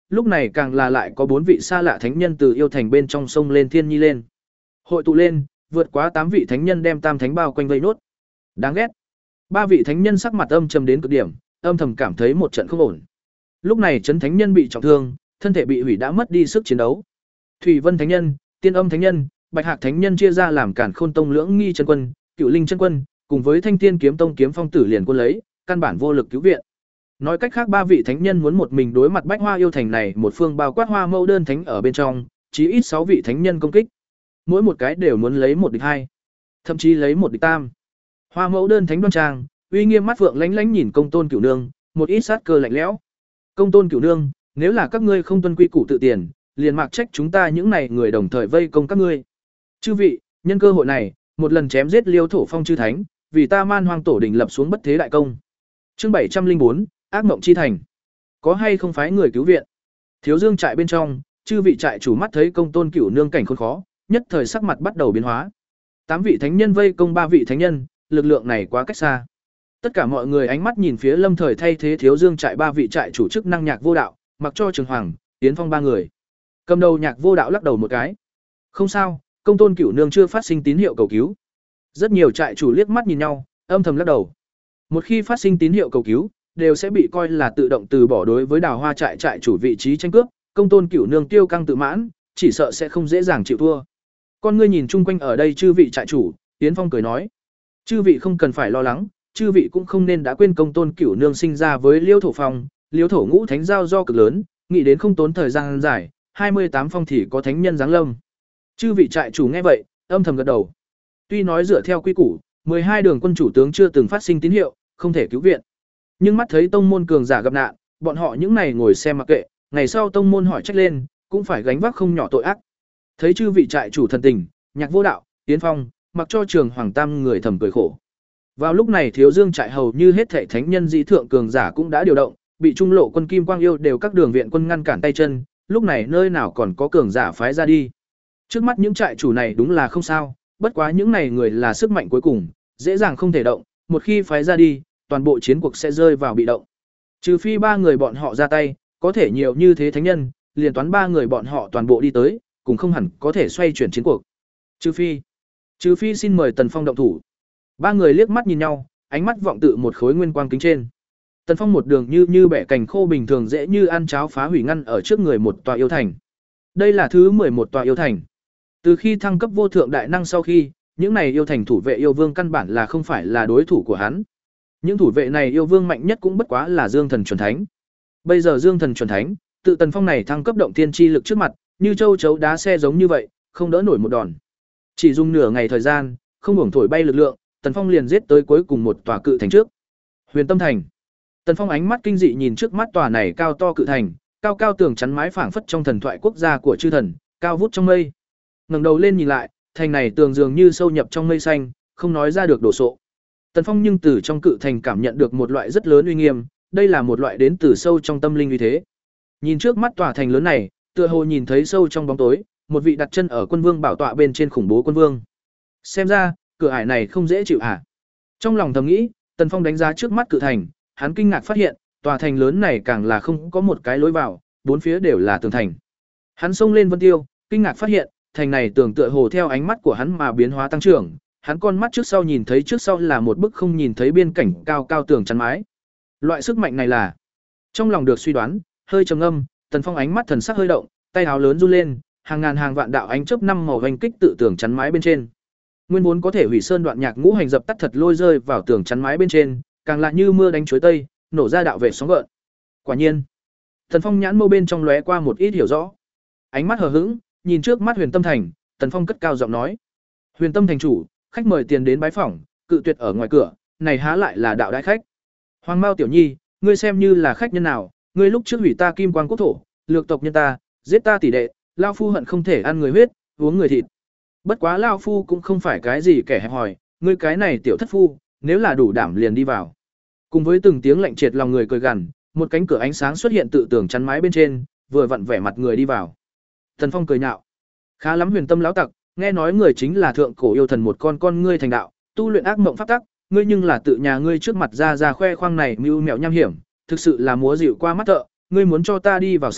lúc này càng là lại có bốn vị xa lạ thánh nhân từ yêu thành bên trong sông lên thiên nhi lên. Hội tụ lên, vượt quá tám vị thánh nhân đem tam thánh bao quanh vây nốt. Đáng ghét. Ba vị thánh nhân sắc mặt âm trầm đến cực điểm, âm thầm cảm thấy một trận không ổn. Lúc này Trấn Thánh Nhân bị trọng thương, thân thể bị hủy đã mất đi sức chiến đấu. Thủy Vân Thánh Nhân, Tiên Âm Thánh Nhân, Bạch Hạc Thánh Nhân chia ra làm Cản Khôn Tông lưỡng nghi chân quân, Cựu Linh chân quân, cùng với Thanh Thiên Kiếm Tông Kiếm Phong Tử liền quân lấy, căn bản vô lực cứu viện. Nói cách khác ba vị thánh nhân muốn một mình đối mặt Bách Hoa yêu thành này, một phương bao quát Hoa Mẫu đơn thánh ở bên trong, chí ít sáu vị thánh nhân công kích. Mỗi một cái đều muốn lấy một địch hai, thậm chí lấy một địch tam. Hoa Mẫu đơn thánh đoan trang, uy nghiêm mắt vượng lánh lánh nhìn Công Tôn Cửu Nương, một ít sát cơ lạnh lẽo. Công Tôn Cửu Nương, nếu là các ngươi không tuân quy củ tự tiền, liền mặc trách chúng ta những này người đồng thời vây công các ngươi. Chư vị, nhân cơ hội này, một lần chém giết Liêu Thổ Phong chư thánh, vì ta Man Hoang Tổ đình lập xuống bất thế đại công. Chương bảy trăm linh bốn, ác mộng chi thành. Có hay không phái người cứu viện? Thiếu Dương trại bên trong, chư vị trại chủ mắt thấy Công Tôn Cửu Nương cảnh khốn khó, nhất thời sắc mặt bắt đầu biến hóa. Tám vị thánh nhân vây công ba vị thánh nhân, lực lượng này quá cách xa. Tất cả mọi người ánh mắt nhìn phía Lâm Thời thay thế Thiếu Dương trại ba vị trại chủ chức năng Nhạc Vô Đạo, mặc cho Trường Hoàng, Tiến Phong ba người. Cầm đầu Nhạc Vô Đạo lắc đầu một cái. Không sao, Công Tôn Cửu Nương chưa phát sinh tín hiệu cầu cứu. Rất nhiều trại chủ liếc mắt nhìn nhau, âm thầm lắc đầu. Một khi phát sinh tín hiệu cầu cứu, đều sẽ bị coi là tự động từ bỏ đối với Đào Hoa trại trại chủ vị trí tranh cướp, Công Tôn Cửu Nương tiêu căng tự mãn, chỉ sợ sẽ không dễ dàng chịu thua. Con ngươi nhìn chung quanh ở đây chư vị trại chủ, Tiến Phong cười nói: "Chư vị không cần phải lo lắng, chư vị cũng không nên đã quên Công Tôn Cửu Nương sinh ra với Liêu Thổ Phong, Liêu Thổ Ngũ Thánh giao do cực lớn, nghĩ đến không tốn thời gian dài, hai mươi tám phong thì có thánh nhân giáng lâm." Chư vị trại chủ nghe vậy, âm thầm gật đầu. Tuy nói dựa theo quy củ, mười hai đường quân chủ tướng chưa từng phát sinh tín hiệu, không thể cứu viện. Nhưng mắt thấy tông môn cường giả gặp nạn, bọn họ những này ngồi xem mặc kệ, ngày sau tông môn hỏi trách lên, cũng phải gánh vác không nhỏ tội ác. Thấy chư vị trại chủ thần tình, Nhạc Vô Đạo, Tiến Phong, mặc cho Trường Hoàng Tam người thầm cười khổ. Vào lúc này Thiếu Dương trại hầu như hết thảy thánh nhân dĩ thượng cường giả cũng đã điều động, bị trung lộ quân Kim Quang Yêu đều các đường viện quân ngăn cản tay chân, lúc này nơi nào còn có cường giả phái ra đi. Trước mắt những trại chủ này đúng là không sao, bất quá những này người là sức mạnh cuối cùng, dễ dàng không thể động, một khi phái ra đi, toàn bộ chiến cuộc sẽ rơi vào bị động. Trừ phi ba người bọn họ ra tay, có thể nhiều như thế thánh nhân, liền toán ba người bọn họ toàn bộ đi tới, cũng không hẳn có thể xoay chuyển chiến cuộc. Trừ phi, trừ phi xin mời Tần Phong động thủ. Ba người liếc mắt nhìn nhau, ánh mắt vọng tự một khối nguyên quang kính trên. Tần Phong một đường như như bẻ cành khô bình thường dễ như ăn cháo phá hủy ngăn ở trước người một tòa yêu thành. Đây là thứ mười một tòa yêu thành. Từ khi thăng cấp vô thượng đại năng sau khi, những này yêu thành thủ vệ yêu vương căn bản là không phải là đối thủ của hắn. Những thủ vệ này yêu vương mạnh nhất cũng bất quá là Dương Thần chuẩn thánh. Bây giờ Dương Thần chuẩn thánh, tự Tần Phong này thăng cấp động tiên chi lực trước mặt, như châu chấu đá xe giống như vậy, không đỡ nổi một đòn. Chỉ dùng nửa ngày thời gian, không hưởng thổi bay lực lượng, Tần Phong liền giết tới cuối cùng một tòa cự thành trước. Huyền Tâm thành. Tần Phong ánh mắt kinh dị nhìn trước mắt tòa này cao to cự thành, cao cao tường chắn mái phảng phất trong thần thoại quốc gia của chư thần, cao vút trong mây. Ngẩng đầu lên nhìn lại, thành này tường dường như sâu nhập trong mây xanh, không nói ra được đồ sộ. Tần Phong nhưng từ trong cự thành cảm nhận được một loại rất lớn uy nghiêm, đây là một loại đến từ sâu trong tâm linh uy thế. Nhìn trước mắt tòa thành lớn này, tựa hồ nhìn thấy sâu trong bóng tối, một vị đặt chân ở quân vương bảo tọa bên trên khủng bố quân vương. Xem ra, cửa ải này không dễ chịu hả? Trong lòng thầm nghĩ, Tần Phong đánh giá trước mắt cự thành, hắn kinh ngạc phát hiện, tòa thành lớn này càng là không có một cái lối vào, bốn phía đều là tường thành. Hắn xông lên Vân Tiêu, kinh ngạc phát hiện, thành này tường tựa hồ theo ánh mắt của hắn mà biến hóa tăng trưởng, hắn con mắt trước sau nhìn thấy trước sau là một bức không nhìn thấy biên cảnh cao cao tường chắn mái. Loại sức mạnh này là, trong lòng được suy đoán, hơi trầm ngâm, Tần Phong ánh mắt thần sắc hơi động, tay áo lớn run lên, hàng ngàn hàng vạn đạo ánh chớp năm màu vành kích tự tường chắn mái bên trên. Nguyên vốn có thể hủy sơn đoạn nhạc ngũ hành dập tắt thật lôi rơi vào tường chắn mái bên trên, càng lại như mưa đánh chuối tây, nổ ra đạo vệ sóng gợn. Quả nhiên, Tần Phong nhãn mâu bên trong lóe qua một ít hiểu rõ. Ánh mắt hờ hững, nhìn trước mắt Huyền Tâm thành, Tần Phong cất cao giọng nói: "Huyền Tâm thành chủ, khách mời tiền đến bái phỏng, cự tuyệt ở ngoài cửa, này há lại là đạo đại khách. Hoàng Mao tiểu nhi, ngươi xem như là khách nhân nào, ngươi lúc trước hủy ta Kim Quang quốc thổ, lược tộc nhân ta, giết ta tỷ đệ, lão phu hận không thể ăn người huyết, uống người thịt. Bất quá lão phu cũng không phải cái gì kẻ hẹp hòi, ngươi cái này tiểu thất phu, nếu là đủ đảm liền đi vào." Cùng với từng tiếng lạnh triệt lòng người cười gằn, một cánh cửa ánh sáng xuất hiện tự tường chắn mái bên trên, vừa vặn vẻ mặt người đi vào. Tần Phong cười nhạo: "Khá lắm Huyền Tâm lão tặc, nghe nói người chính là thượng cổ yêu thần một con con ngươi thành đạo, tu luyện ác mộng pháp tắc, ngươi nhưng là tự nhà ngươi trước mặt ra ra khoe khoang này mưu mẹo nham hiểm, thực sự là múa dịu qua mắt thợ, ngươi muốn cho ta đi vào sao?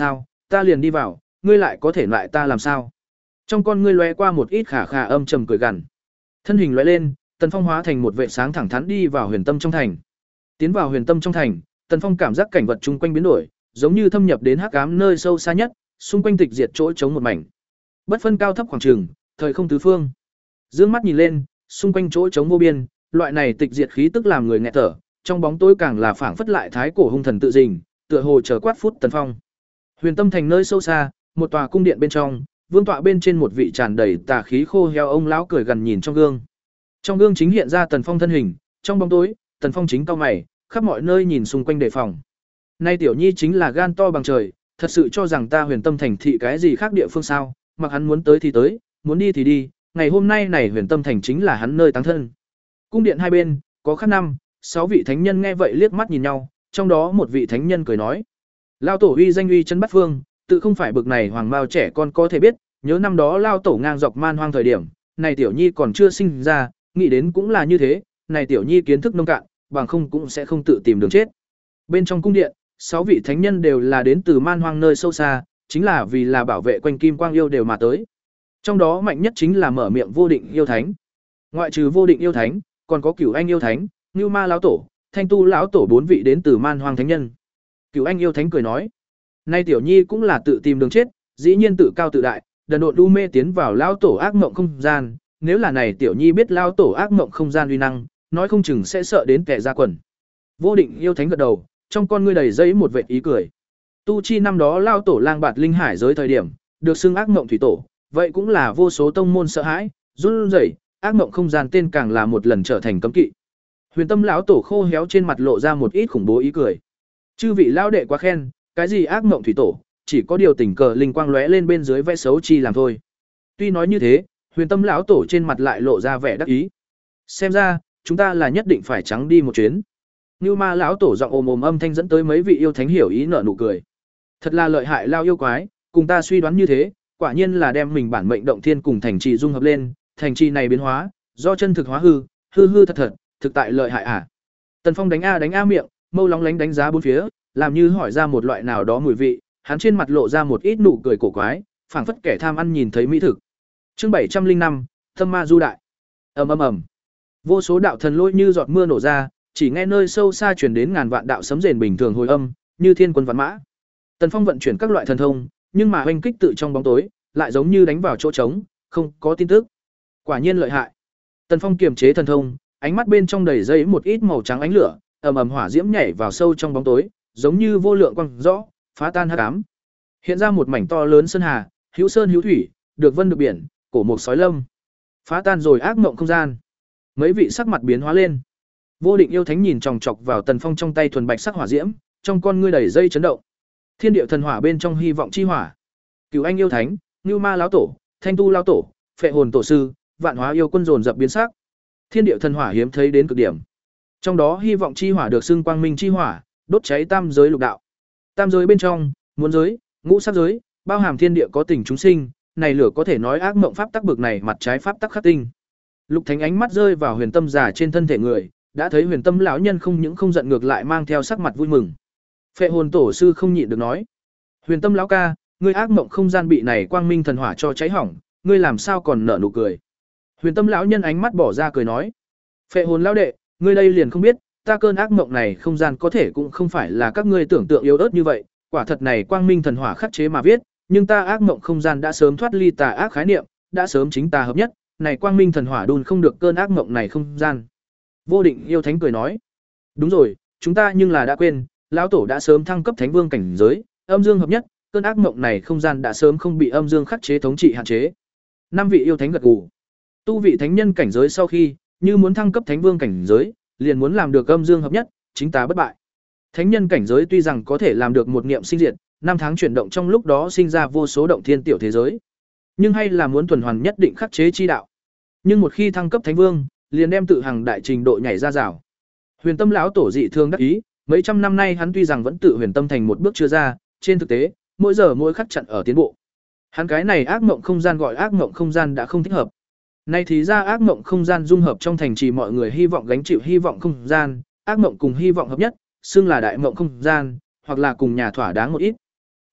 ta liền đi vào, ngươi lại có thể loại ta làm sao? Trong con ngươi lóe qua một ít khả khả âm trầm cười gằn. Thân hình lóe lên, Tần Phong hóa thành một vệ sáng thẳng thắn đi vào Huyền Tâm trong thành. Tiến vào Huyền Tâm trong thành, Tần Phong cảm giác cảnh vật chung quanh biến đổi, giống như thâm nhập đến hắc ám nơi sâu xa nhất, xung quanh tịch diệt chỗ trống một mảnh. Bất phân cao thấp khoảng trường, thời không tứ phương. Dương mắt nhìn lên, xung quanh chỗ trống vô biên, loại này tịch diệt khí tức làm người nghẹt thở, trong bóng tối càng là phảng phất lại thái cổ hung thần tự rình, tựa hồ chờ quát phút Tần Phong. Huyền Tâm thành nơi sâu xa, một tòa cung điện bên trong, vương tọa bên trên một vị tràn đầy tà khí khô heo ông lão cười gần nhìn trong gương. Trong gương chính hiện ra Tần Phong thân hình, trong bóng tối, Tần Phong chính cau mày, khắp mọi nơi nhìn xung quanh đề phòng. Nay tiểu nhi chính là gan to bằng trời, thật sự cho rằng ta Huyền Tâm thành thị cái gì khác địa phương sao? Mặc hắn muốn tới thì tới, muốn đi thì đi, ngày hôm nay này Huyền Tâm thành chính là hắn nơi táng thân. Cung điện hai bên, có khắc năm, sáu vị thánh nhân nghe vậy liếc mắt nhìn nhau, trong đó một vị thánh nhân cười nói: "Lao tổ uy danh uy chân bắt phương, tự không phải bực này hoàng mao trẻ con có thể biết, nhớ năm đó lao tổ ngang dọc man hoang thời điểm, này tiểu nhi còn chưa sinh ra, nghĩ đến cũng là như thế, này tiểu nhi kiến thức nông cạn, bằng không cũng sẽ không tự tìm đường chết." Bên trong cung điện, sáu vị thánh nhân đều là đến từ man hoang nơi sâu xa, chính là vì là bảo vệ quanh Kim Quang yêu đều mà tới. Trong đó mạnh nhất chính là mở miệng Vô Định yêu thánh. Ngoại trừ Vô Định yêu thánh, còn có Cửu Anh yêu thánh, Nưu Ma lão tổ, Thanh Tu lão tổ bốn vị đến từ man hoang thánh nhân. Cửu Anh yêu thánh cười nói: "Nay tiểu nhi cũng là tự tìm đường chết, dĩ nhiên tự cao tự đại, đần độn đu mê tiến vào lão tổ ác mộng không gian, nếu là này tiểu nhi biết lão tổ ác mộng không gian uy năng, nói không chừng sẽ sợ đến kẻ ra quần." Vô Định yêu thánh gật đầu, trong con ngươi đầy dẫy một vệt ý cười. Tu chi năm đó lão tổ lang bạt linh hải giới thời điểm, được xưng ác mộng thủy tổ, vậy cũng là vô số tông môn sợ hãi, run rẩy, ác mộng không gian tên càng là một lần trở thành cấm kỵ. Huyền Tâm lão tổ khô héo trên mặt lộ ra một ít khủng bố ý cười. Chư vị lão đệ quá khen, cái gì ác mộng thủy tổ, chỉ có điều tình cờ linh quang lóe lên bên dưới vẽ xấu chi làm thôi. Tuy nói như thế, Huyền Tâm lão tổ trên mặt lại lộ ra vẻ đắc ý. Xem ra, chúng ta là nhất định phải trắng đi một chuyến. Nưu Ma lão tổ giọng ồm ồm âm thanh dẫn tới mấy vị yêu thánh hiểu ý nở nụ cười. Thật là lợi hại lao yêu quái, cùng ta suy đoán như thế, quả nhiên là đem mình bản mệnh động thiên cùng thành trì dung hợp lên, thành trì này biến hóa, do chân thực hóa hư, hư hư thật thật, thực tại lợi hại à? Tần Phong đánh a đánh a miệng, mâu lóng lánh đánh giá bốn phía, làm như hỏi ra một loại nào đó mùi vị, hắn trên mặt lộ ra một ít nụ cười cổ quái, phảng phất kẻ tham ăn nhìn thấy mỹ thực. Chương bảy trăm linh năm, Tâm Ma du đại. Ầm ầm ầm. Vô số đạo thần lôi như giọt mưa nổ ra, chỉ nghe nơi sâu xa truyền đến ngàn vạn đạo sấm rền bình thường hồi âm, như thiên quân vạn mã. Tần Phong vận chuyển các loại thần thông, nhưng mà hoành kích tự trong bóng tối, lại giống như đánh vào chỗ trống, không có tin tức. Quả nhiên lợi hại. Tần Phong kiềm chế thần thông, ánh mắt bên trong đầy dây một ít màu trắng ánh lửa, ầm ầm hỏa diễm nhảy vào sâu trong bóng tối, giống như vô lượng quang rõ, phá tan hắc ám. Hiện ra một mảnh to lớn sơn hà, hữu sơn hữu thủy, được vân được biển, cổ mục sói lâm. Phá tan rồi ác mộng không gian. Mấy vị sắc mặt biến hóa lên. Vô Định yêu thánh nhìn chòng chọc vào Tần Phong trong tay thuần bạch sắc hỏa diễm, trong con ngươi đầy dây chấn động. Thiên địa thần hỏa bên trong hy vọng chi hỏa. Cửu Anh yêu thánh, Nưu Ma lão tổ, Thanh Tu lão tổ, Phệ hồn tổ sư, Vạn Hóa yêu quân dồn dập biến sắc. Thiên địa thần hỏa hiếm thấy đến cực điểm. Trong đó hy vọng chi hỏa được xưng quang minh chi hỏa, đốt cháy tam giới lục đạo. Tam giới bên trong, muôn giới, ngũ sắc giới, bao hàm thiên địa có tình chúng sinh, này lửa có thể nói ác mộng pháp tắc bực này mặt trái pháp tắc khắc tinh. Lục Thánh ánh mắt rơi vào Huyền Tâm giả trên thân thể người, đã thấy Huyền Tâm lão nhân không những không giận ngược lại mang theo sắc mặt vui mừng. Phệ hồn tổ sư không nhịn được nói: "Huyền Tâm lão ca, ngươi ác mộng không gian bị này quang minh thần hỏa cho cháy hỏng, ngươi làm sao còn nở nụ cười?" Huyền Tâm lão nhân ánh mắt bỏ ra cười nói: "Phệ hồn lão đệ, ngươi đây liền không biết, ta cơn ác mộng này không gian có thể cũng không phải là các ngươi tưởng tượng yếu ớt như vậy, quả thật này quang minh thần hỏa khắc chế mà viết, nhưng ta ác mộng không gian đã sớm thoát ly tà ác khái niệm, đã sớm chính tà hợp nhất, này quang minh thần hỏa đun không được cơn ác mộng này không gian." Vô Định yêu thánh cười nói: "Đúng rồi, chúng ta nhưng là đã quên, lão tổ đã sớm thăng cấp thánh vương cảnh giới, âm dương hợp nhất, cơn ác mộng này không gian đã sớm không bị âm dương khắc chế thống trị hạn chế." Năm vị yêu thánh gật gù. Tu vị thánh nhân cảnh giới sau khi, như muốn thăng cấp thánh vương cảnh giới, liền muốn làm được âm dương hợp nhất, chính tà bất bại. Thánh nhân cảnh giới tuy rằng có thể làm được một niệm sinh diệt, năm tháng chuyển động trong lúc đó sinh ra vô số động thiên tiểu thế giới, nhưng hay là muốn tuần hoàn nhất định khắc chế chi đạo. Nhưng một khi thăng cấp thánh vương, liền đem tự hằng đại trình độ nhảy ra rào. Huyền Tâm lão tổ dị thương đắc ý, mấy trăm năm nay hắn tuy rằng vẫn tự Huyền Tâm thành một bước chưa ra, trên thực tế, mỗi giờ mỗi khắc chặn ở tiến bộ. Hắn cái này ác mộng không gian gọi ác mộng không gian đã không thích hợp. Nay thì ra ác mộng không gian dung hợp trong thành trì mọi người hy vọng gánh chịu hy vọng không gian, ác mộng cùng hy vọng hợp nhất, xưng là đại mộng không gian, hoặc là cùng nhà thỏa đáng một ít.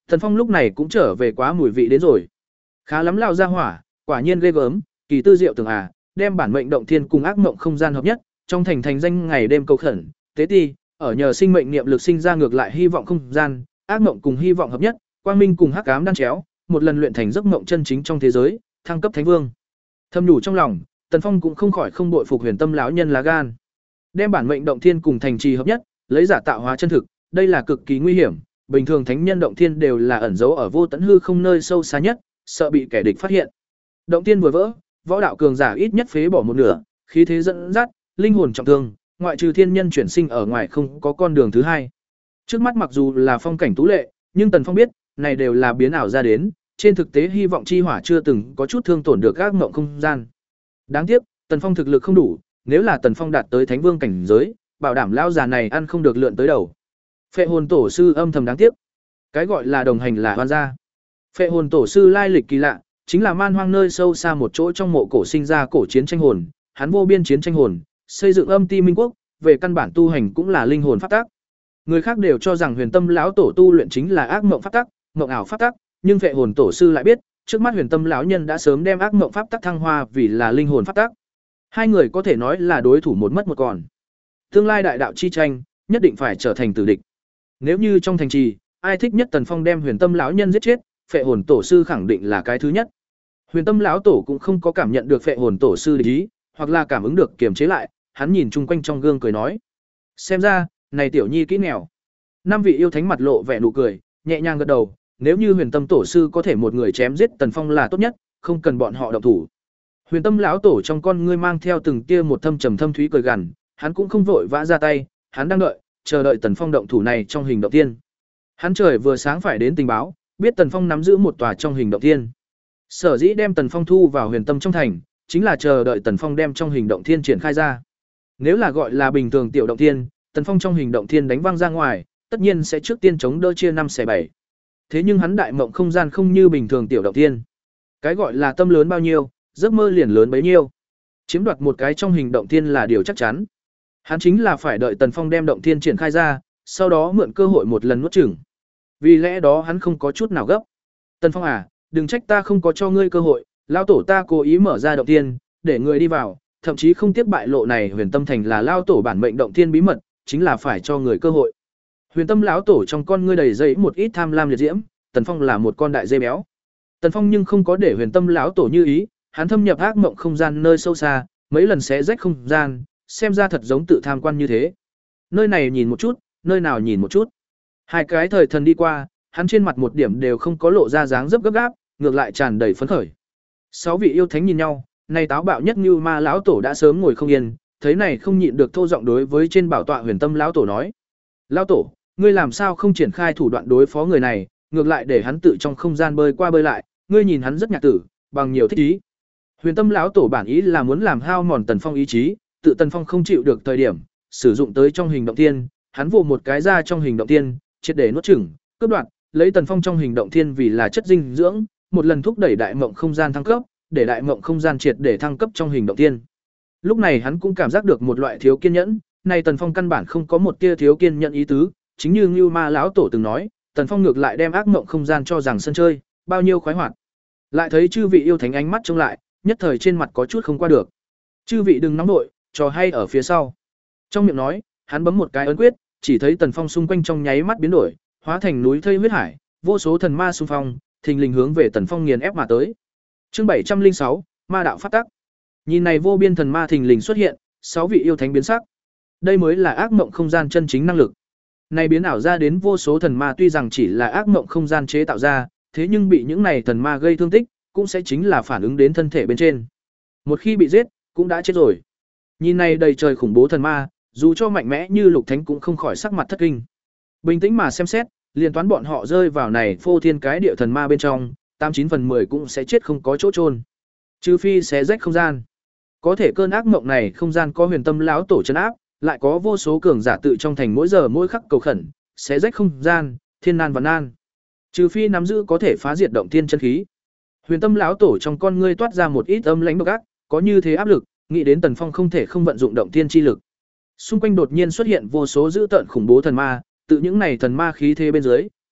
Tần Phong lúc này cũng trở về quá mùi vị đến rồi. Khá lắm lao ra hỏa, quả nhiên ghê gớm, kỳ tư diệu tưởng à, đem bản mệnh động thiên cùng ác mộng không gian hợp nhất, trong thành thành danh ngày đêm cầu khẩn, tế ti, ở nhờ sinh mệnh niệm lực sinh ra ngược lại hy vọng không gian, ác mộng cùng hy vọng hợp nhất, quang minh cùng hắc ám đan chéo, một lần luyện thành giấc mộng chân chính trong thế giới, thăng cấp thánh vương. Thâm nhủ trong lòng, Tần Phong cũng không khỏi không bội phục Huyền Tâm lão nhân lá gan. Đem bản mệnh động thiên cùng thành trì hợp nhất, lấy giả tạo hóa chân thực, đây là cực kỳ nguy hiểm, bình thường thánh nhân động thiên đều là ẩn giấu ở vô tận hư không nơi sâu xa nhất, sợ bị kẻ địch phát hiện. Động thiên vừa vỡ, võ đạo cường giả ít nhất phế bỏ một nửa, khí thế dẫn dắt, linh hồn trọng thương, ngoại trừ thiên nhân chuyển sinh ở ngoài không có con đường thứ hai. Trước mắt mặc dù là phong cảnh tú lệ, nhưng Tần Phong biết, này đều là biến ảo ra đến, trên thực tế hy vọng chi hỏa chưa từng có chút thương tổn được ác mộng không gian. Đáng tiếc, Tần Phong thực lực không đủ, nếu là Tần Phong đạt tới thánh vương cảnh giới, bảo đảm lão già này ăn không được lượn tới đầu. Phệ hồn tổ sư âm thầm đáng tiếc. Cái gọi là đồng hành là hoan gia. Phệ hồn tổ sư lai lịch kỳ lạ, chính là man hoang nơi sâu xa một chỗ trong mộ cổ sinh ra cổ chiến tranh hồn, hắn vô biên chiến tranh hồn, xây dựng âm ti minh quốc, về căn bản tu hành cũng là linh hồn pháp tắc. Người khác đều cho rằng Huyền Tâm lão tổ tu luyện chính là ác mộng pháp tắc, mộng ảo pháp tắc, nhưng Phệ hồn tổ sư lại biết, trước mắt Huyền Tâm lão nhân đã sớm đem ác mộng pháp tắc thăng hoa vì là linh hồn pháp tắc. Hai người có thể nói là đối thủ một mất một còn. Tương lai đại đạo chi tranh, nhất định phải trở thành tử địch. Nếu như trong thành trì, ai thích nhất Tần Phong đem Huyền Tâm lão nhân giết chết, Phệ hồn tổ sư khẳng định là cái thứ nhất. Huyền Tâm lão tổ cũng không có cảm nhận được Phệ hồn tổ sư địch ý, hoặc là cảm ứng được kiềm chế lại, hắn nhìn chung quanh trong gương cười nói: "Xem ra, này tiểu nhi kỹ nghèo." Năm vị yêu thánh mặt lộ vẻ nụ cười, nhẹ nhàng gật đầu, nếu như Huyền Tâm tổ sư có thể một người chém giết Tần Phong là tốt nhất, không cần bọn họ động thủ. Huyền Tâm lão tổ trong con ngươi mang theo từng tia một thâm trầm thâm thúy cười gằn, hắn cũng không vội vã ra tay, hắn đang đợi, chờ đợi Tần Phong động thủ này trong hình động tiên. Hắn trời vừa sáng phải đến tình báo, biết Tần Phong nắm giữ một tòa trong hình động thiên. Sở dĩ đem Tần Phong thu vào Huyền Tâm trong thành, chính là chờ đợi Tần Phong đem trong hình động thiên triển khai ra. Nếu là gọi là bình thường tiểu động thiên, Tần Phong trong hình động thiên đánh văng ra ngoài, tất nhiên sẽ trước tiên chống đỡ chia năm xẻ bảy. Thế nhưng hắn đại mộng không gian không như bình thường tiểu động thiên. Cái gọi là tâm lớn bao nhiêu, giấc mơ liền lớn bấy nhiêu. Chiếm đoạt một cái trong hình động thiên là điều chắc chắn. Hắn chính là phải đợi Tần Phong đem động thiên triển khai ra, sau đó mượn cơ hội một lần nuốt chửng. Vì lẽ đó hắn không có chút nào gấp. Tần Phong à, đừng trách ta không có cho ngươi cơ hội, lao tổ ta cố ý mở ra động thiên, để người đi vào, thậm chí không tiếc bại lộ này Huyền Tâm thành là lao tổ bản mệnh động thiên bí mật, chính là phải cho người cơ hội. Huyền Tâm lão tổ trong con ngươi đầy dẫy một ít tham lam liệt diễm, Tần Phong là một con đại dê béo. Tần Phong nhưng không có để Huyền Tâm lão tổ như ý, hắn thâm nhập ác mộng không gian nơi sâu xa, mấy lần xé rách không gian, xem ra thật giống tự tham quan như thế. Nơi này nhìn một chút, nơi nào nhìn một chút. Hai cái thời thần đi qua, hắn trên mặt một điểm đều không có lộ ra dáng dấp gấp gáp, ngược lại tràn đầy phấn khởi. Sáu vị yêu thánh nhìn nhau, này táo bạo nhất như ma lão tổ đã sớm ngồi không yên, thấy này không nhịn được thô giọng đối với trên bảo tọa Huyền Tâm lão tổ nói: "Lão tổ, ngươi làm sao không triển khai thủ đoạn đối phó người này, ngược lại để hắn tự trong không gian bơi qua bơi lại, ngươi nhìn hắn rất nhạc tử, bằng nhiều thích ý." Huyền Tâm lão tổ bản ý là muốn làm hao mòn Tần Phong ý chí, tự Tần Phong không chịu được thời điểm, sử dụng tới trong hình động thiên, hắn vồ một cái ra trong hình động thiên, triệt để nuốt chửng, cướp đoạt, lấy Tần Phong trong hình động thiên vì là chất dinh dưỡng, một lần thúc đẩy đại mộng không gian thăng cấp, để đại mộng không gian triệt để thăng cấp trong hình động thiên. Lúc này hắn cũng cảm giác được một loại thiếu kiên nhẫn, này Tần Phong căn bản không có một tia thiếu kiên nhẫn ý tứ, chính như Ngưu Ma lão tổ từng nói, Tần Phong ngược lại đem ác mộng không gian cho rằng sân chơi, bao nhiêu khoái hoạt. Lại thấy chư vị yêu thánh ánh mắt trông lại, nhất thời trên mặt có chút không qua được. Chư vị đừng nóng nội, trò hay ở phía sau. Trong miệng nói, hắn bấm một cái ấn quyết, chỉ thấy Tần Phong xung quanh trong nháy mắt biến đổi, hóa thành núi thây huyết hải, vô số thần ma xung phong, thình lình hướng về Tần Phong nghiền ép mà tới. Chương bảy trăm linh sáu, Ma đạo phát tắc. Nhìn này vô biên thần ma thình lình xuất hiện, sáu vị yêu thánh biến sắc. Đây mới là ác mộng không gian chân chính năng lực. Này biến ảo ra đến vô số thần ma tuy rằng chỉ là ác mộng không gian chế tạo ra, thế nhưng bị những này thần ma gây thương tích, cũng sẽ chính là phản ứng đến thân thể bên trên. Một khi bị giết, cũng đã chết rồi. Nhìn này đầy trời khủng bố thần ma, dù cho mạnh mẽ như Lục Thánh cũng không khỏi sắc mặt thất kinh. Bình tĩnh mà xem xét, liền toán bọn họ rơi vào này phô thiên cái địa thần ma bên trong, tám chín phần mười cũng sẽ chết không có chỗ chôn. Trừ phi xé rách không gian. Có thể cơn ác mộng này không gian có Huyền Tâm lão tổ trấn áp, lại có vô số cường giả tự trong thành mỗi giờ mỗi khắc cầu khẩn, xé rách không gian, thiên nan và nan. Trừ phi nắm giữ có thể phá diệt động thiên chân khí. Huyền Tâm lão tổ trong con ngươi toát ra một ít âm lãnh độc ác, có như thế áp lực, nghĩ đến Tần Phong không thể không vận dụng động thiên chi lực. Xung quanh đột nhiên xuất hiện vô số dữ tợn khủng bố thần ma, tự những này thần ma khí thế bên dưới,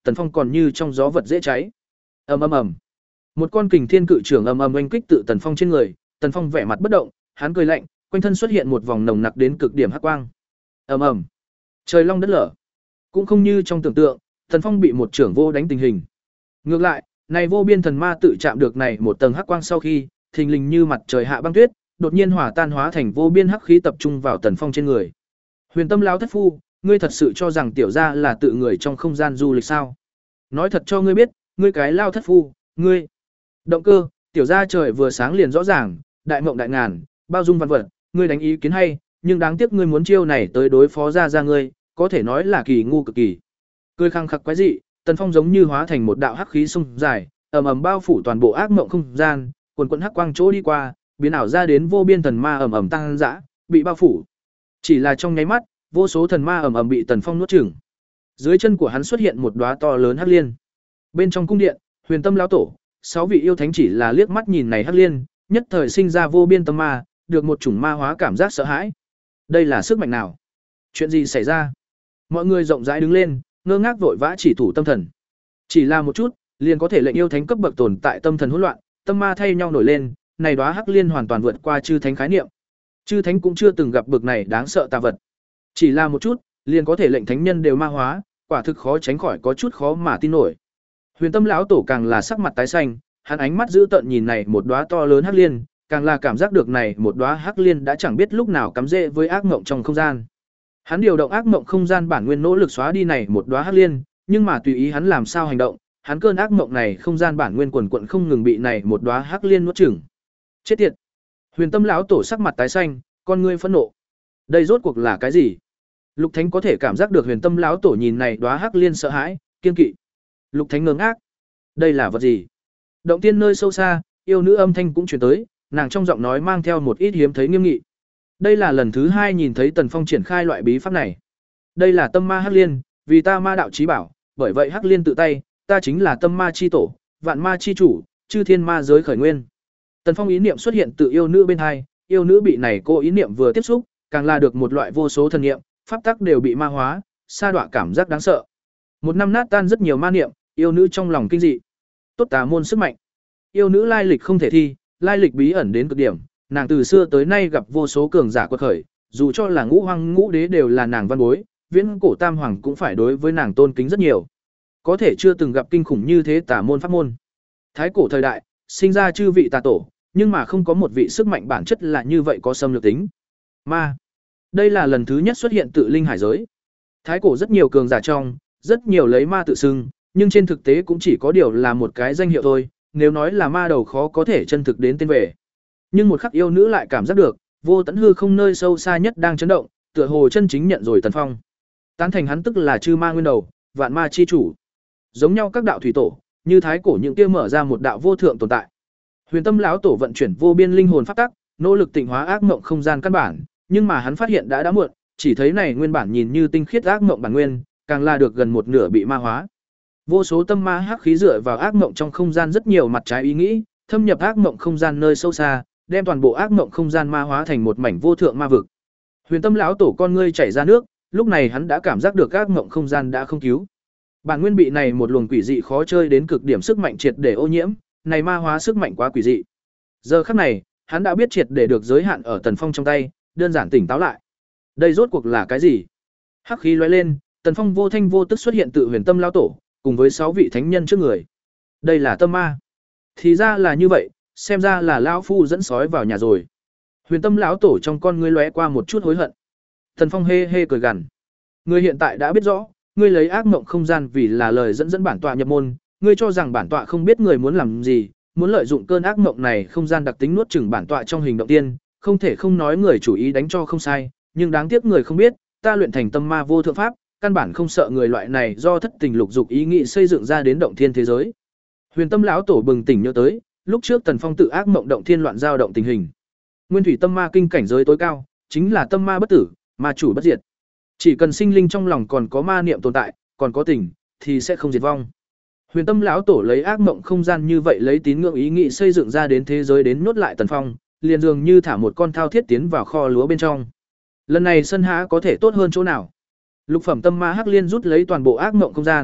Tần Phong còn như trong gió vật dễ cháy. Ầm ầm ầm. Một con kình thiên cự trưởng ầm ầm oanh kích tự Tần Phong trên người, Tần Phong vẻ mặt bất động, hắn cười lạnh, quanh thân xuất hiện một vòng nồng nặc đến cực điểm hắc quang. Ầm ầm. Trời long đất lở. Cũng không như trong tưởng tượng, Tần Phong bị một trưởng vô đánh tình hình. Ngược lại, này vô biên thần ma tự chạm được này một tầng hắc quang sau khi, thình lình như mặt trời hạ băng tuyết, đột nhiên hòa tan hóa thành vô biên hắc khí tập trung vào Tần Phong trên người. Huyền Tâm lão thất phu, ngươi thật sự cho rằng tiểu gia là tự người trong không gian du lịch sao? Nói thật cho ngươi biết, ngươi cái lao thất phu, ngươi. Động cơ, tiểu gia trời vừa sáng liền rõ ràng, đại mộng đại ngàn, bao dung văn vật, ngươi đánh ý kiến hay, nhưng đáng tiếc ngươi muốn chiêu này tới đối phó gia gia ngươi, có thể nói là kỳ ngu cực kỳ. Cười khăng khặc quái dị, Tần Phong giống như hóa thành một đạo hắc khí sông dài, ầm ầm bao phủ toàn bộ ác mộng không gian, quần quần hắc quang chỗ đi qua, biến ảo ra đến vô biên thần ma ầm ầm tăng dã, bị bao phủ. Chỉ là trong nháy mắt, vô số thần ma ầm ầm bị Tần Phong nuốt chửng. Dưới chân của hắn xuất hiện một đóa to lớn hắc liên. Bên trong cung điện, Huyền Tâm lão tổ, sáu vị yêu thánh chỉ là liếc mắt nhìn này hắc liên, nhất thời sinh ra vô biên tâm ma, được một chủng ma hóa cảm giác sợ hãi. Đây là sức mạnh nào? Chuyện gì xảy ra? Mọi người rộng rãi đứng lên, ngơ ngác vội vã chỉ thủ tâm thần. Chỉ là một chút, liền có thể lệnh yêu thánh cấp bậc tồn tại tâm thần hỗn loạn, tâm ma thay nhau nổi lên, này đóa hắc liên hoàn toàn vượt qua chư thánh khái niệm. Chư thánh cũng chưa từng gặp bậc này đáng sợ tà vật. Chỉ là một chút, liền có thể lệnh thánh nhân đều ma hóa, quả thực khó tránh khỏi có chút khó mà tin nổi. Huyền Tâm lão tổ càng là sắc mặt tái xanh, hắn ánh mắt dữ tợn nhìn này một đóa to lớn hắc liên, càng là cảm giác được này một đóa hắc liên đã chẳng biết lúc nào cắm rễ với ác mộng trong không gian. Hắn điều động ác mộng không gian bản nguyên nỗ lực xóa đi này một đóa hắc liên, nhưng mà tùy ý hắn làm sao hành động, hắn cơn ác mộng này không gian bản nguyên quần quật không ngừng bị này một đóa hắc liên nuốt chửng. Chết tiệt. Huyền Tâm lão tổ sắc mặt tái xanh, con ngươi phẫn nộ. Đây rốt cuộc là cái gì? Lục Thánh có thể cảm giác được Huyền Tâm lão tổ nhìn này đóa hắc liên sợ hãi, kiên kỵ. Lục Thánh ngơ ngác. Đây là vật gì? Động tiên nơi sâu xa, yêu nữ âm thanh cũng truyền tới, nàng trong giọng nói mang theo một ít hiếm thấy nghiêm nghị. Đây là lần thứ hai nhìn thấy Tần Phong triển khai loại bí pháp này. Đây là tâm ma hắc liên, vì ta ma đạo chí bảo, bởi vậy hắc liên tự tay, ta chính là tâm ma chi tổ, vạn ma chi chủ, chư thiên ma giới khởi nguyên. Tần Phong ý niệm xuất hiện tự yêu nữ bên hai, yêu nữ bị này cô ý niệm vừa tiếp xúc, càng là được một loại vô số thần niệm, pháp tắc đều bị ma hóa, sa đọa cảm giác đáng sợ. Một năm nát tan rất nhiều ma niệm, yêu nữ trong lòng kinh dị. Tốt tà môn sức mạnh. Yêu nữ lai lịch không thể thi, lai lịch bí ẩn đến cực điểm, nàng từ xưa tới nay gặp vô số cường giả quật khởi, dù cho là ngũ hoàng ngũ đế đều là nàng văn bối, viễn cổ tam hoàng cũng phải đối với nàng tôn kính rất nhiều. Có thể chưa từng gặp kinh khủng như thế tà môn pháp môn. Thái cổ thời đại, sinh ra chư vị tà tổ, nhưng mà không có một vị sức mạnh bản chất là như vậy có xâm lược tính. Ma. Đây là lần thứ nhất xuất hiện tự linh hải giới. Thái cổ rất nhiều cường giả trong, rất nhiều lấy ma tự xưng, nhưng trên thực tế cũng chỉ có điều là một cái danh hiệu thôi, nếu nói là ma đầu khó có thể chân thực đến tên về. Nhưng một khắc yêu nữ lại cảm giác được, vô tận hư không nơi sâu xa nhất đang chấn động, tựa hồ chân chính nhận rồi Tần Phong. Tán thành hắn tức là chư ma nguyên đầu, vạn ma chi chủ. Giống nhau các đạo thủy tổ, như thái cổ những kia mở ra một đạo vô thượng tồn tại. Huyền Tâm lão tổ vận chuyển vô biên linh hồn pháp tắc, nỗ lực tịnh hóa ác mộng không gian căn bản, nhưng mà hắn phát hiện đã đã muộn, chỉ thấy này nguyên bản nhìn như tinh khiết ác mộng bản nguyên, càng là được gần một nửa bị ma hóa. Vô số tâm ma hắc khí dựa vào ác mộng trong không gian rất nhiều mặt trái ý nghĩ, thâm nhập ác mộng không gian nơi sâu xa, đem toàn bộ ác mộng không gian ma hóa thành một mảnh vô thượng ma vực. Huyền Tâm lão tổ con ngươi chảy ra nước, lúc này hắn đã cảm giác được ác mộng không gian đã không cứu. Bản nguyên bị này một luồng quỷ dị khó chơi đến cực điểm sức mạnh triệt để ô nhiễm, này ma hóa sức mạnh quá quỷ dị. Giờ khắc này, hắn đã biết triệt để được giới hạn ở Tần Phong trong tay, đơn giản tỉnh táo lại. Đây rốt cuộc là cái gì? Hắc khí lóe lên, Tần Phong vô thanh vô tức xuất hiện tự Huyền Tâm lão tổ, cùng với sáu vị thánh nhân trước người. Đây là tâm ma. Thì ra là như vậy, xem ra là lão phu dẫn sói vào nhà rồi. Huyền Tâm lão tổ trong con ngươi lóe qua một chút hối hận. Tần Phong hê hê cười gằn. Ngươi hiện tại đã biết rõ, ngươi lấy ác mộng không gian vì là lời dẫn dẫn bản tọa nhập môn, ngươi cho rằng bản tọa không biết người muốn làm gì, muốn lợi dụng cơn ác mộng này không gian đặc tính nuốt chửng bản tọa trong hình động tiên, không thể không nói người chủ ý đánh cho không sai, nhưng đáng tiếc người không biết, ta luyện thành tâm ma vô thượng pháp, căn bản không sợ người loại này do thất tình lục dục ý nghĩ xây dựng ra đến động thiên thế giới. Huyền Tâm lão tổ bừng tỉnh nhớ tới, lúc trước Tần Phong tự ác mộng động thiên loạn giao động tình hình. Nguyên thủy tâm ma kinh cảnh giới tối cao, chính là tâm ma bất tử, ma chủ bất diệt. Chỉ cần sinh linh trong lòng còn có ma niệm tồn tại, còn có tình, thì sẽ không diệt vong. Huyền Tâm lão tổ lấy ác mộng không gian như vậy lấy tín ngưỡng ý nghĩ xây dựng ra đến thế giới đến nhốt lại Tần Phong, liền dường như thả một con thao thiết tiến vào kho lúa bên trong. Lần này sân há có thể tốt hơn chỗ nào? Lục phẩm tâm ma hắc liên rút lấy toàn bộ ác mộng không gian,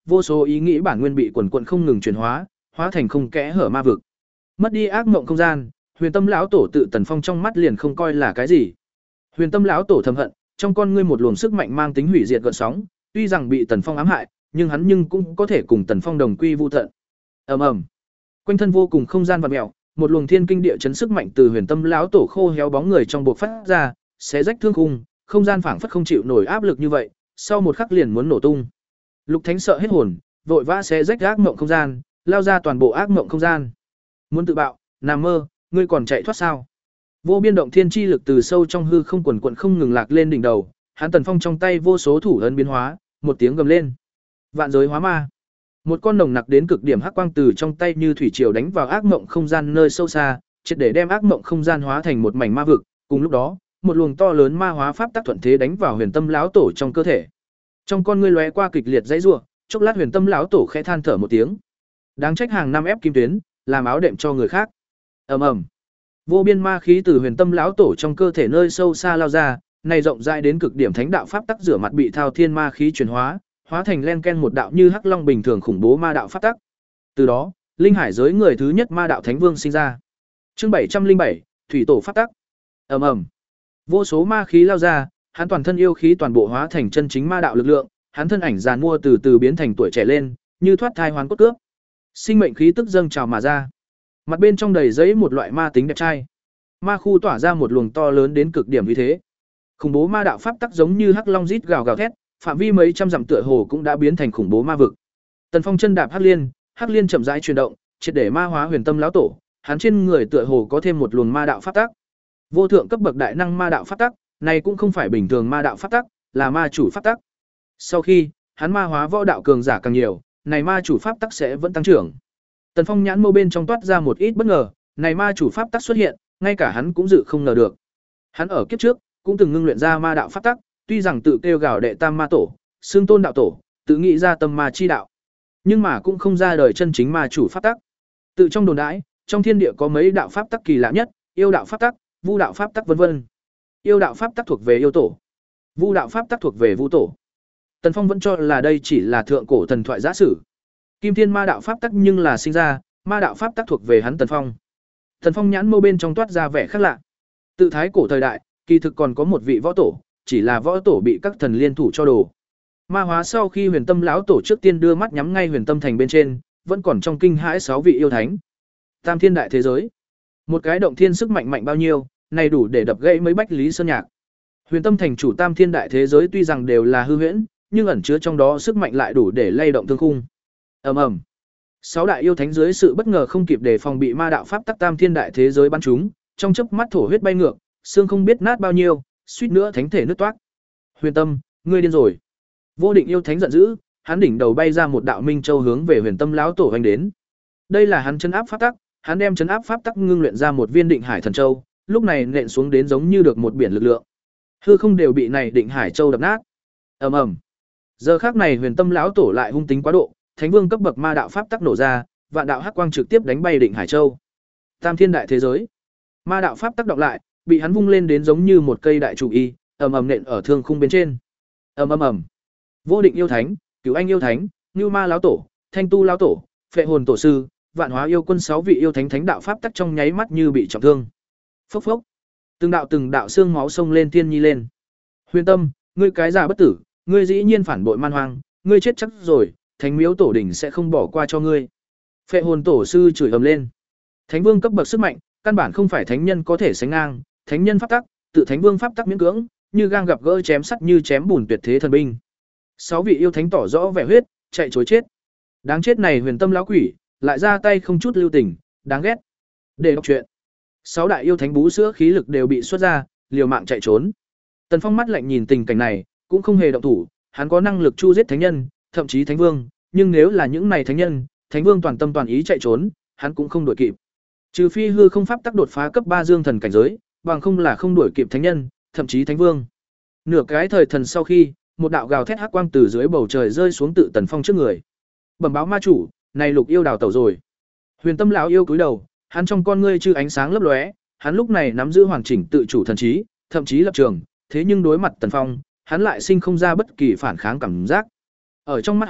vô số ý nghĩ bản nguyên bị quần quần không ngừng chuyển hóa, hóa thành không kẽ hở ma vực. Mất đi ác mộng không gian, Huyền Tâm lão tổ tự Tần Phong trong mắt liền không coi là cái gì. Huyền Tâm lão tổ thầm hận, trong con ngươi một luồng sức mạnh mang tính hủy diệt gợn sóng, tuy rằng bị Tần Phong ám hại, nhưng hắn nhưng cũng có thể cùng Tần Phong đồng quy vu tận. Ầm ầm. Quanh thân vô cùng không gian vặn mèo, một luồng thiên kinh địa chấn sức mạnh từ Huyền Tâm lão tổ khô héo bóng người trong buộc phát ra, xé rách thương khung, không gian phảng phất không chịu nổi áp lực như vậy, sau một khắc liền muốn nổ tung. Lục Thánh sợ hết hồn, vội vã xé rách ác mộng không gian, lao ra toàn bộ ác mộng không gian. Muốn tự bạo, nằm mơ, ngươi còn chạy thoát sao? Vô biên động thiên chi lực từ sâu trong hư không quần quần không ngừng lạc lên đỉnh đầu, hắn Tần Phong trong tay vô số thủ ấn biến hóa, một tiếng gầm lên. Vạn giới hóa ma. Một con nồng nặc đến cực điểm hắc quang từ trong tay như thủy triều đánh vào ác mộng không gian nơi sâu xa, triệt để đem ác mộng không gian hóa thành một mảnh ma vực, cùng lúc đó, một luồng to lớn ma hóa pháp tắc thuận thế đánh vào Huyền Tâm lão tổ trong cơ thể. Trong con ngươi lóe qua kịch liệt dãy rủa, chốc lát Huyền Tâm lão tổ khẽ than thở một tiếng. Đáng trách hàng năm ép kim tuyến, làm áo đệm cho người khác. Ầm ầm. Vô biên ma khí từ Huyền Tâm lão tổ trong cơ thể nơi sâu xa lao ra, này rộng rãi đến cực điểm thánh đạo pháp tắc rửa mặt bị thao thiên ma khí chuyển hóa, hóa thành len ken một đạo như hắc long bình thường khủng bố ma đạo pháp tắc. Từ đó, linh hải giới người thứ nhất ma đạo thánh vương sinh ra. Chương bảy trăm linh bảy, thủy tổ pháp tắc. Ầm ầm. Vô số ma khí lao ra, hắn toàn thân yêu khí toàn bộ hóa thành chân chính ma đạo lực lượng, hắn thân ảnh giàn mua từ từ biến thành tuổi trẻ lên, như thoát thai hoàn cốt cướp. Sinh mệnh khí tức dâng trào mà ra. Mặt bên trong đầy giấy một loại ma tính đẹp trai. Ma khu tỏa ra một luồng to lớn đến cực điểm như thế. Khủng bố ma đạo pháp tắc giống như hắc long rít gào gào thét, phạm vi mấy trăm dặm tựa hồ cũng đã biến thành khủng bố ma vực. Tần Phong chân đạp hắc liên, hắc liên chậm rãi chuyển động, triệt để ma hóa Huyền Tâm lão tổ, hắn trên người tựa hồ có thêm một luồng ma đạo pháp tắc. Vô thượng cấp bậc đại năng ma đạo pháp tắc, này cũng không phải bình thường ma đạo pháp tắc, là ma chủ pháp tắc. Sau khi hắn ma hóa võ đạo cường giả càng nhiều, này ma chủ pháp tắc sẽ vẫn tăng trưởng. Tần Phong nhãn mâu bên trong toát ra một ít bất ngờ, này ma chủ pháp tắc xuất hiện, ngay cả hắn cũng dự không ngờ được. Hắn ở kiếp trước cũng từng ngưng luyện ra ma đạo pháp tắc, tuy rằng tự kêu gào đệ tam ma tổ, xương tôn đạo tổ, tự nghĩ ra tâm ma chi đạo, nhưng mà cũng không ra đời chân chính ma chủ pháp tắc. Tự trong đồn đãi, trong thiên địa có mấy đạo pháp tắc kỳ lạ nhất, yêu đạo pháp tắc, vu đạo pháp tắc vân vân. Yêu đạo pháp tắc thuộc về yêu tổ, vu đạo pháp tắc thuộc về vu tổ. Tần Phong vẫn cho là đây chỉ là thượng cổ thần thoại giả sử. Kim Thiên ma đạo pháp tắc nhưng là sinh ra, ma đạo pháp tắc thuộc về hắn Tần Phong. Tần Phong nhãn mâu bên trong toát ra vẻ khác lạ. Tự thái cổ thời đại, kỳ thực còn có một vị võ tổ, chỉ là võ tổ bị các thần liên thủ cho đồ. Ma hóa sau khi Huyền Tâm lão tổ trước tiên đưa mắt nhắm ngay Huyền Tâm thành bên trên, vẫn còn trong kinh hãi sáu vị yêu thánh. Tam thiên đại thế giới, một cái động thiên sức mạnh mạnh bao nhiêu, này đủ để đập gãy mấy bách lý sơn nhạc. Huyền Tâm thành chủ tam thiên đại thế giới tuy rằng đều là hư huyễn, nhưng ẩn chứa trong đó sức mạnh lại đủ để lay động thương khung. Ầm ầm. Sáu đại yêu thánh dưới sự bất ngờ không kịp đề phòng bị ma đạo pháp tắc tam thiên đại thế giới bắn trúng, trong chớp mắt thổ huyết bay ngược, xương không biết nát bao nhiêu, suýt nữa thánh thể nứt toác. Huyền Tâm, ngươi điên rồi. Vô Định yêu thánh giận dữ, hắn đỉnh đầu bay ra một đạo minh châu hướng về Huyền Tâm lão tổ hành đến. Đây là hắn trấn áp pháp tắc, hắn đem trấn áp pháp tắc ngưng luyện ra một viên Định Hải thần châu, lúc này nện xuống đến giống như được một biển lực lượng. Hư không đều bị này Định Hải châu đập nát. Ầm ầm. Giờ khắc này Huyền Tâm lão tổ lại hung tính quá độ, thánh vương cấp bậc ma đạo pháp tắc nổ ra, vạn đạo hắc quang trực tiếp đánh bay Định Hải châu. Tam thiên đại thế giới, ma đạo pháp tắc đọc lại, bị hắn vung lên đến giống như một cây đại trụ y, ầm ầm nện ở thương khung bên trên. Ầm ầm ầm. Vô Định yêu thánh, Cửu Anh yêu thánh, Nưu Ma lão tổ, Thanh Tu lão tổ, Phệ Hồn tổ sư, Vạn Hóa yêu quân sáu vị yêu thánh thánh đạo pháp tắc trong nháy mắt như bị trọng thương. Phốc phốc. Từng đạo từng đạo xương máu xông lên tiên nhi lên. Huyền Tâm, ngươi cái già bất tử, ngươi dĩ nhiên phản bội man hoang, ngươi chết chắc rồi, Thánh Miếu tổ đỉnh sẽ không bỏ qua cho ngươi. Phệ Hồn tổ sư chửi ầm lên. Thánh vương cấp bậc sức mạnh, căn bản không phải thánh nhân có thể sánh ngang, thánh nhân pháp tắc, tự thánh vương pháp tắc miễn cưỡng, như gang gặp gỡ chém sắt như chém bùn tuyệt thế thần binh. Sáu vị yêu thánh tỏ rõ vẻ huyết, chạy trối chết. Đáng chết này Huyền Tâm lão quỷ, lại ra tay không chút lưu tình, đáng ghét. Để đọc truyện. Sáu đại yêu thánh bú sữa khí lực đều bị xuất ra, liều mạng chạy trốn. Tần Phong mắt lạnh nhìn tình cảnh này, cũng không hề động thủ, hắn có năng lực chu giết thánh nhân, thậm chí thánh vương, nhưng nếu là những này thánh nhân, thánh vương toàn tâm toàn ý chạy trốn, hắn cũng không đuổi kịp. Trừ phi hư không pháp tắc đột phá cấp ba dương thần cảnh giới, bằng không là không đuổi kịp thánh nhân, thậm chí thánh vương. Nửa cái thời thần sau khi, một đạo gào thét hắc quang từ dưới bầu trời rơi xuống tự Tần Phong trước người. Bẩm báo ma chủ, này Lục yêu đào tẩu rồi. Huyền Tâm lão yêu cúi đầu, hắn trong con ngươi chư ánh sáng lấp lóe, hắn lúc này nắm giữ hoàn chỉnh tự chủ thần trí, thậm chí lập trường, thế nhưng đối mặt Tần Phong, hắn lại sinh không ra bất kỳ phản kháng cảm giác. Ở trong mắt hắn,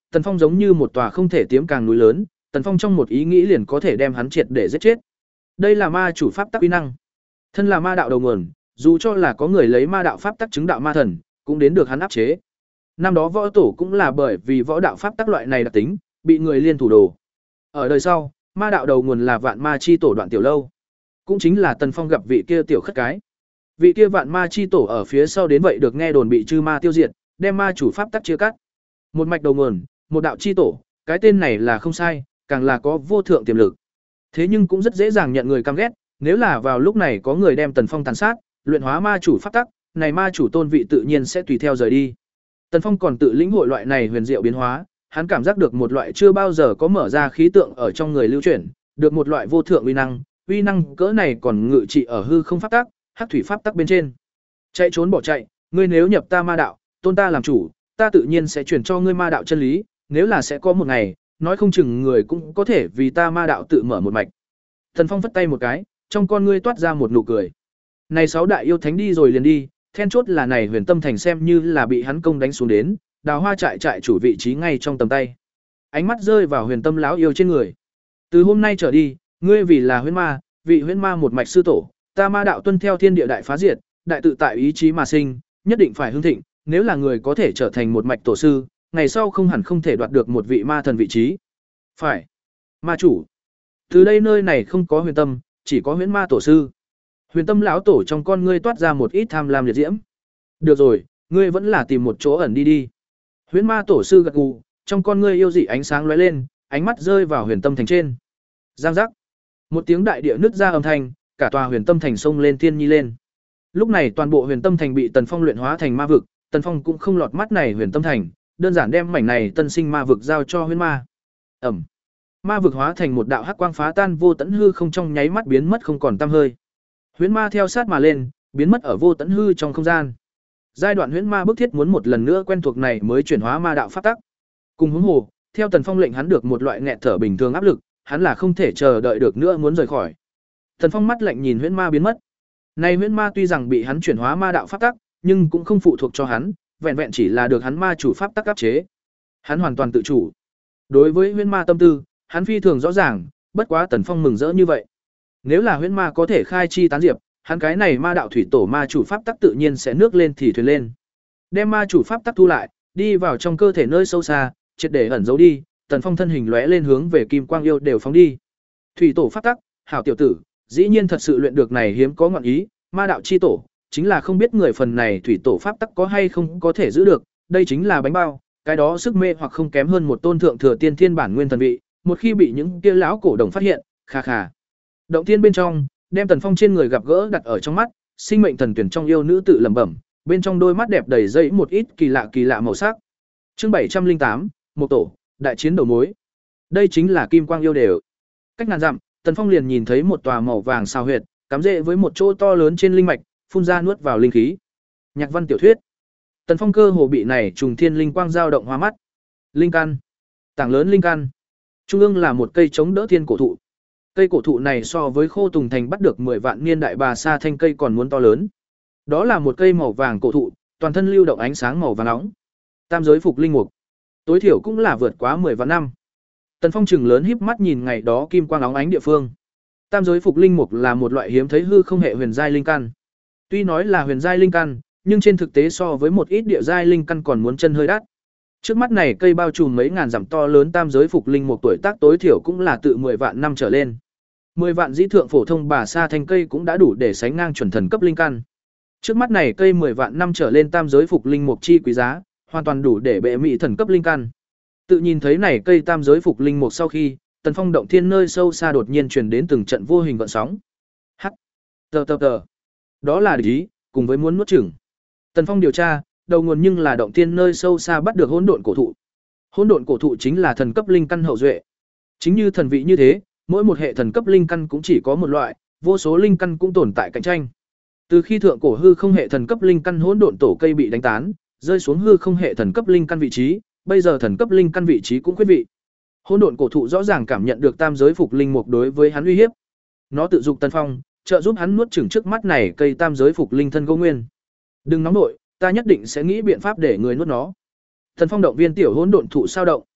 Tần Phong giống như một tòa không thể tiếm càng núi lớn, Tần Phong trong một ý nghĩ liền có thể đem hắn triệt để giết chết. Đây là ma chủ pháp tắc uy năng. Thân là ma đạo đầu nguồn, dù cho là có người lấy ma đạo pháp tắc chứng đạo ma thần, cũng đến được hắn áp chế. Năm đó võ tổ cũng là bởi vì võ đạo pháp tắc loại này đặc tính, bị người liên thủ đồ. Ở đời sau, ma đạo đầu nguồn là vạn ma chi tổ Đoạn Tiểu Lâu, cũng chính là Tần Phong gặp vị kia tiểu khất cái. Vị kia vạn ma chi tổ ở phía sau đến vậy được nghe đồn bị chư ma tiêu diệt, đem ma chủ pháp tắc chia cắt. Một mạch đầu nguồn, một đạo chi tổ, cái tên này là không sai, càng là có vô thượng tiềm lực. Thế nhưng cũng rất dễ dàng nhận người căm ghét, nếu là vào lúc này có người đem Tần Phong tàn sát, luyện hóa ma chủ pháp tắc, này ma chủ tôn vị tự nhiên sẽ tùy theo rời đi. Tần Phong còn tự lĩnh hội loại này huyền diệu biến hóa, hắn cảm giác được một loại chưa bao giờ có mở ra khí tượng ở trong người lưu chuyển, được một loại vô thượng uy năng, uy năng cỡ này còn ngự trị ở hư không pháp tắc, hắc thủy pháp tắc bên trên. Chạy trốn bỏ chạy, ngươi nếu nhập ta ma đạo, tôn ta làm chủ, ta tự nhiên sẽ truyền cho ngươi ma đạo chân lý, nếu là sẽ có một ngày, nói không chừng người cũng có thể vì ta ma đạo tự mở một mạch. Tần Phong vất tay một cái, trong con ngươi toát ra một nụ cười. Này sáu đại yêu thánh đi rồi liền đi, then chốt là này Huyền Tâm Thành xem như là bị hắn công đánh xuống đến, Đào Hoa trại trại chủ vị trí ngay trong tầm tay. Ánh mắt rơi vào Huyền Tâm lão yêu trên người. Từ hôm nay trở đi, ngươi vì là Huyễn Ma, vị Huyễn Ma một mạch sư tổ, ta ma đạo tuân theo thiên địa đại phá diệt, đại tự tại ý chí mà sinh, nhất định phải hưng thịnh, nếu là người có thể trở thành một mạch tổ sư, ngày sau không hẳn không thể đoạt được một vị ma thần vị trí. Phải. Ma chủ. Từ đây nơi này không có Huyền Tâm, chỉ có Huyễn Ma tổ sư. Huyền Tâm lão tổ trong con ngươi toát ra một ít tham lam liệt diễm. Được rồi, ngươi vẫn là tìm một chỗ ẩn đi đi. Huyễn Ma tổ sư gật gù, trong con ngươi yêu dị ánh sáng lóe lên, ánh mắt rơi vào Huyền Tâm Thành trên. Giang giác. Một tiếng đại địa nứt ra âm thanh, cả tòa Huyền Tâm Thành xông lên thiên nhi lên. Lúc này toàn bộ Huyền Tâm Thành bị Tần Phong luyện hóa thành ma vực, Tần Phong cũng không lọt mắt này Huyền Tâm Thành, đơn giản đem mảnh này tân sinh ma vực giao cho Huyễn Ma. Ẩm. Ma vực hóa thành một đạo hắc quang phá tan vô tận hư không trong nháy mắt biến mất không còn tăm hơi. Huyễn Ma theo sát mà lên, biến mất ở vô tận hư trong không gian. Giai đoạn Huyễn Ma bức thiết muốn một lần nữa quen thuộc này mới chuyển hóa ma đạo pháp tắc. Cùng huống hồ, theo Tần Phong lệnh hắn được một loại nghẹt thở bình thường áp lực, hắn là không thể chờ đợi được nữa muốn rời khỏi. Tần Phong mắt lạnh nhìn Huyễn Ma biến mất. Này Huyễn Ma tuy rằng bị hắn chuyển hóa ma đạo pháp tắc, nhưng cũng không phụ thuộc cho hắn, vẹn vẹn chỉ là được hắn ma chủ pháp tắc áp chế. Hắn hoàn toàn tự chủ. Đối với Huyễn Ma tâm tư, hắn phi thường rõ ràng, bất quá Tần Phong mừng rỡ như vậy. Nếu là Huyễn Ma có thể khai chi tán diệp, hắn cái này ma đạo thủy tổ ma chủ pháp tắc tự nhiên sẽ nước lên thì thuyền lên. Đem ma chủ pháp tắc thu lại, đi vào trong cơ thể nơi sâu xa, triệt để ẩn giấu đi, Tần Phong thân hình lóe lên hướng về Kim Quang yêu đều phóng đi. Thủy tổ pháp tắc, hảo tiểu tử, dĩ nhiên thật sự luyện được này hiếm có ngọn ý, ma đạo chi tổ, chính là không biết người phần này thủy tổ pháp tắc có hay không có thể giữ được, đây chính là bánh bao, cái đó sức mê hoặc không kém hơn một tôn thượng thừa tiên thiên bản nguyên thần vị, một khi bị những kia lão cổ đồng phát hiện, kha kha. Động thiên bên trong, đem Tần Phong trên người gặp gỡ đặt ở trong mắt, sinh mệnh thần tuyển trong yêu nữ tự lẩm bẩm, bên trong đôi mắt đẹp đầy dẫy một ít kỳ lạ kỳ lạ màu sắc. Chương bảy trăm linh tám, một tổ, đại chiến đầu mối. Đây chính là Kim Quang yêu đều. Cách ngàn dặm, Tần Phong liền nhìn thấy một tòa màu vàng sao huyệt, cắm rễ với một chỗ to lớn trên linh mạch, phun ra nuốt vào linh khí. Nhạc văn tiểu thuyết. Tần Phong cơ hồ bị này trùng thiên linh quang dao động hoa mắt. Linh căn. Tảng lớn linh căn. Trung ương là một cây chống đỡ thiên cổ thụ. Cây cổ thụ này so với Khô Tùng Thành bắt được mười vạn niên đại bà sa thanh cây còn muốn to lớn. Đó là một cây màu vàng cổ thụ, toàn thân lưu động ánh sáng màu vàng nóng. Tam giới phục linh mục, tối thiểu cũng là vượt quá mười vạn năm. Tần Phong chừng lớn híp mắt nhìn ngày đó kim quang óng ánh địa phương. Tam giới phục linh mục là một loại hiếm thấy hư không hệ huyền giai linh căn. Tuy nói là huyền giai linh căn, nhưng trên thực tế so với một ít địa giai linh căn còn muốn chân hơi đắt. Trước mắt này cây bao trùm mấy ngàn dặm to lớn tam giới phục linh mục tuổi tác tối thiểu cũng là tự mười vạn năm trở lên. mười vạn dĩ thượng phổ thông bà sa thanh cây cũng đã đủ để sánh ngang chuẩn thần cấp linh căn. Trước mắt này cây mười vạn năm trở lên tam giới phục linh mục chi quý giá, hoàn toàn đủ để bệ mỹ thần cấp linh căn. Tự nhìn thấy này cây tam giới phục linh mục sau khi, Tần Phong động thiên nơi sâu xa đột nhiên truyền đến từng trận vô hình gợn sóng. Hắc, tờ tờ tờ. Đó là địch ý, cùng với muốn nuốt chửng. Tần Phong điều tra, đầu nguồn nhưng là động thiên nơi sâu xa bắt được hỗn độn cổ thụ. Hỗn độn cổ thụ chính là thần cấp linh căn hậu duệ. Chính như thần vị như thế, mỗi một hệ thần cấp linh căn cũng chỉ có một loại, vô số linh căn cũng tồn tại cạnh tranh. Từ khi thượng cổ hư không hệ thần cấp linh căn hỗn độn tổ cây bị đánh tán, rơi xuống hư không hệ thần cấp linh căn vị trí, bây giờ thần cấp linh căn vị trí cũng khuyết vị. Hỗn độn cổ thụ rõ ràng cảm nhận được tam giới phục linh mục đối với hắn uy hiếp. Nó tự dục Tần Phong, trợ giúp hắn nuốt chửng trước mắt này cây tam giới phục linh thân Câu Nguyên. Đừng nóng nội, ta nhất định sẽ nghĩ biện pháp để người nuốt nó. Tần Phong động viên tiểu hỗn độn thụ sao động.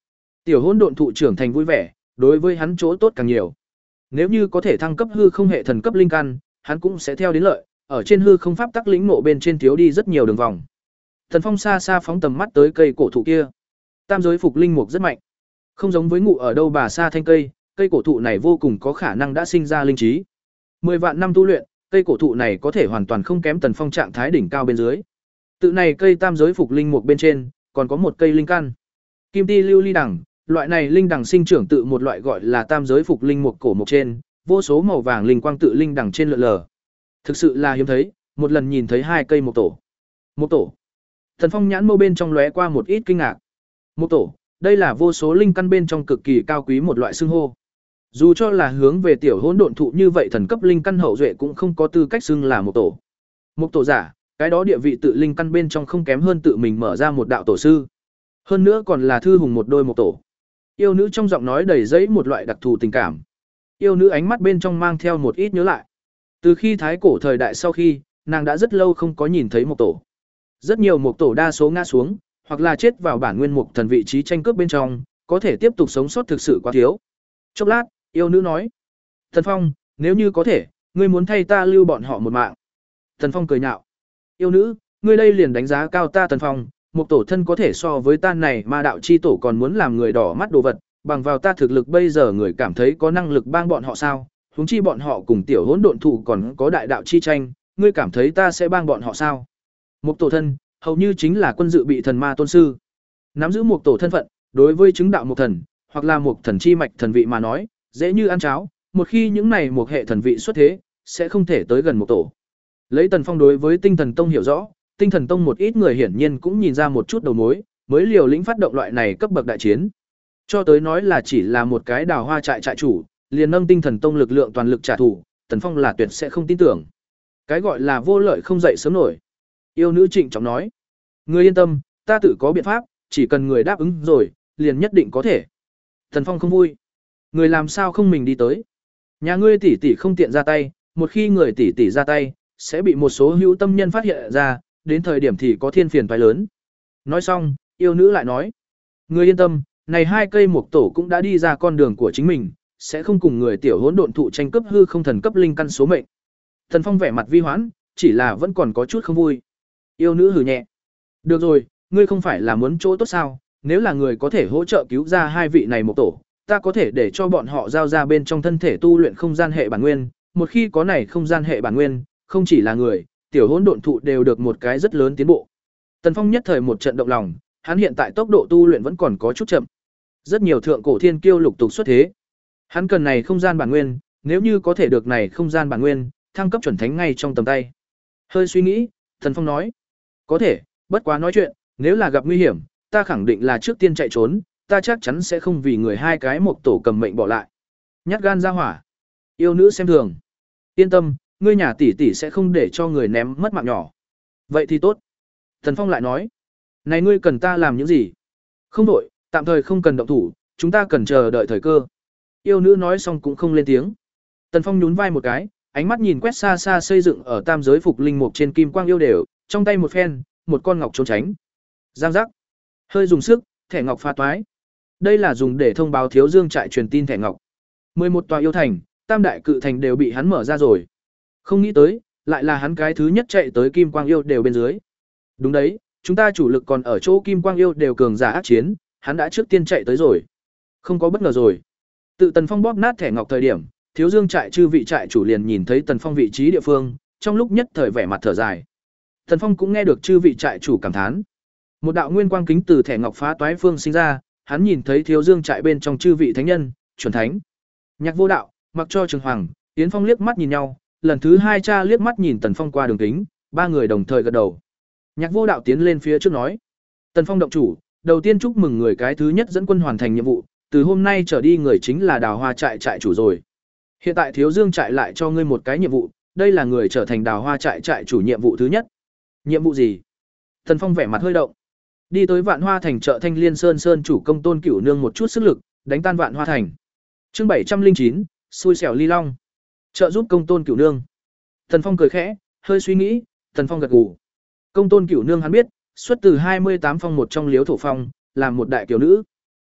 Tiểu hỗn độn thụ trưởng thành vui vẻ, đối với hắn chỗ tốt càng nhiều. Nếu như có thể thăng cấp hư không hệ thần cấp linh căn, hắn cũng sẽ theo đến lợi, ở trên hư không pháp tắc lĩnh ngộ bên trên thiếu đi rất nhiều đường vòng. Thần Phong xa xa phóng tầm mắt tới cây cổ thụ kia. Tam giới phục linh mục rất mạnh. Không giống với ngụ ở đâu bà xa thanh cây, cây cổ thụ này vô cùng có khả năng đã sinh ra linh trí. Mười vạn năm tu luyện, cây cổ thụ này có thể hoàn toàn không kém Tần Phong trạng thái đỉnh cao bên dưới. Tự này cây tam giới phục linh mục bên trên, còn có một cây linh căn. Kim ti lưu ly đằng, loại này linh đằng sinh trưởng tự một loại gọi là tam giới phục linh mục cổ mục trên, vô số màu vàng linh quang tự linh đằng trên lượn lờ. Thực sự là hiếm thấy, một lần nhìn thấy hai cây mục tổ. Mục tổ. Thần Phong nhãn mâu bên trong lóe qua một ít kinh ngạc. Mục tổ, đây là vô số linh căn bên trong cực kỳ cao quý một loại xưng hô. Dù cho là hướng về tiểu hỗn độn thụ như vậy thần cấp linh căn hậu duệ cũng không có tư cách xưng là mục tổ. Mục tổ giả, cái đó địa vị tự linh căn bên trong không kém hơn tự mình mở ra một đạo tổ sư. Hơn nữa còn là thư hùng một đôi mục tổ. Yêu nữ trong giọng nói đầy dẫy một loại đặc thù tình cảm. Yêu nữ ánh mắt bên trong mang theo một ít nhớ lại. Từ khi thái cổ thời đại sau khi, nàng đã rất lâu không có nhìn thấy mục tổ. Rất nhiều mục tổ đa số ngã xuống, hoặc là chết vào bản nguyên mục thần vị trí tranh cướp bên trong, có thể tiếp tục sống sót thực sự quá thiếu. Chốc lát, yêu nữ nói: "Thần Phong, nếu như có thể, ngươi muốn thay ta lưu bọn họ một mạng." Thần Phong cười nhạo: "Yêu nữ, ngươi đây liền đánh giá cao ta Thần Phong, mục tổ thân có thể so với ta này ma đạo chi tổ còn muốn làm người đỏ mắt đồ vật, bằng vào ta thực lực bây giờ người cảm thấy có năng lực bang bọn họ sao? Huống chi bọn họ cùng tiểu hỗn độn thụ còn có đại đạo chi tranh, ngươi cảm thấy ta sẽ bang bọn họ sao?" Mục tổ thân, hầu như chính là quân dự bị thần ma tôn sư. Nắm giữ mục tổ thân phận, đối với chứng đạo mục thần, hoặc là mục thần chi mạch thần vị mà nói, dễ như ăn cháo, một khi những này mục hệ thần vị xuất thế, sẽ không thể tới gần mục tổ. Lấy Tần Phong đối với Tinh Thần Tông hiểu rõ, Tinh Thần Tông một ít người hiển nhiên cũng nhìn ra một chút đầu mối, mới liều lĩnh phát động loại này cấp bậc đại chiến. Cho tới nói là chỉ là một cái đào hoa trại trại chủ, liền nâng Tinh Thần Tông lực lượng toàn lực trả thù, Tần Phong là tuyệt sẽ không tin tưởng. Cái gọi là vô lợi không dậy sớm nổi. Yêu nữ trịnh trọng nói: "Ngươi yên tâm, ta tự có biện pháp, chỉ cần người đáp ứng rồi, liền nhất định có thể." Tần Phong không vui. Người làm sao không mình đi tới? Nhà ngươi tỷ tỷ không tiện ra tay, một khi người tỷ tỷ ra tay, sẽ bị một số hữu tâm nhân phát hiện ra, đến thời điểm thì có thiên phiền toái lớn. Nói xong, yêu nữ lại nói: "Ngươi yên tâm, này hai cây mục tổ cũng đã đi ra con đường của chính mình, sẽ không cùng người tiểu hỗn độn thụ tranh cướp hư không thần cấp linh căn số mệnh." Tần Phong vẻ mặt vi hoãn, chỉ là vẫn còn có chút không vui. Yêu nữ hừ nhẹ: "Được rồi, ngươi không phải là muốn chỗ tốt sao? Nếu là người có thể hỗ trợ cứu ra hai vị này mục tổ, ta có thể để cho bọn họ giao ra bên trong thân thể tu luyện không gian hệ bản nguyên, một khi có này không gian hệ bản nguyên, không chỉ là người, tiểu hỗn độn thụ đều được một cái rất lớn tiến bộ." Tần Phong nhất thời một trận động lòng, hắn hiện tại tốc độ tu luyện vẫn còn có chút chậm. Rất nhiều thượng cổ thiên kiêu lục tục xuất thế. Hắn cần này không gian bản nguyên, nếu như có thể được này không gian bản nguyên, thăng cấp chuẩn thánh ngay trong tầm tay. Hơi suy nghĩ, Tần Phong nói: "Có thể, bất quá nói chuyện, nếu là gặp nguy hiểm, ta khẳng định là trước tiên chạy trốn, ta chắc chắn sẽ không vì người hai cái một tổ cầm mệnh bỏ lại." Nhát gan ra hỏa. Yêu nữ xem thường: "Yên tâm, ngươi nhà tỷ tỷ sẽ không để cho người ném mất mạng nhỏ." "Vậy thì tốt." Tần Phong lại nói: "Này ngươi cần ta làm những gì?" "Không đổi, tạm thời không cần động thủ, chúng ta cần chờ đợi thời cơ." Yêu nữ nói xong cũng không lên tiếng. Tần Phong nhún vai một cái, ánh mắt nhìn quét xa xa xây dựng ở tam giới phục linh mục trên kim quang yêu đều, trong tay một phen, một con ngọc trốn tránh. Giang giác. Hơi dùng sức, thẻ ngọc pha toái. Đây là dùng để thông báo Thiếu Dương trại truyền tin thẻ ngọc. mười một tòa yêu thành, tam đại cự thành đều bị hắn mở ra rồi. Không nghĩ tới, lại là hắn cái thứ nhất chạy tới kim quang yêu đều bên dưới. Đúng đấy, chúng ta chủ lực còn ở chỗ kim quang yêu đều cường giả ác chiến, hắn đã trước tiên chạy tới rồi. Không có bất ngờ rồi. Tự Tần Phong bóp nát thẻ ngọc thời điểm, Thiếu Dương trại chư vị trại chủ liền nhìn thấy Tần Phong vị trí địa phương, trong lúc nhất thời vẻ mặt thở dài. Tần Phong cũng nghe được chư vị trại chủ cảm thán. Một đạo nguyên quang kính từ thẻ ngọc phá toái phương sinh ra, hắn nhìn thấy Thiếu Dương trại bên trong chư vị thánh nhân, chuẩn thánh. Nhạc Vô Đạo, Mặc Cho Trường Hoàng, Yến Phong liếc mắt nhìn nhau, lần thứ hai cha liếc mắt nhìn Tần Phong qua đường kính, ba người đồng thời gật đầu. Nhạc Vô Đạo tiến lên phía trước nói: "Tần Phong động chủ, đầu tiên chúc mừng người cái thứ nhất dẫn quân hoàn thành nhiệm vụ, từ hôm nay trở đi người chính là Đào Hoa trại trại chủ rồi. Hiện tại Thiếu Dương trại lại cho ngươi một cái nhiệm vụ, đây là người trở thành Đào Hoa trại trại chủ nhiệm vụ thứ nhất." "Nhiệm vụ gì?" Tần Phong vẻ mặt hơi động. Đi tới Vạn Hoa thành trợ Thanh Liên Sơn Sơn chủ Công Tôn Cửu Nương một chút sức lực, đánh tan Vạn Hoa thành. Chương bảy trăm lẻ chín, xui xẻo ly long. Trợ giúp Công Tôn Cửu Nương. Tần Phong cười khẽ, hơi suy nghĩ, Tần Phong gật gù. Công Tôn Cửu Nương hắn biết, xuất từ hai mươi tám phong một trong Liếu Thổ Phong, làm một đại kiều nữ.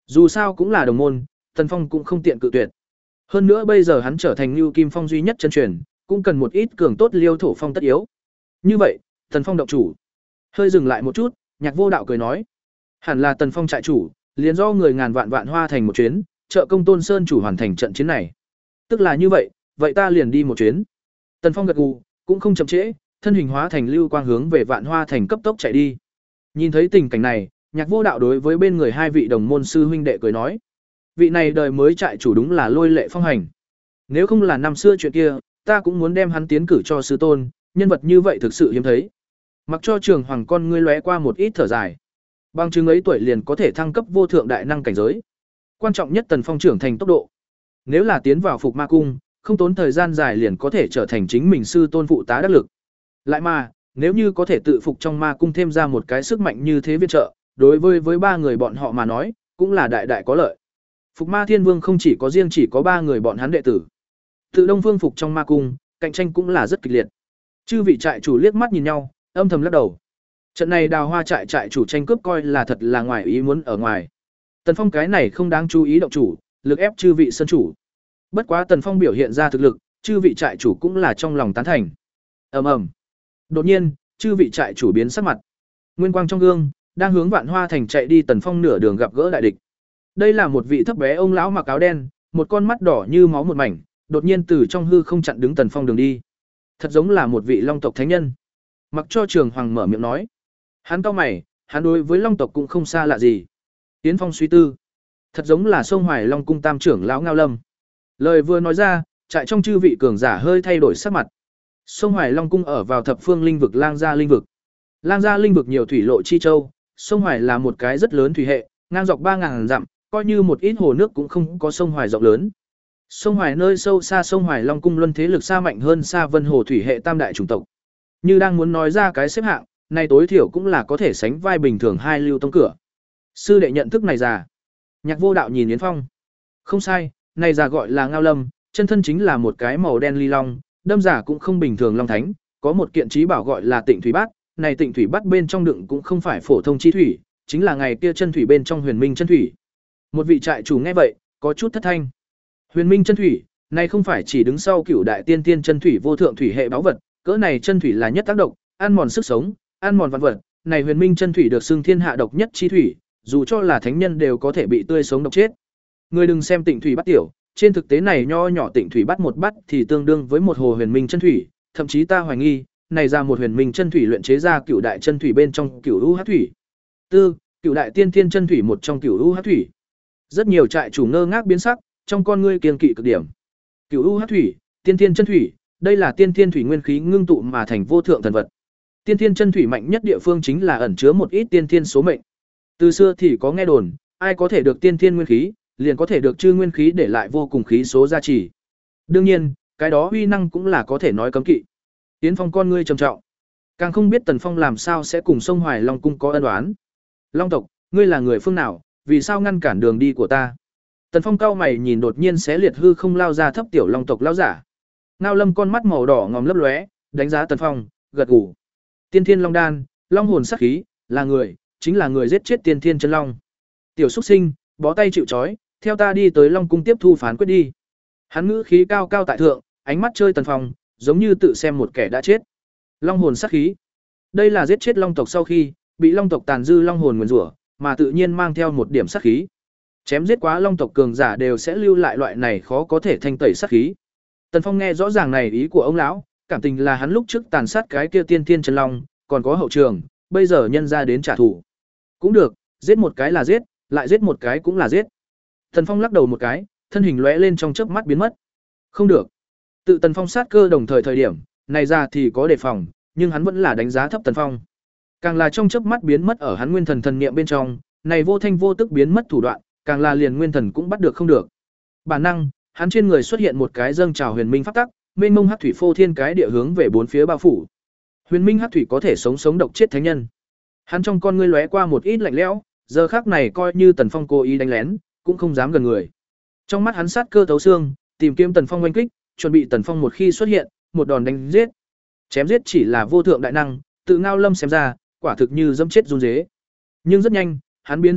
Dù sao cũng là đồng môn, Tần Phong cũng không tiện cự tuyệt. Hơn nữa bây giờ hắn trở thành Nưu Kim Phong duy nhất chân truyền, cũng cần một ít cường tốt liêu thổ phong tất yếu. Như vậy, Tần Phong động chủ. Hơi dừng lại một chút, Nhạc Vô Đạo cười nói, hẳn là Tần Phong trại chủ, liền do người ngàn vạn vạn hoa thành một chuyến, trợ công Tôn Sơn chủ hoàn thành trận chiến này. Tức là như vậy, vậy ta liền đi một chuyến. Tần Phong gật gù, cũng không chậm trễ, thân hình hóa thành lưu quang hướng về Vạn Hoa thành cấp tốc chạy đi. Nhìn thấy tình cảnh này, Nhạc Vô Đạo đối với bên người hai vị đồng môn sư huynh đệ cười nói, vị này đời mới trại chủ đúng là lôi lệ phong hành. Nếu không là năm xưa chuyện kia, ta cũng muốn đem hắn tiến cử cho sư tôn, nhân vật như vậy thực sự hiếm thấy. Mặc cho Trường Hoàng con ngươi lóe qua một ít thở dài. Bằng chứng ấy tuổi liền có thể thăng cấp vô thượng đại năng cảnh giới. Quan trọng nhất Tần Phong trưởng thành tốc độ. Nếu là tiến vào Phục Ma cung, không tốn thời gian dài liền có thể trở thành chính mình sư tôn phụ tá đắc lực. Lại mà, nếu như có thể tự phục trong ma cung thêm ra một cái sức mạnh như thế viện trợ, đối với với ba người bọn họ mà nói, cũng là đại đại có lợi. Phục Ma Thiên Vương không chỉ có riêng chỉ có ba người bọn hắn đệ tử. Tự Đông Phương phục trong ma cung, cạnh tranh cũng là rất kịch liệt. Chư vị trại chủ liếc mắt nhìn nhau, âm thầm lắc đầu. Trận này Đào Hoa trại trại chủ tranh cướp coi là thật là ngoài ý muốn ở ngoài. Tần Phong cái này không đáng chú ý động chủ, lực ép chư vị sân chủ. Bất quá Tần Phong biểu hiện ra thực lực, chư vị trại chủ cũng là trong lòng tán thành. Ầm ầm. Đột nhiên, chư vị trại chủ biến sắc mặt. Nguyên quang trong gương, đang hướng Vạn Hoa thành chạy đi Tần Phong nửa đường gặp gỡ đại địch. Đây là một vị thấp bé ông lão mặc áo đen, một con mắt đỏ như máu một mảnh, đột nhiên từ trong hư không chặn đứng Tần Phong đường đi. Thật giống là một vị Long tộc thánh nhân. Mặc cho Trường Hoàng mở miệng nói. Hắn cau mày, hắn đối với Long tộc cũng không xa lạ gì. Tiến Phong suy tư. Thật giống là sông Hoài Long cung tam trưởng lão Ngao Lâm. Lời vừa nói ra, trại trong chư vị cường giả hơi thay đổi sắc mặt. Sông Hoài Long cung ở vào thập phương linh vực Lang Gia linh vực. Lang Gia linh vực nhiều thủy lộ chi châu, sông Hoài là một cái rất lớn thủy hệ, ngang dọc ba ngàn dặm, coi như một ít hồ nước cũng không có sông Hoài rộng lớn. Sông Hoài nơi sâu xa sông Hoài Long cung luân thế lực xa mạnh hơn xa Vân Hồ thủy hệ tam đại chủng tộc. Như đang muốn nói ra cái xếp hạng, này tối thiểu cũng là có thể sánh vai bình thường hai lưu tông cửa. Sư đệ nhận thức này già. Nhạc Vô Đạo nhìn Yến Phong. Không sai, này già gọi là Ngao Lâm, chân thân chính là một cái màu đen ly long, đâm giả cũng không bình thường long thánh, có một kiện trí bảo gọi là Tịnh Thủy Bát, này Tịnh Thủy Bát bên trong đựng cũng không phải phổ thông chi thủy, chính là ngày kia chân thủy bên trong Huyền Minh chân thủy. Một vị trại chủ nghe vậy, có chút thất thanh. Huyền Minh chân thủy, này không phải chỉ đứng sau Cửu đại tiên tiên chân thủy vô thượng thủy hệ báu vật, cỡ này chân thủy là nhất tác độc, ăn mòn sức sống, ăn mòn vạn vật, này Huyền Minh chân thủy được xưng thiên hạ độc nhất chi thủy, dù cho là thánh nhân đều có thể bị tươi sống độc chết. Người đừng xem Tịnh Thủy Bát tiểu, trên thực tế này nho nhỏ Tịnh Thủy Bát một bát thì tương đương với một hồ Huyền Minh chân thủy, thậm chí ta hoài nghi, này ra một Huyền Minh chân thủy luyện chế ra Cửu đại chân thủy bên trong Cửu U Hắc thủy. Tư, Cửu đại tiên tiên chân thủy một trong Cửu U Hắc thủy. Rất nhiều trại chủ ngơ ngác biến sắc, trong con ngươi kiêng kỵ cực điểm. Cửu U Hắc thủy, tiên tiên chân thủy, đây là tiên tiên thủy nguyên khí ngưng tụ mà thành vô thượng thần vật. Tiên tiên chân thủy mạnh nhất địa phương chính là ẩn chứa một ít tiên tiên số mệnh. Từ xưa thì có nghe đồn, ai có thể được tiên tiên nguyên khí, liền có thể được chư nguyên khí để lại vô cùng khí số gia trì. Đương nhiên, cái đó uy năng cũng là có thể nói cấm kỵ. Tiến Phong con ngươi trầm trọng, càng không biết Tần Phong làm sao sẽ cùng sông Hoài Long cung có ân oán. Long tộc, ngươi là người phương nào, vì sao ngăn cản đường đi của ta? Tần Phong cau mày nhìn đột nhiên xé liệt hư không lao ra thấp tiểu Long tộc lão giả. Ngao Lâm con mắt màu đỏ ngòm lấp lóe, đánh giá Tần Phong, gật gù. Tiên Thiên Long đan, long hồn sắc khí, là người, chính là người giết chết Tiên Thiên chân long. Tiểu xuất sinh, bó tay chịu trói, theo ta đi tới Long cung tiếp thu phán quyết đi. Hắn ngữ khí cao cao tại thượng, ánh mắt chơi Tần Phong, giống như tự xem một kẻ đã chết. Long hồn sắc khí. Đây là giết chết long tộc sau khi bị long tộc tàn dư long hồn nguyên rủa, mà tự nhiên mang theo một điểm sát khí. Chém giết quá long tộc cường giả đều sẽ lưu lại loại này khó có thể thanh tẩy sát khí. Tần Phong nghe rõ ràng này ý của ông lão, cảm tình là hắn lúc trước tàn sát cái kia tiên tiên chân long, còn có hậu trường, bây giờ nhân ra đến trả thù. Cũng được, giết một cái là giết, lại giết một cái cũng là giết. Tần Phong lắc đầu một cái, thân hình lóe lên trong chớp mắt biến mất. Không được. Tự Tần Phong sát cơ đồng thời thời điểm, này ra thì có đề phòng, nhưng hắn vẫn là đánh giá thấp Tần Phong. Càng là trong chớp mắt biến mất ở hắn nguyên thần thần niệm bên trong, này vô thanh vô tức biến mất thủ đoạn, càng là liền nguyên thần cũng bắt được không được. Bản năng, hắn trên người xuất hiện một cái dâng trào huyền minh pháp tắc, mênh mông hắc thủy phô thiên cái địa hướng về bốn phía bao phủ. Huyền minh hắc thủy có thể sống sống độc chết thánh nhân. Hắn trong con ngươi lóe qua một ít lạnh lẽo, giờ khắc này coi như Tần Phong cố ý đánh lén, cũng không dám gần người. Trong mắt hắn sát cơ thấu xương, tìm kiếm Tần Phong oanh kích, chuẩn bị Tần Phong một khi xuất hiện, một đòn đánh giết. Chém giết chỉ là vô thượng đại năng, tự Ngao Lâm xem ra, quả thực như dẫm chết run rế. Nhưng rất nhanh, hắn biến sắc mặt,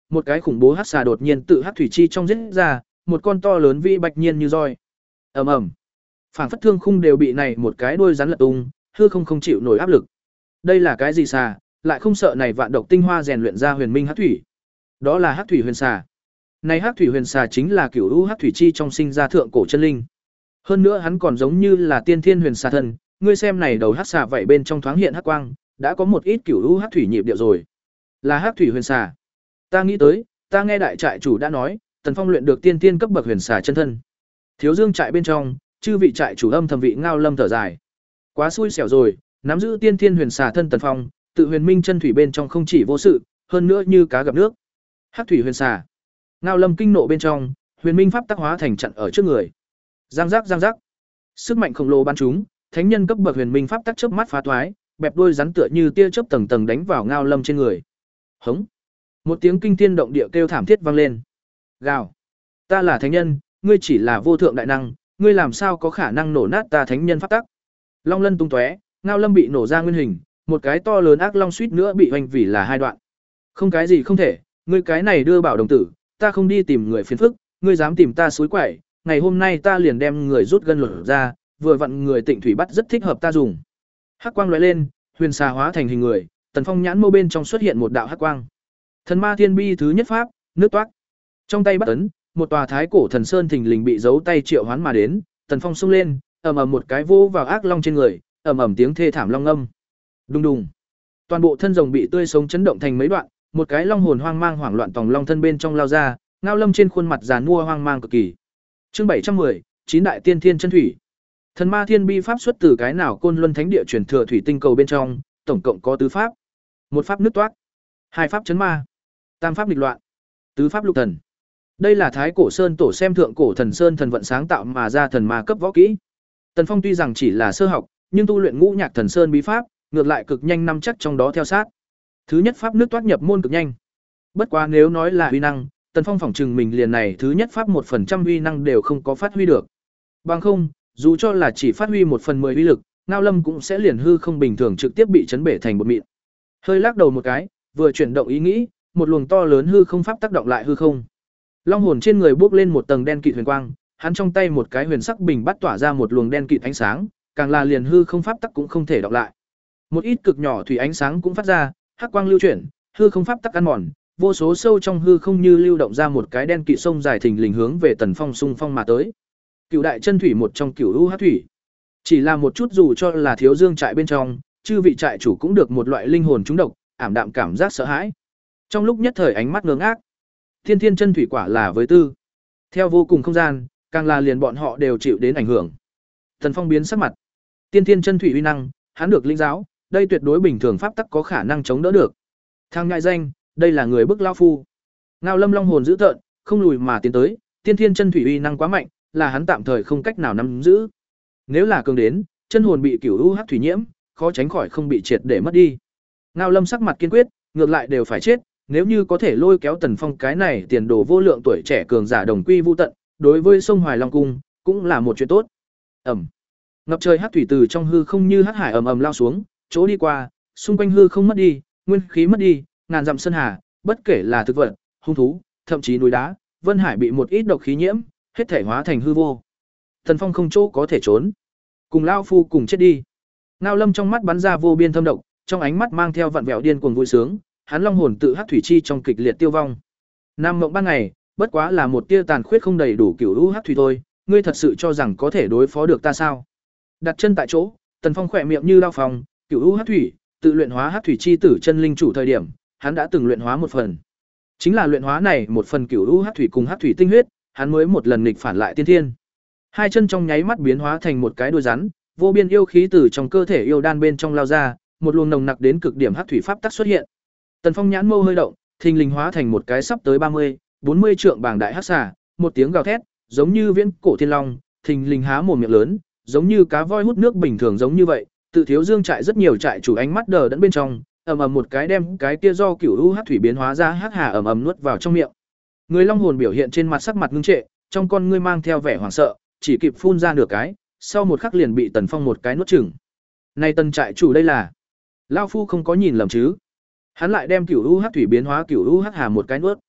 một cái khủng bố hắc xà đột nhiên tự hắc thủy chi trong giết ra, một con to lớn vĩ bạch nhiên như roi. Ầm ầm. Phảng phất thương khung đều bị này một cái đuôi rắn lật tung, hư không không chịu nổi áp lực. Đây là cái gì xà, lại không sợ này vạn độc tinh hoa rèn luyện ra huyền minh hắc thủy. Đó là hắc thủy huyền xà. Này hắc thủy huyền xà chính là cửu u hắc thủy chi trong sinh ra thượng cổ chân linh. Hơn nữa hắn còn giống như là tiên thiên huyền xà thân, ngươi xem này đầu hắc xà vậy bên trong thoáng hiện hắc quang, đã có một ít cửu u hắc thủy nhịp điệu rồi. Là hắc thủy huyền xà. Ta nghĩ tới, ta nghe đại trại chủ đã nói, Tần Phong luyện được tiên tiên cấp bậc huyền xà chân thân. Thiếu Dương trại bên trong, chư vị trại chủ âm thầm vị ngao lâm thở dài. Quá xui xẻo rồi, nắm giữ tiên thiên huyền xà thân Tần Phong, tự huyền minh chân thủy bên trong không chỉ vô sự, hơn nữa như cá gặp nước. Hắc thủy huyền xà. Ngao lâm kinh nộ bên trong, huyền minh pháp tác hóa thành chặn ở trước người. Giang giác giang giác. Sức mạnh khổng lồ bắn chúng, thánh nhân cấp bậc huyền minh pháp tác chớp mắt phá thoái, bẹp đuôi rắn tựa như tia chớp tầng tầng đánh vào Ngao lâm trên người. Hống. Một tiếng kinh thiên động địa kêu thảm thiết vang lên. Gào. Ta là thánh nhân, ngươi chỉ là vô thượng đại năng, ngươi làm sao có khả năng nổ nát ta thánh nhân pháp tắc? Long lân tung tóe, Ngao lâm bị nổ ra nguyên hình, một cái to lớn ác long suýt nữa bị hoành vì là hai đoạn. Không cái gì không thể, ngươi cái này đưa bảo đồng tử, ta không đi tìm người phiền phức, ngươi dám tìm ta suối quậy, ngày hôm nay ta liền đem người rút gân lột ra, vừa vặn người Tịnh thủy bắt rất thích hợp ta dùng. Hắc quang lóe lên, huyền xà hóa thành hình người, Tần Phong nhãn mâu bên trong xuất hiện một đạo hắc quang. Thần ma thiên bi thứ nhất pháp, nước toát. Trong tay bắt ấn, một tòa thái cổ thần sơn thình lình bị giấu tay triệu hoán mà đến, Tần Phong xông lên, ầm ầm một cái vô vào ác long trên người, ầm ầm tiếng thê thảm long âm. Đùng đùng. Toàn bộ thân rồng bị tươi sống chấn động thành mấy đoạn, một cái long hồn hoang mang hoảng loạn tòng long thân bên trong lao ra, Ngao lâm trên khuôn mặt giàn mua hoang mang cực kỳ. Chương bảy trăm mười, chín đại tiên thiên chân thủy. Thần ma thiên bi pháp xuất từ cái nào Côn Luân Thánh địa truyền thừa thủy tinh cầu bên trong, tổng cộng có tứ pháp. Một pháp nước toát, hai pháp chấn ma, tam pháp nghịch loạn, tứ pháp lục thần. Đây là Thái Cổ Sơn tổ xem thượng cổ thần sơn thần vận sáng tạo mà ra thần ma cấp võ kỹ. Tần Phong tuy rằng chỉ là sơ học, nhưng tu luyện ngũ nhạc thần sơn bí pháp, ngược lại cực nhanh nắm chắc trong đó theo sát. Thứ nhất pháp nước toát nhập môn cực nhanh. Bất quá nếu nói là uy năng, Tần Phong phỏng chừng mình liền này thứ nhất pháp một phần trăm uy năng đều không có phát huy được. Bằng không, dù cho là chỉ phát huy một phần mười uy lực, Ngao lâm cũng sẽ liền hư không bình thường trực tiếp bị chấn bể thành bột mịn. Hơi lắc đầu một cái, vừa chuyển động ý nghĩ, một luồng to lớn hư không pháp tác động lại hư không. Long hồn trên người bốc lên một tầng đen kịt huyền quang, hắn trong tay một cái huyền sắc bình bắt tỏa ra một luồng đen kịt ánh sáng, càng là liền hư không pháp tắc cũng không thể đọc lại. Một ít cực nhỏ thủy ánh sáng cũng phát ra, hắc quang lưu chuyển, hư không pháp tắc ăn mòn, vô số sâu trong hư không như lưu động ra một cái đen kịt sông dài thình lình hướng về Tần Phong xung phong mà tới. Cựu đại chân thủy một trong cựu u hắc thủy. Chỉ là một chút dù cho là Thiếu Dương trại bên trong, chư vị trại chủ cũng được một loại linh hồn trúng độc, ảm đạm cảm giác sợ hãi. Trong lúc nhất thời ánh mắt ngơ ngác. Thiên thiên chân thủy quả là với tư. Theo vô cùng không gian, càng là liền bọn họ đều chịu đến ảnh hưởng. Tần Phong biến sắc mặt. Tiên thiên chân thủy uy năng, hắn được linh giáo, đây tuyệt đối bình thường pháp tắc có khả năng chống đỡ được. Thang ngại danh, đây là người bức lao phu. Ngao lâm long hồn dữ tợn, không lùi mà tiến tới, tiên thiên chân thủy uy năng quá mạnh, là hắn tạm thời không cách nào nắm giữ. Nếu là cường đến, chân hồn bị cửu u hắc thủy nhiễm, khó tránh khỏi không bị triệt để mất đi. Ngao lâm sắc mặt kiên quyết, ngược lại đều phải chết, nếu như có thể lôi kéo Tần Phong cái này tiền đồ vô lượng tuổi trẻ cường giả đồng quy vu tận, đối với sông Hoài Long cung cũng là một chuyện tốt. Ầm. Ngập trời hắc thủy từ trong hư không như hắc hải ầm ầm lao xuống, chỗ đi qua, xung quanh hư không mất đi, nguyên khí mất đi, ngàn dặm sơn hà, bất kể là thực vật, hung thú, thậm chí núi đá, vân hải bị một ít độc khí nhiễm, hết thể hóa thành hư vô. Tần Phong không chỗ có thể trốn, cùng lao phu cùng chết đi. Ngao lâm trong mắt bắn ra vô biên thâm độc, trong ánh mắt mang theo vặn vẹo điên cuồng vui sướng, hắn long hồn tự hắc thủy chi trong kịch liệt tiêu vong. Nam mộng ban ngày, bất quá là một tia tàn khuyết không đầy đủ cửu u hắc thủy thôi, ngươi thật sự cho rằng có thể đối phó được ta sao? Đặt chân tại chỗ, Tần Phong khỏe miệng như lao phòng, cửu u hắc thủy, tự luyện hóa hắc thủy chi tử chân linh chủ thời điểm, hắn đã từng luyện hóa một phần. Chính là luyện hóa này một phần cửu u hắc thủy cùng hắc thủy tinh huyết, hắn mới một lần nghịch phản lại tiên thiên. Hai chân trong nháy mắt biến hóa thành một cái đuôi rắn, vô biên yêu khí từ trong cơ thể yêu đan bên trong lao ra, một luồng nồng nặc đến cực điểm hắc thủy pháp tắc xuất hiện. Tần Phong nhãn mâu hơi động, thình lình hóa thành một cái sắp tới ba mươi, bốn mươi trượng bảng đại hắc xà, một tiếng gào thét, giống như viễn cổ thiên long, thình lình há mồm miệng lớn, giống như cá voi hút nước bình thường giống như vậy, tự Thiếu Dương trại rất nhiều trại chủ ánh mắt đờ đẫn bên trong, ầm ầm một cái đem cái kia do cửu u hắc thủy biến hóa ra hắc hà ầm ầm nuốt vào trong miệng. Người long hồn biểu hiện trên mặt sắc mặt ngưng trệ, trong con ngươi mang theo vẻ hoảng sợ, chỉ kịp phun ra nửa cái, sau một khắc liền bị Tần Phong một cái nuốt chửng. Này Tần trại chủ đây là, lão phu không có nhìn lầm chứ? Hắn lại đem cửu u hắc thủy biến hóa cửu u hắc hà một cái nuốt.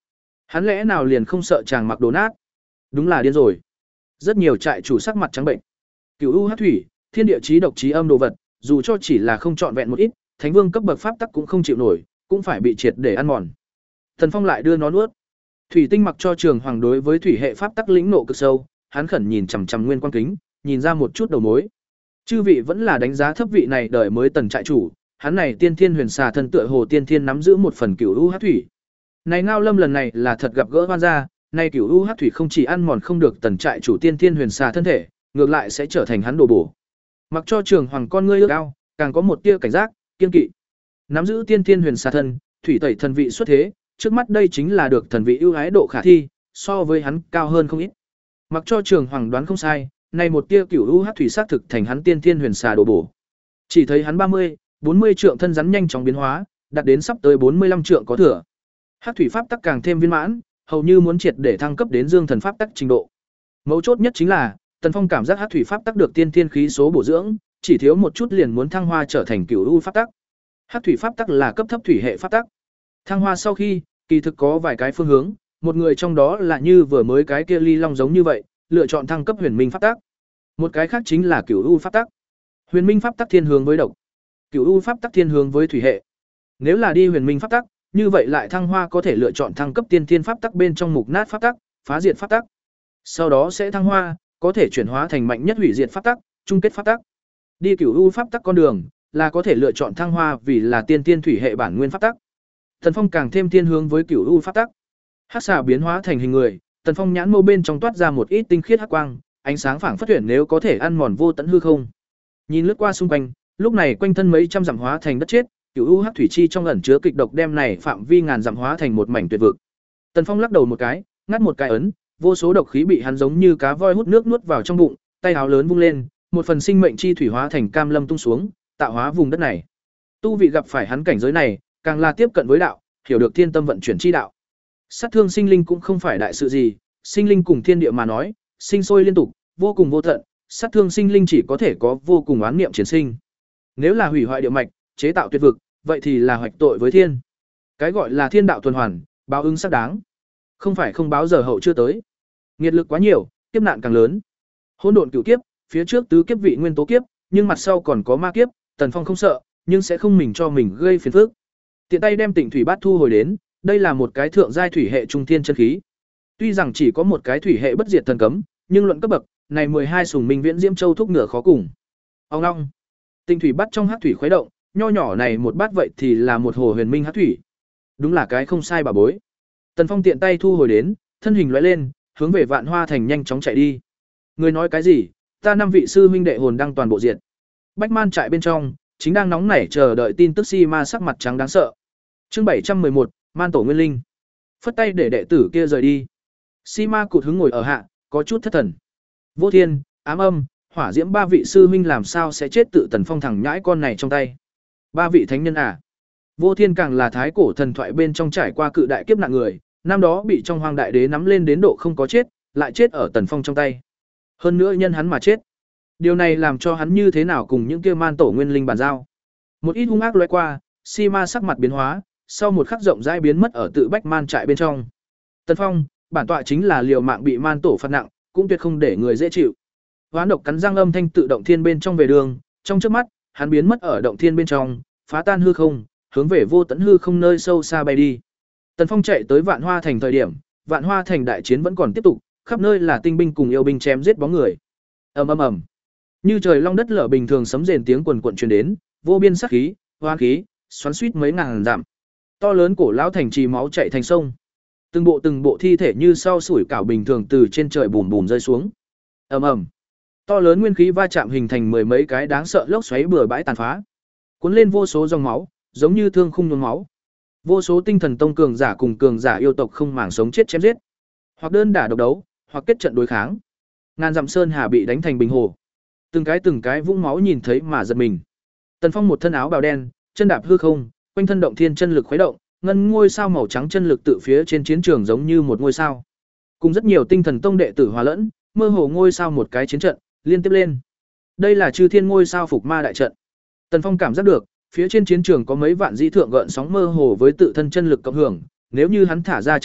Hắn lẽ nào liền không sợ chàng mặc đồ nát? Đúng là điên rồi. Rất nhiều trại chủ sắc mặt trắng bệnh. Cửu U Hắc Thủy, thiên địa chí độc chí âm đồ vật, dù cho chỉ là không trọn vẹn một ít, thánh vương cấp bậc pháp tắc cũng không chịu nổi, cũng phải bị triệt để ăn mòn. Thần Phong lại đưa nó nuốt. Thủy Tinh mặc cho Trường Hoàng đối với thủy hệ pháp tắc lĩnh nộ cực sâu, hắn khẩn nhìn chằm chằm nguyên quang kính, nhìn ra một chút đầu mối. Chư vị vẫn là đánh giá thấp vị này đời mới tần trại chủ, hắn này tiên thiên huyền xà thân tựa hồ tiên thiên nắm giữ một phần cửu u hắc thủy. Này Ngao Lâm lần này là thật gặp gỡ hoan gia, này cửu u hắc thủy không chỉ ăn mòn không được tần trại chủ tiên thiên huyền xà thân thể, ngược lại sẽ trở thành hắn đồ bổ. Mặc cho Trường Hoàng con ngươi ước ao, càng có một tia cảnh giác, kiên kỵ. Nắm giữ tiên thiên huyền xà thân, thủy tẩy thần vị xuất thế, trước mắt đây chính là được thần vị ưu ái độ khả thi, so với hắn cao hơn không ít. Mặc cho Trường Hoàng đoán không sai, này một tia cửu u hắc thủy xác thực thành hắn tiên thiên huyền xà đồ bổ. Chỉ thấy hắn ba mươi, bốn mươi trượng thân rắn nhanh chóng biến hóa, đạt đến sắp tới bốn mươi lăm trượng có thừa. Hắc thủy pháp tắc càng thêm viên mãn, hầu như muốn triệt để thăng cấp đến dương thần pháp tắc trình độ. Mấu chốt nhất chính là, Tần Phong cảm giác hắc thủy pháp tắc được tiên thiên khí số bổ dưỡng, chỉ thiếu một chút liền muốn thăng hoa trở thành cửu u pháp tắc. Hắc thủy pháp tắc là cấp thấp thủy hệ pháp tắc. Thăng hoa sau khi, kỳ thực có vài cái phương hướng, một người trong đó là như vừa mới cái kia ly long giống như vậy, lựa chọn thăng cấp huyền minh pháp tắc. Một cái khác chính là cửu u pháp tắc. Huyền minh pháp tắc thiên hướng với độc, cửu u pháp tắc thiên hướng với thủy hệ. Nếu là đi huyền minh pháp tắc, như vậy lại thăng hoa có thể lựa chọn thăng cấp tiên thiên pháp tắc bên trong mục nát pháp tắc, phá diệt pháp tắc. Sau đó sẽ thăng hoa, có thể chuyển hóa thành mạnh nhất hủy diệt pháp tắc, chung kết pháp tắc. Đi cửu u pháp tắc con đường, là có thể lựa chọn thăng hoa vì là tiên thiên thủy hệ bản nguyên pháp tắc. Tần Phong càng thêm thiên hướng với cửu u pháp tắc. Hắc xà biến hóa thành hình người, Tần Phong nhãn mâu bên trong toát ra một ít tinh khiết hắc quang, ánh sáng phảng phất tuyển nếu có thể ăn mòn vô tận hư không. Nhìn lướt qua xung quanh, lúc này quanh thân mấy trăm dặm hóa thành đất chết, cửu u hắc thủy chi trong ẩn chứa kịch độc đem này phạm vi ngàn dặm hóa thành một mảnh tuyệt vực. Tần Phong lắc đầu một cái, ngắt một cái ấn, vô số độc khí bị hắn giống như cá voi hút nước nuốt vào trong bụng, tay áo lớn vung lên, một phần sinh mệnh chi thủy hóa thành cam lâm tung xuống, tạo hóa vùng đất này. Tu vị gặp phải hắn cảnh giới này, càng là tiếp cận với đạo, hiểu được thiên tâm vận chuyển chi đạo. Sát thương sinh linh cũng không phải đại sự gì, sinh linh cùng thiên địa mà nói, sinh sôi liên tục, vô cùng vô tận, sát thương sinh linh chỉ có thể có vô cùng oán niệm chiến sinh. Nếu là hủy hoại địa mạch, chế tạo tuyệt vực, vậy thì là hoạch tội với thiên. Cái gọi là thiên đạo tuần hoàn, báo ứng xác đáng. Không phải không báo giờ hậu chưa tới. Nghiệt lực quá nhiều, kiếp nạn càng lớn. Hỗn độn cửu kiếp, phía trước tứ kiếp vị nguyên tố kiếp, nhưng mặt sau còn có ma kiếp, Tần Phong không sợ, nhưng sẽ không mình cho mình gây phiền phức. Tiện tay đem Tịnh Thủy Bát thu hồi đến, đây là một cái thượng giai thủy hệ trung thiên chân khí. Tuy rằng chỉ có một cái thủy hệ bất diệt thần cấm, nhưng luận cấp bậc, này mười hai sùng minh viễn diễm châu thúc ngựa khó cùng. Ông long, Tịnh Thủy Bát trong hắc thủy khuấy động, nho nhỏ này một bát vậy thì là một hồ huyền minh hắc thủy. Đúng là cái không sai bà bối. Tần Phong tiện tay thu hồi đến, thân hình lóe lên, hướng về Vạn Hoa thành nhanh chóng chạy đi. Người nói cái gì? Ta năm vị sư huynh đệ hồn đang toàn bộ diệt. Bách Man trại bên trong, chính đang nóng nảy chờ đợi tin tức si ma sắc mặt trắng đáng sợ. Chương bảy trăm mười một, Man tổ nguyên linh. Phất tay để đệ tử kia rời đi. Si ma cụt hứng ngồi ở hạ, có chút thất thần. Vô Thiên, Ám Âm, Hỏa Diễm ba vị sư huynh làm sao sẽ chết tự Tần Phong thẳng nhãi con này trong tay? Ba vị thánh nhân à? Vô Thiên càng là thái cổ thần thoại bên trong trải qua cự đại kiếp nạn người, năm đó bị trong Hoang Đại Đế nắm lên đến độ không có chết, lại chết ở Tần Phong trong tay. Hơn nữa nhân hắn mà chết. Điều này làm cho hắn như thế nào cùng những kia man tổ nguyên linh bàn giao. Một ít hung ác lóe qua, si ma sắc mặt biến hóa, sau một khắc rộng rãi biến mất ở tự Bách Man trại bên trong. Tần Phong, bản tọa chính là liều mạng bị man tổ phạt nặng, cũng tuyệt không để người dễ chịu. Hoán độc cắn răng âm thanh tự động thiên bên trong về đường, trong chớp mắt, hắn biến mất ở động thiên bên trong, phá tan hư không, hướng về vô tận hư không nơi sâu xa bay đi. Tần Phong chạy tới Vạn Hoa thành thời điểm, Vạn Hoa thành đại chiến vẫn còn tiếp tục, khắp nơi là tinh binh cùng yêu binh chém giết bóng người. Ầm ầm ầm. Như trời long đất lở bình thường sấm rền tiếng quần quần truyền đến, vô biên sát khí, hoán khí, xoắn xuýt mấy ngàn dặm. To lớn cổ lão thành trì máu chảy thành sông. Từng bộ từng bộ thi thể như sau sủi cảo bình thường từ trên trời bùm bùm rơi xuống. Ầm ầm. To lớn nguyên khí va chạm hình thành mười mấy cái đáng sợ lốc xoáy bừa bãi tàn phá. Cuốn lên vô số dòng máu, giống như thương khung nhuốm máu. Vô số tinh thần tông cường giả cùng cường giả yêu tộc không màng sống chết chém giết, hoặc đơn đả độc đấu, hoặc kết trận đối kháng. Ngàn dặm sơn hà bị đánh thành bình hồ. Từng cái từng cái vũng máu nhìn thấy mà giật mình. Tần Phong một thân áo bào đen, chân đạp hư không, quanh thân động thiên chân lực khuấy động, ngân ngôi sao màu trắng chân lực tự phía trên chiến trường giống như một ngôi sao. Cùng rất nhiều tinh thần tông đệ tử hòa lẫn, mơ hồ ngôi sao một cái chiến trận, liên tiếp lên. Đây là Chư Thiên ngôi sao phục ma đại trận. Tần Phong cảm giác được, phía trên chiến trường có mấy vạn dĩ thượng gợn sóng mơ hồ với tự thân chân lực cộng hưởng, nếu như hắn thả ra chân lực,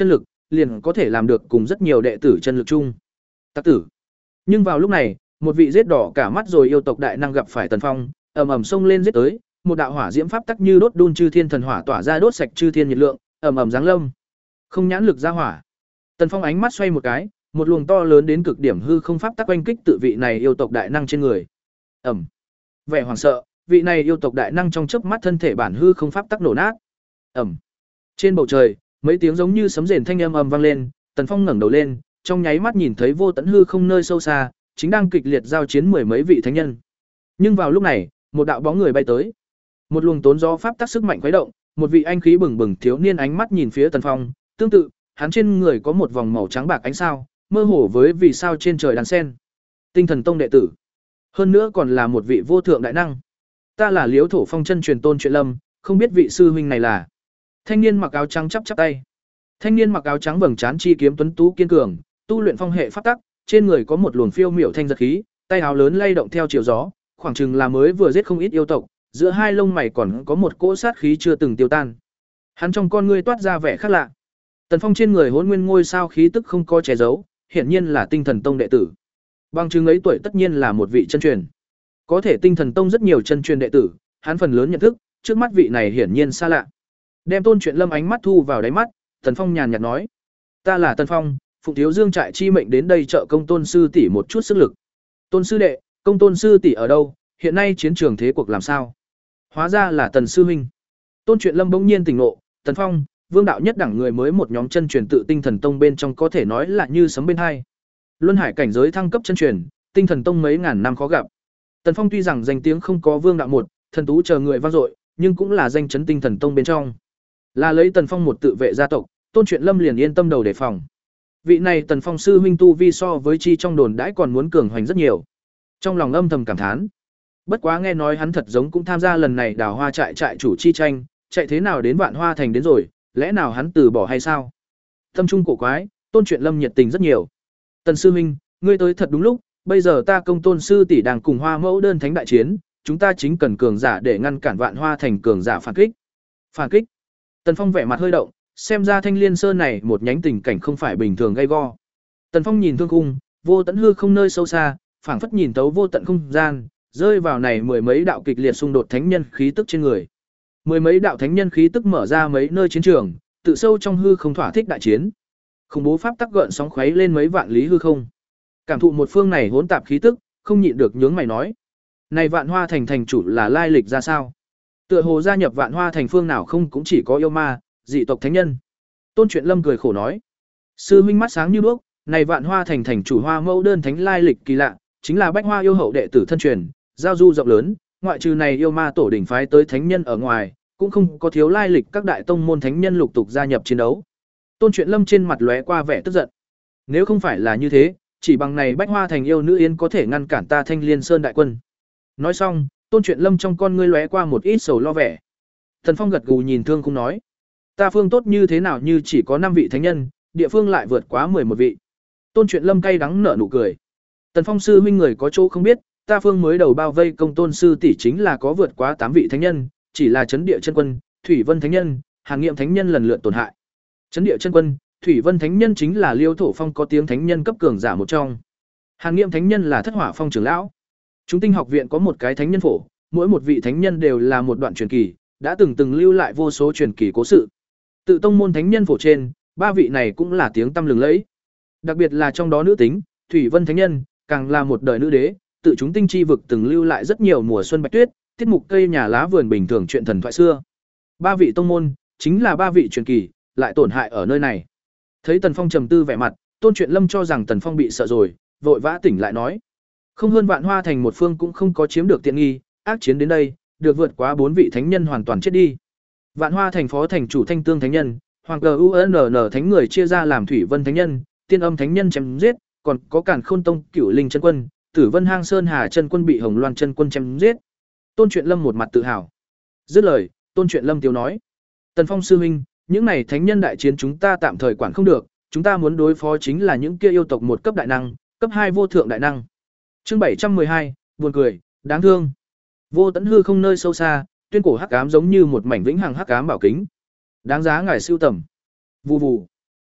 liền có thể làm được cùng rất nhiều đệ tử chân lực chung. Tặc tử. Nhưng vào lúc này, một vị giết đỏ cả mắt rồi yêu tộc đại năng gặp phải Tần Phong, ầm ầm xông lên giết tới, một đạo hỏa diễm pháp tắc như đốt đun chư thiên thần hỏa tỏa ra đốt sạch chư thiên nhiệt lượng, ầm ầm giáng lâm. Không nhãn lực ra hỏa. Tần Phong ánh mắt xoay một cái, một luồng to lớn đến cực điểm hư không pháp tắc oanh kích tự vị này yêu tộc đại năng trên người. Ầm. Vẻ hoảng sợ, vị này yêu tộc đại năng trong chớp mắt thân thể bản hư không pháp tắc nổ nát. Ầm. Trên bầu trời, mấy tiếng giống như sấm rền thanh âm ầm vang lên, Tần Phong ngẩng đầu lên, trong nháy mắt nhìn thấy vô tận hư không nơi sâu xa, chính đang kịch liệt giao chiến mười mấy vị thánh nhân. Nhưng vào lúc này, một đạo bóng người bay tới. Một luồng tốn gió pháp tắc sức mạnh khuấy động, một vị anh khí bừng bừng thiếu niên ánh mắt nhìn phía Tần Phong, tương tự, hắn trên người có một vòng màu trắng bạc ánh sao, mơ hồ với vì sao trên trời đàn sen. Tinh Thần Tông đệ tử. Hơn nữa còn là một vị vô thượng đại năng. Ta là Liễu Thổ Phong chân truyền Tôn Truyện Lâm, không biết vị sư huynh này là. Thanh niên mặc áo trắng chắp chắp tay. Thanh niên mặc áo trắng vầng trán chi kiếm tuấn tú kiên cường, tu luyện phong hệ pháp tắc, trên người có một luồng phiêu miểu thanh giật khí, tay áo lớn lay động theo chiều gió, khoảng chừng là mới vừa giết không ít yêu tộc, giữa hai lông mày còn có một cỗ sát khí chưa từng tiêu tan. Hắn trong con ngươi toát ra vẻ khác lạ. Tần Phong trên người Hỗn Nguyên ngôi sao khí tức không có che giấu, hiển nhiên là Tinh Thần Tông đệ tử. Bằng chứng ấy tuổi tất nhiên là một vị chân truyền. Có thể Tinh Thần Tông rất nhiều chân truyền đệ tử, hắn phần lớn nhận thức, trước mắt vị này hiển nhiên xa lạ. Đem Tôn Truyện Lâm ánh mắt thu vào đáy mắt, Tần Phong nhàn nhạt nói: "Ta là Tần Phong, Phụng Thiếu Dương trại chi mệnh đến đây trợ công Tôn sư tỷ một chút sức lực. Tôn sư đệ, công Tôn sư tỷ ở đâu? Hiện nay chiến trường thế cuộc làm sao?" Hóa ra là Tần sư huynh. Tôn Truyện Lâm bỗng nhiên tỉnh ngộ, Tần Phong, Vương đạo nhất đẳng người mới một nhóm chân truyền tự Tinh Thần Tông bên trong có thể nói là như sấm bên hai. Luân hải cảnh giới thăng cấp chân truyền, Tinh Thần Tông mấy ngàn năm khó gặp. Tần Phong tuy rằng danh tiếng không có Vương đạo một, thần tú chờ người vang dội, nhưng cũng là danh chấn Tinh Thần Tông bên trong. Là lấy Tần Phong một tự vệ gia tộc, Tôn Truyện Lâm liền yên tâm đầu đề phòng. Vị này Tần Phong sư huynh tu vi so với chi trong đồn đãi còn muốn cường hoành rất nhiều. Trong lòng âm thầm cảm thán. Bất quá nghe nói hắn thật giống cũng tham gia lần này Đào Hoa trại trại chủ chi tranh, chạy thế nào đến Vạn Hoa thành đến rồi, lẽ nào hắn từ bỏ hay sao? Tâm trung cổ quái, Tôn Truyện Lâm nhiệt tình rất nhiều. Tần sư huynh, ngươi tới thật đúng lúc, bây giờ ta công Tôn sư tỷ đang cùng Hoa Mẫu đơn thánh đại chiến, chúng ta chính cần cường giả để ngăn cản Vạn Hoa thành cường giả phản kích. Phản kích? Tần Phong vẻ mặt hơi động, xem ra Thanh Liên Sơn này một nhánh tình cảnh không phải bình thường gay go. Tần Phong nhìn thương khung, vô tận hư không nơi sâu xa, phảng phất nhìn tấu vô tận không gian, rơi vào này mười mấy đạo kịch liệt xung đột thánh nhân khí tức trên người. Mười mấy đạo thánh nhân khí tức mở ra mấy nơi chiến trường, tự sâu trong hư không thỏa thích đại chiến. Khủng bố pháp tắc gợn sóng khuấy lên mấy vạn lý hư không. Cảm thụ một phương này hỗn tạp khí tức, không nhịn được nhướng mày nói: "Này Vạn Hoa thành thành chủ là lai lịch ra sao? Tựa hồ gia nhập Vạn Hoa thành phương nào không cũng chỉ có yêu ma, dị tộc thánh nhân." Tôn Truyện Lâm cười khổ nói: "Sư huynh mắt sáng như đuốc, này Vạn Hoa thành thành chủ Hoa Mẫu đơn thánh lai lịch kỳ lạ, chính là Bách Hoa yêu hậu đệ tử thân truyền, giao du rộng lớn, ngoại trừ này yêu ma tổ đỉnh phái tới thánh nhân ở ngoài, cũng không có thiếu lai lịch các đại tông môn thánh nhân lục tục gia nhập chiến đấu." Tôn Truyện Lâm trên mặt lóe qua vẻ tức giận. Nếu không phải là như thế, chỉ bằng này Bách Hoa thành yêu nữ yên có thể ngăn cản ta Thanh Liên Sơn đại quân. Nói xong, Tôn Truyện Lâm trong con ngươi lóe qua một ít sầu lo vẻ. Thần Phong gật gù nhìn Thương Khung nói: "Ta phương tốt như thế nào như chỉ có năm vị thánh nhân, địa phương lại vượt quá mười một vị." Tôn Truyện Lâm cay đắng nở nụ cười. Tần Phong sư huynh người có chỗ không biết, ta phương mới đầu bao vây công Tôn sư tỷ chính là có vượt quá tám vị thánh nhân, chỉ là Chấn Địa chân quân, Thủy Vân thánh nhân, Hàn Nghiệm thánh nhân lần lượt tổn hại. Chấn Địa chân quân, Thủy Vân thánh nhân chính là Liêu Thổ Phong có tiếng thánh nhân cấp cường giả một trong. Hàn Nghiệm thánh nhân là Thất Hỏa Phong trưởng lão. Chúng Tinh học viện có một cái thánh nhân phổ, mỗi một vị thánh nhân đều là một đoạn truyền kỳ, đã từng từng lưu lại vô số truyền kỳ cố sự. Tự tông môn thánh nhân phổ trên, ba vị này cũng là tiếng tăm lừng lẫy. Đặc biệt là trong đó nữ tính, Thủy Vân thánh nhân, càng là một đời nữ đế, tự chúng tinh chi vực từng lưu lại rất nhiều mùa xuân bạch tuyết, tiết mục cây nhà lá vườn bình thường chuyện thần thoại xưa. Ba vị tông môn, chính là ba vị truyền kỳ, lại tổn hại ở nơi này. Thấy Tần Phong trầm tư vẻ mặt, Tôn Truyện Lâm cho rằng Tần Phong bị sợ rồi, vội vã tỉnh lại nói: "Không hơn Vạn Hoa thành một phương cũng không có chiếm được tiện nghi, ác chiến đến đây, được vượt quá bốn vị thánh nhân hoàn toàn chết đi. Vạn Hoa thành phó thành chủ Thanh Tương thánh nhân, Hoàng cờ u en en thánh người chia ra làm Thủy Vân thánh nhân, Tiên Âm thánh nhân chém giết, còn có Càn Khôn tông Cửu Linh chân quân, Tử Vân Hang Sơn Hà chân quân bị Hồng Loan chân quân chém giết." Tôn Truyện Lâm một mặt tự hào. Dứt lời, Tôn Truyện Lâm tiêu nói: "Tần Phong sư huynh, những này thánh nhân đại chiến chúng ta tạm thời quản không được, chúng ta muốn đối phó chính là những kia yêu tộc một cấp đại năng, cấp hai vô thượng đại năng." Chương bảy trăm mười hai, buồn cười, đáng thương. Vô tận hư không nơi sâu xa, tuyên cổ hắc ám giống như một mảnh vĩnh hằng hắc ám bảo kính. Đáng giá ngài sưu tầm. Vù vù.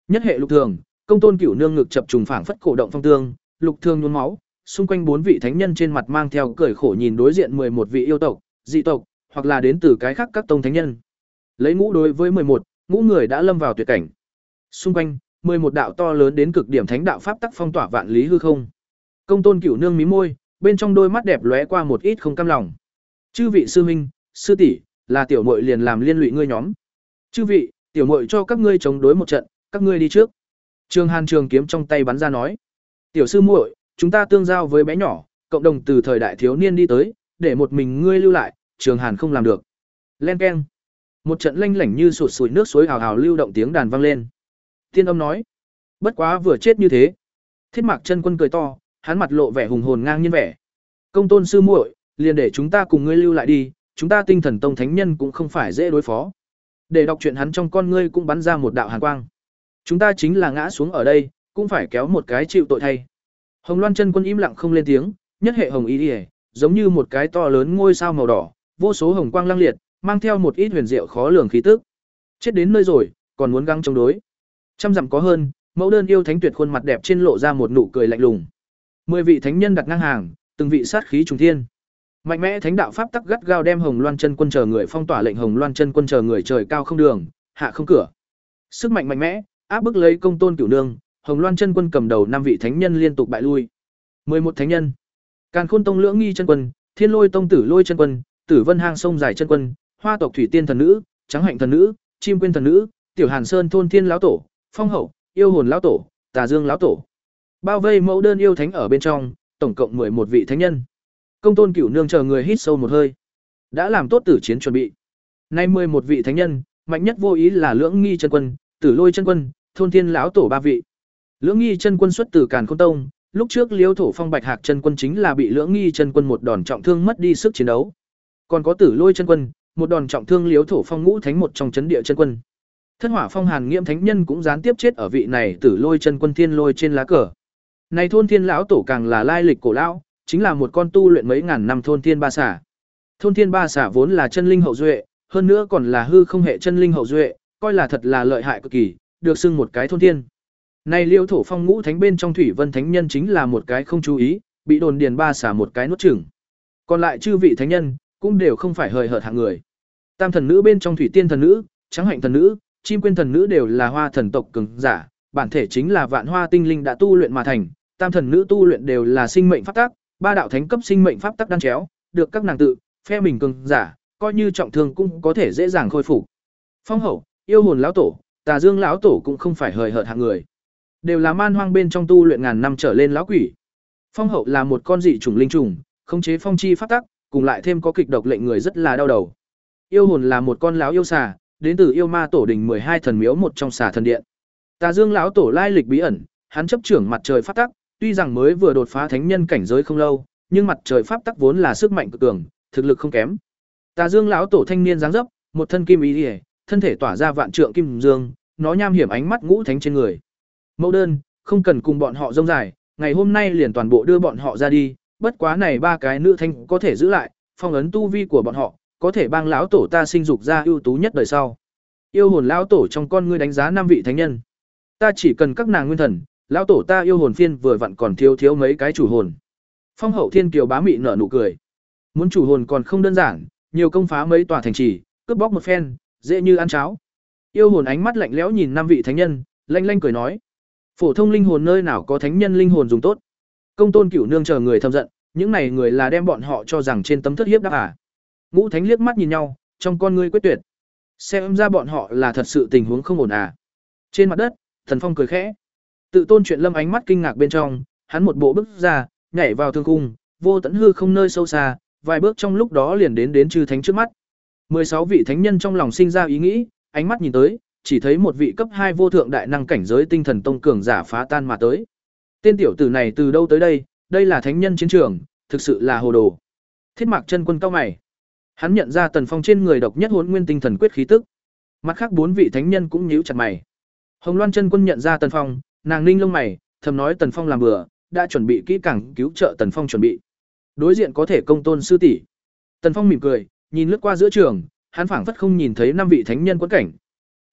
Nhất hệ Lục Thường, Công Tôn Cửu Nương ngực chập trùng phảng phất cổ động phong tương, Lục Thường nhuốm máu, xung quanh bốn vị thánh nhân trên mặt mang theo cười khổ nhìn đối diện mười một vị yêu tộc, dị tộc, hoặc là đến từ cái khác các tông thánh nhân. Lấy ngũ đối với mười một, ngũ người đã lâm vào tuyệt cảnh. Xung quanh, mười một đạo to lớn đến cực điểm thánh đạo pháp tắc phong tỏa vạn lý hư không. Công Tôn Cửu Nương mí môi, bên trong đôi mắt đẹp lóe qua một ít không cam lòng. Chư vị sư huynh, sư tỷ, là tiểu muội liền làm liên lụy ngươi nhóm. Chư vị, tiểu muội cho các ngươi chống đối một trận, các ngươi đi trước. Trường Hàn trường kiếm trong tay bắn ra nói: "Tiểu sư muội, chúng ta tương giao với bé nhỏ, cộng đồng từ thời đại thiếu niên đi tới, để một mình ngươi lưu lại, Trường Hàn không làm được." Len keng. Một trận lanh lảnh như sụt sùi nước suối hào hào lưu động tiếng đàn vang lên. Tiên âm nói: "Bất quá vừa chết như thế." Thiết Mạc Chân Quân cười to, hắn mặt lộ vẻ hùng hồn ngang nhiên vẻ. "Công Tôn sư muội, liền để chúng ta cùng ngươi lưu lại đi, chúng ta Tinh Thần Tông thánh nhân cũng không phải dễ đối phó." Để đọc truyện hắn trong con ngươi cũng bắn ra một đạo hàn quang. "Chúng ta chính là ngã xuống ở đây, cũng phải kéo một cái chịu tội thay." Hồng Loan Chân Quân im lặng không lên tiếng, nhất hệ hồng ý liễu, giống như một cái to lớn ngôi sao màu đỏ, vô số hồng quang lăng liệt, mang theo một ít huyền diệu khó lường khí tức. Chết đến nơi rồi, còn muốn gắng chống đối. Trăm dặm có hơn, mẫu đơn yêu thánh tuyệt khuôn mặt đẹp trên lộ ra một nụ cười lạnh lùng. Mười vị thánh nhân đặt ngang hàng, từng vị sát khí trùng thiên. Mạnh mẽ thánh đạo pháp tắc gắt gao đem Hồng Loan Chân Quân chờ người phong tỏa, lệnh Hồng Loan Chân Quân chờ người trời cao không đường, hạ không cửa. Sức mạnh mạnh mẽ, áp bức lấy Công Tôn Cửu Nương, Hồng Loan Chân Quân cầm đầu năm vị thánh nhân liên tục bại lui. mười một thánh nhân. Càn Khôn Tông Lưỡng Nghi Chân Quân, Thiên Lôi Tông Tử Lôi Chân Quân, Tử Vân Hang Sông Dài Chân Quân, Hoa tộc Thủy Tiên thần nữ, Trắng Hạnh thần nữ, Chim Quyên thần nữ, Tiểu Hàn Sơn thôn Thiên lão tổ, Phong Hậu, Yêu Hồn lão tổ, Tà Dương lão tổ. Bao vây mẫu đơn yêu thánh ở bên trong, tổng cộng mười một vị thánh nhân. Công Tôn Cửu Nương chờ người hít sâu một hơi, đã làm tốt tử chiến chuẩn bị. Nay mười một vị thánh nhân, mạnh nhất vô ý là Lưỡng Nghi Chân Quân, Tử Lôi Chân Quân, thôn Thiên lão tổ ba vị. Lưỡng Nghi Chân Quân xuất từ Càn Khôn Tông, lúc trước Liêu Thổ Phong Bạch Hạc Chân Quân chính là bị Lưỡng Nghi Chân Quân một đòn trọng thương mất đi sức chiến đấu. Còn có Tử Lôi Chân Quân, một đòn trọng thương Liêu Thổ Phong Ngũ Thánh một trong chấn địa chân quân. Thất Hỏa Phong Hàn Nghiễm thánh nhân cũng gián tiếp chết ở vị này Tử Lôi Chân Quân Thiên Lôi trên lá cờ. Này thôn Thiên lão tổ càng là lai lịch cổ lão, chính là một con tu luyện mấy ngàn năm thôn Thiên Ba Xà. Thôn Thiên Ba Xà vốn là chân linh hậu duệ, hơn nữa còn là hư không hệ chân linh hậu duệ, coi là thật là lợi hại cực kỳ, được xưng một cái thôn thiên. Này Liêu Thổ Phong Ngũ Thánh bên trong Thủy Vân thánh nhân chính là một cái không chú ý, bị đồn điền ba xả một cái nuốt chửng. Còn lại chư vị thánh nhân cũng đều không phải hời hợt hạng người. Tam thần nữ bên trong Thủy Tiên thần nữ, Trắng Hạnh thần nữ, Chim Quyên thần nữ đều là Hoa thần tộc cường giả, bản thể chính là Vạn Hoa tinh linh đã tu luyện mà thành, tam thần nữ tu luyện đều là sinh mệnh pháp tắc, ba đạo thánh cấp sinh mệnh pháp tắc đan chéo, được các nàng tự phe mình cường giả, coi như trọng thương cũng có thể dễ dàng khôi phục. Phong Hậu, Yêu Hồn lão tổ, Tà Dương lão tổ cũng không phải hời hợt hạng người, đều là man hoang bên trong tu luyện ngàn năm trở lên lão quỷ. Phong Hậu là một con dị chủng linh trùng, khống chế phong chi pháp tắc, cùng lại thêm có kịch độc lệnh người rất là đau đầu. Yêu Hồn là một con lão yêu xà, đến từ yêu ma tổ đình mười hai thần miếu một trong xà thần điện. Tà Dương lão tổ lai lịch bí ẩn, hắn chấp trưởng mặt trời pháp tắc, tuy rằng mới vừa đột phá thánh nhân cảnh giới không lâu, nhưng mặt trời pháp tắc vốn là sức mạnh cực cường, thực lực không kém. Tà Dương lão tổ thanh niên dáng dấp, một thân kim ý liễu, thân thể tỏa ra vạn trượng kim dương, nó nham hiểm ánh mắt ngũ thánh trên người. Mẫu đơn, không cần cùng bọn họ rông dài, ngày hôm nay liền toàn bộ đưa bọn họ ra đi, bất quá này ba cái nữ thanh có thể giữ lại, phong ấn tu vi của bọn họ, có thể bang lão tổ ta sinh dục ra ưu tú nhất đời sau. Yêu Hồn lão tổ trong con ngươi đánh giá năm vị thánh nhân. Ta chỉ cần các nàng nguyên thần, lão tổ ta yêu hồn phiên vừa vặn còn thiếu thiếu mấy cái chủ hồn. Phong Hậu Thiên Kiều bá mị nở nụ cười. Muốn chủ hồn còn không đơn giản, nhiều công phá mấy tòa thành trì, cướp bóc một phen, dễ như ăn cháo. Yêu Hồn ánh mắt lạnh lẽo nhìn năm vị thánh nhân, lanh lanh cười nói: phổ thông linh hồn nơi nào có thánh nhân linh hồn dùng tốt. Công Tôn Cửu Nương chờ người thầm giận, những này người là đem bọn họ cho rằng trên tấm thất hiếp đáp à. Ngũ thánh liếc mắt nhìn nhau, trong con ngươi quyết tuyệt. Xem ra bọn họ là thật sự tình huống không ổn à. Trên mặt đất, Thần Phong cười khẽ. Tự Tôn Chuyện Lâm ánh mắt kinh ngạc bên trong, hắn một bộ bước ra, nhảy vào thương khung, vô tận hư không nơi sâu xa, vài bước trong lúc đó liền đến đến chư thánh trước mắt. mười sáu vị thánh nhân trong lòng sinh ra ý nghĩ, ánh mắt nhìn tới, chỉ thấy một vị cấp hai vô thượng đại năng cảnh giới tinh thần tông cường giả phá tan mà tới. Tên tiểu tử này từ đâu tới đây, đây là thánh nhân chiến trường, thực sự là hồ đồ. Thiết Mạc Chân Quân cao mày. Hắn nhận ra Tần Phong trên người độc nhất Hỗn Nguyên Tinh Thần Quyết khí tức. Mặt khác bốn vị thánh nhân cũng nhíu chặt mày. Hồng Loan Chân Quân nhận ra Tần Phong, nàng ninh lông mày, thầm nói Tần Phong làm bừa, đã chuẩn bị kỹ càng cứu trợ Tần Phong chuẩn bị. Đối diện có thể Công Tôn sư tỷ. Tần Phong mỉm cười, nhìn lướt qua giữa trường, hắn phảng phất không nhìn thấy năm vị thánh nhân quẫn cảnh.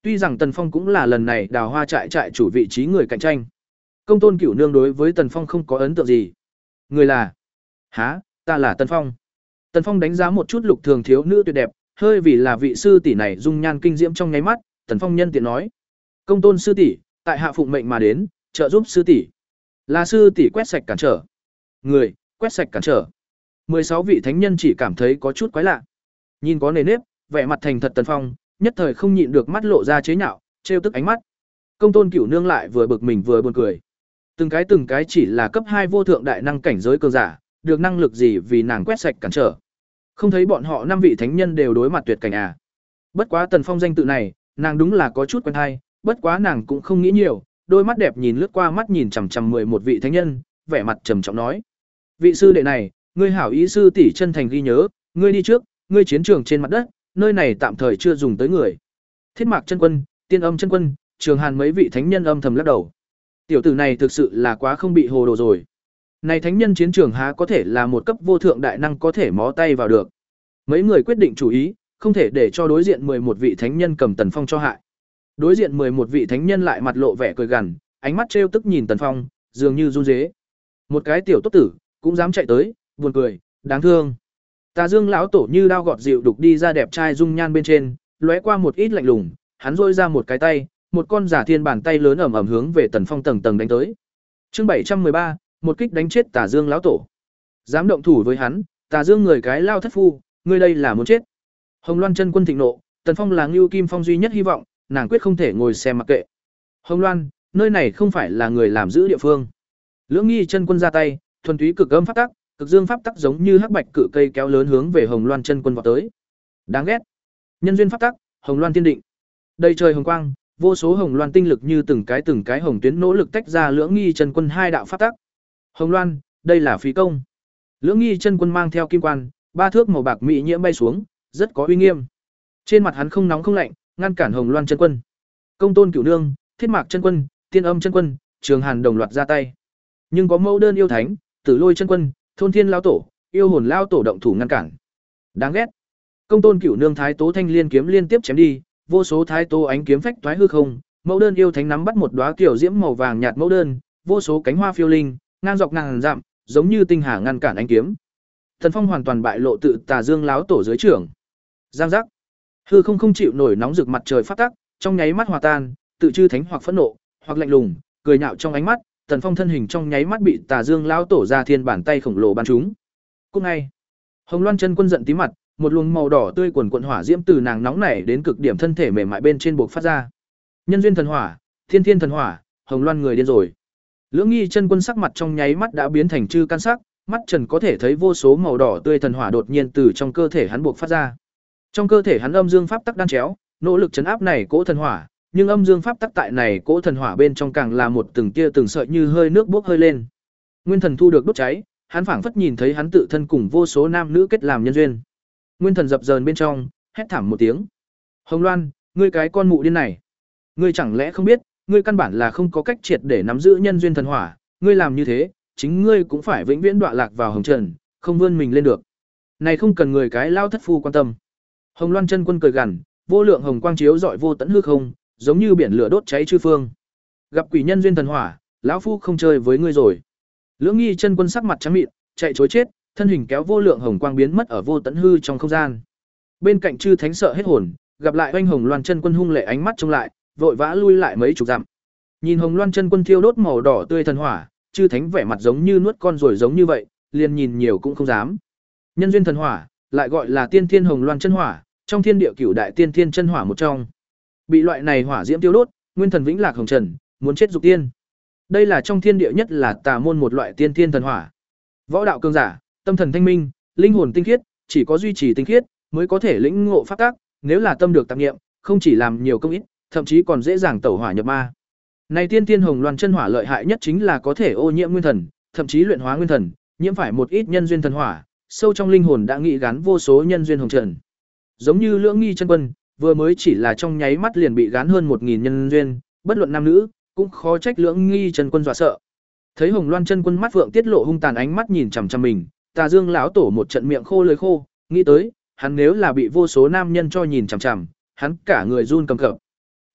Tuy rằng Tần Phong cũng là lần này Đào Hoa trại trại chủ vị trí người cạnh tranh. Công Tôn Cửu Nương đối với Tần Phong không có ấn tượng gì. Người là: "Hả, ta là Tần Phong." Tần Phong đánh giá một chút Lục Thường thiếu nữ tuyệt đẹp, hơi vì là vị sư tỷ này dung nhan kinh diễm trong nháy mắt, Tần Phong nhân tiện nói: "Công Tôn sư tỷ, tại hạ phụng mệnh mà đến, trợ giúp sư tỷ." Là sư tỷ quét sạch cản trở. Người, quét sạch cản trở. mười sáu vị thánh nhân chỉ cảm thấy có chút quái lạ. Nhìn có nề nếp, vẻ mặt thành thật Tần Phong, nhất thời không nhịn được mắt lộ ra chế nhạo, trêu tức ánh mắt. Công Tôn Cửu Nương lại vừa bực mình vừa buồn cười. Từng cái từng cái chỉ là cấp hai vô thượng đại năng cảnh giới cường giả, được năng lực gì vì nàng quét sạch cản trở. Không thấy bọn họ năm vị thánh nhân đều đối mặt tuyệt cảnh à? Bất quá Tần Phong danh tự này, nàng đúng là có chút quen hay, bất quá nàng cũng không nghĩ nhiều, đôi mắt đẹp nhìn lướt qua mắt nhìn chằm chằm mười một vị thánh nhân, vẻ mặt trầm trọng nói: "Vị sư đệ này, ngươi hảo ý sư tỷ chân thành ghi nhớ, ngươi đi trước, ngươi chiến trường trên mặt đất, nơi này tạm thời chưa dùng tới người." Thiết Mạc chân quân, Tiên Âm chân quân, Trường Hàn mấy vị thánh nhân âm thầm lắc đầu. Tiểu tử này thực sự là quá không bị hồ đồ rồi. Này thánh nhân chiến trường há có thể là một cấp vô thượng đại năng có thể mó tay vào được. Mấy người quyết định chủ ý, không thể để cho đối diện mười một vị thánh nhân cầm Tần Phong cho hại. Đối diện mười một vị thánh nhân lại mặt lộ vẻ cười gằn, ánh mắt trêu tức nhìn Tần Phong, dường như run rế. Một cái tiểu tốt tử cũng dám chạy tới, buồn cười, đáng thương. Tà Dương lão tổ như đao gọt dịu đục đi ra đẹp trai dung nhan bên trên, lóe qua một ít lạnh lùng, hắn rỗi ra một cái tay, một con giả thiên bàn tay lớn ẩm ẩm hướng về Tần Phong tầng tầng đánh tới. Chương bảy trăm mười ba, một kích đánh chết Tà Dương lão tổ. Dám động thủ với hắn, Tà Dương người cái lao thất phu, ngươi đây là muốn chết. Hồng Loan chân quân thịnh nộ, Tần Phong là Ngưu Kim Phong duy nhất hy vọng, nàng quyết không thể ngồi xem mặc kệ. Hồng Loan, nơi này không phải là người làm giữ địa phương. Lưỡng Nghi chân quân ra tay, thuần túy cực âm pháp tắc, cực dương pháp tắc giống như hắc bạch cự cây kéo lớn hướng về Hồng Loan chân quân vọt tới. Đáng ghét. Nhân duyên pháp tắc, Hồng Loan tiên định. Đầy trời hồng quang, vô số hồng loan tinh lực như từng cái từng cái hồng tuyến nỗ lực tách ra Lưỡng Nghi chân quân hai đạo pháp tắc. Hồng Loan, đây là phí công. Lưỡng Nghi chân quân mang theo kim quan, ba thước màu bạc mỹ nhiễm bay xuống, rất có uy nghiêm. Trên mặt hắn không nóng không lạnh, ngăn cản Hồng Loan chân quân. Công Tôn Cửu Nương, Thiết Mạc chân quân, Tiên Âm chân quân, Trường Hàn đồng loạt ra tay. Nhưng có mẫu đơn yêu thánh, Tử Lôi chân quân, Thôn Thiên lão tổ, Yêu Hồn lão tổ động thủ ngăn cản. Đáng ghét. Công Tôn Cửu Nương Thái Tố Thanh Liên kiếm liên tiếp chém đi, vô số thái tố ánh kiếm phách toái hư không, mẫu đơn yêu thánh nắm bắt một đóa kiểu diễm màu vàng nhạt mẫu đơn, vô số cánh hoa phiêu linh, ngang dọc ngàn dặm, giống như tinh hà ngăn cản ánh kiếm. Thần Phong hoàn toàn bại lộ tự Tà Dương láo tổ dưới trưởng. Giang giác. Hư không không chịu nổi nóng rực mặt trời phát tắc, trong nháy mắt hòa tan, tự chư thánh hoặc phẫn nộ, hoặc lạnh lùng, cười nhạo trong ánh mắt, Tần Phong thân hình trong nháy mắt bị Tà Dương láo tổ ra thiên bản tay khổng lồ bắn trúng. Cút ngay. Hồng Loan chân quân giận tí mặt, một luồng màu đỏ tươi quần quần hỏa diễm từ nàng nóng nảy đến cực điểm thân thể mềm mại bên trên buộc phát ra. Nhân duyên thần hỏa, thiên thiên thần hỏa, Hồng Loan người điên rồi. Lưỡng Nghi chân quân sắc mặt trong nháy mắt đã biến thành chư can sắc, mắt trần có thể thấy vô số màu đỏ tươi thần hỏa đột nhiên từ trong cơ thể hắn buộc phát ra. Trong cơ thể hắn âm dương pháp tắc đan chéo, nỗ lực chấn áp này cỗ thần hỏa, nhưng âm dương pháp tắc tại này cỗ thần hỏa bên trong càng là một từng tia từng sợi như hơi nước bốc hơi lên. Nguyên thần thu được đốt cháy, hắn phảng phất nhìn thấy hắn tự thân cùng vô số nam nữ kết làm nhân duyên. Nguyên thần dập dờn bên trong, hét thảm một tiếng. Hồng Loan, ngươi cái con mụ điên này, ngươi chẳng lẽ không biết, ngươi căn bản là không có cách triệt để nắm giữ nhân duyên thần hỏa, ngươi làm như thế, chính ngươi cũng phải vĩnh viễn đọa lạc vào hồng trần, không vươn mình lên được. Này không cần người cái lao thất phu quan tâm. Hồng Loan chân quân cười gằn, vô lượng hồng quang chiếu rọi vô tận hư không, giống như biển lửa đốt cháy chư phương. Gặp quỷ nhân duyên thần hỏa, lão phu không chơi với ngươi rồi. Lưỡng Nghi chân quân sắc mặt trắng mịn, chạy trối chết, thân hình kéo vô lượng hồng quang biến mất ở vô tận hư trong không gian. Bên cạnh chư thánh sợ hết hồn, gặp lại oanh Hồng Loan chân quân hung lệ ánh mắt trông lại, vội vã lui lại mấy chục dặm. Nhìn Hồng Loan chân quân thiêu đốt màu đỏ tươi thần hỏa, chư thánh vẻ mặt giống như nuốt con rồi giống như vậy, liền nhìn nhiều cũng không dám. Nhân duyên thần hỏa, lại gọi là Tiên Thiên Hồng Loan chân hỏa, trong thiên địa cửu đại tiên thiên chân hỏa một trong. Bị loại này hỏa diễm tiêu đốt, nguyên thần vĩnh lạc hồng trần, muốn chết dục tiên. Đây là trong thiên địa nhất là tà môn một loại tiên thiên thần hỏa. Võ đạo cường giả, tâm thần thanh minh, linh hồn tinh khiết, chỉ có duy trì tinh khiết mới có thể lĩnh ngộ pháp tắc, nếu là tâm được tạp niệm, không chỉ làm nhiều công ít, thậm chí còn dễ dàng tẩu hỏa nhập ma. Này tiên tiên hồng loan chân hỏa lợi hại nhất chính là có thể ô nhiễm nguyên thần, thậm chí luyện hóa nguyên thần, nhiễm phải một ít nhân duyên thần hỏa, sâu trong linh hồn đã nghị gắn vô số nhân duyên hồng trần. Giống như Lưỡng Nghi chân quân, vừa mới chỉ là trong nháy mắt liền bị gán hơn một nghìn nhân duyên, bất luận nam nữ, cũng khó trách Lưỡng Nghi chân quân dọa sợ. Thấy Hồng Loan chân quân mắt vượng tiết lộ hung tàn ánh mắt nhìn chằm chằm mình, Tà Dương lão tổ một trận miệng khô lưỡi khô, nghĩ tới, hắn nếu là bị vô số nam nhân cho nhìn chằm chằm, hắn cả người run cầm cập.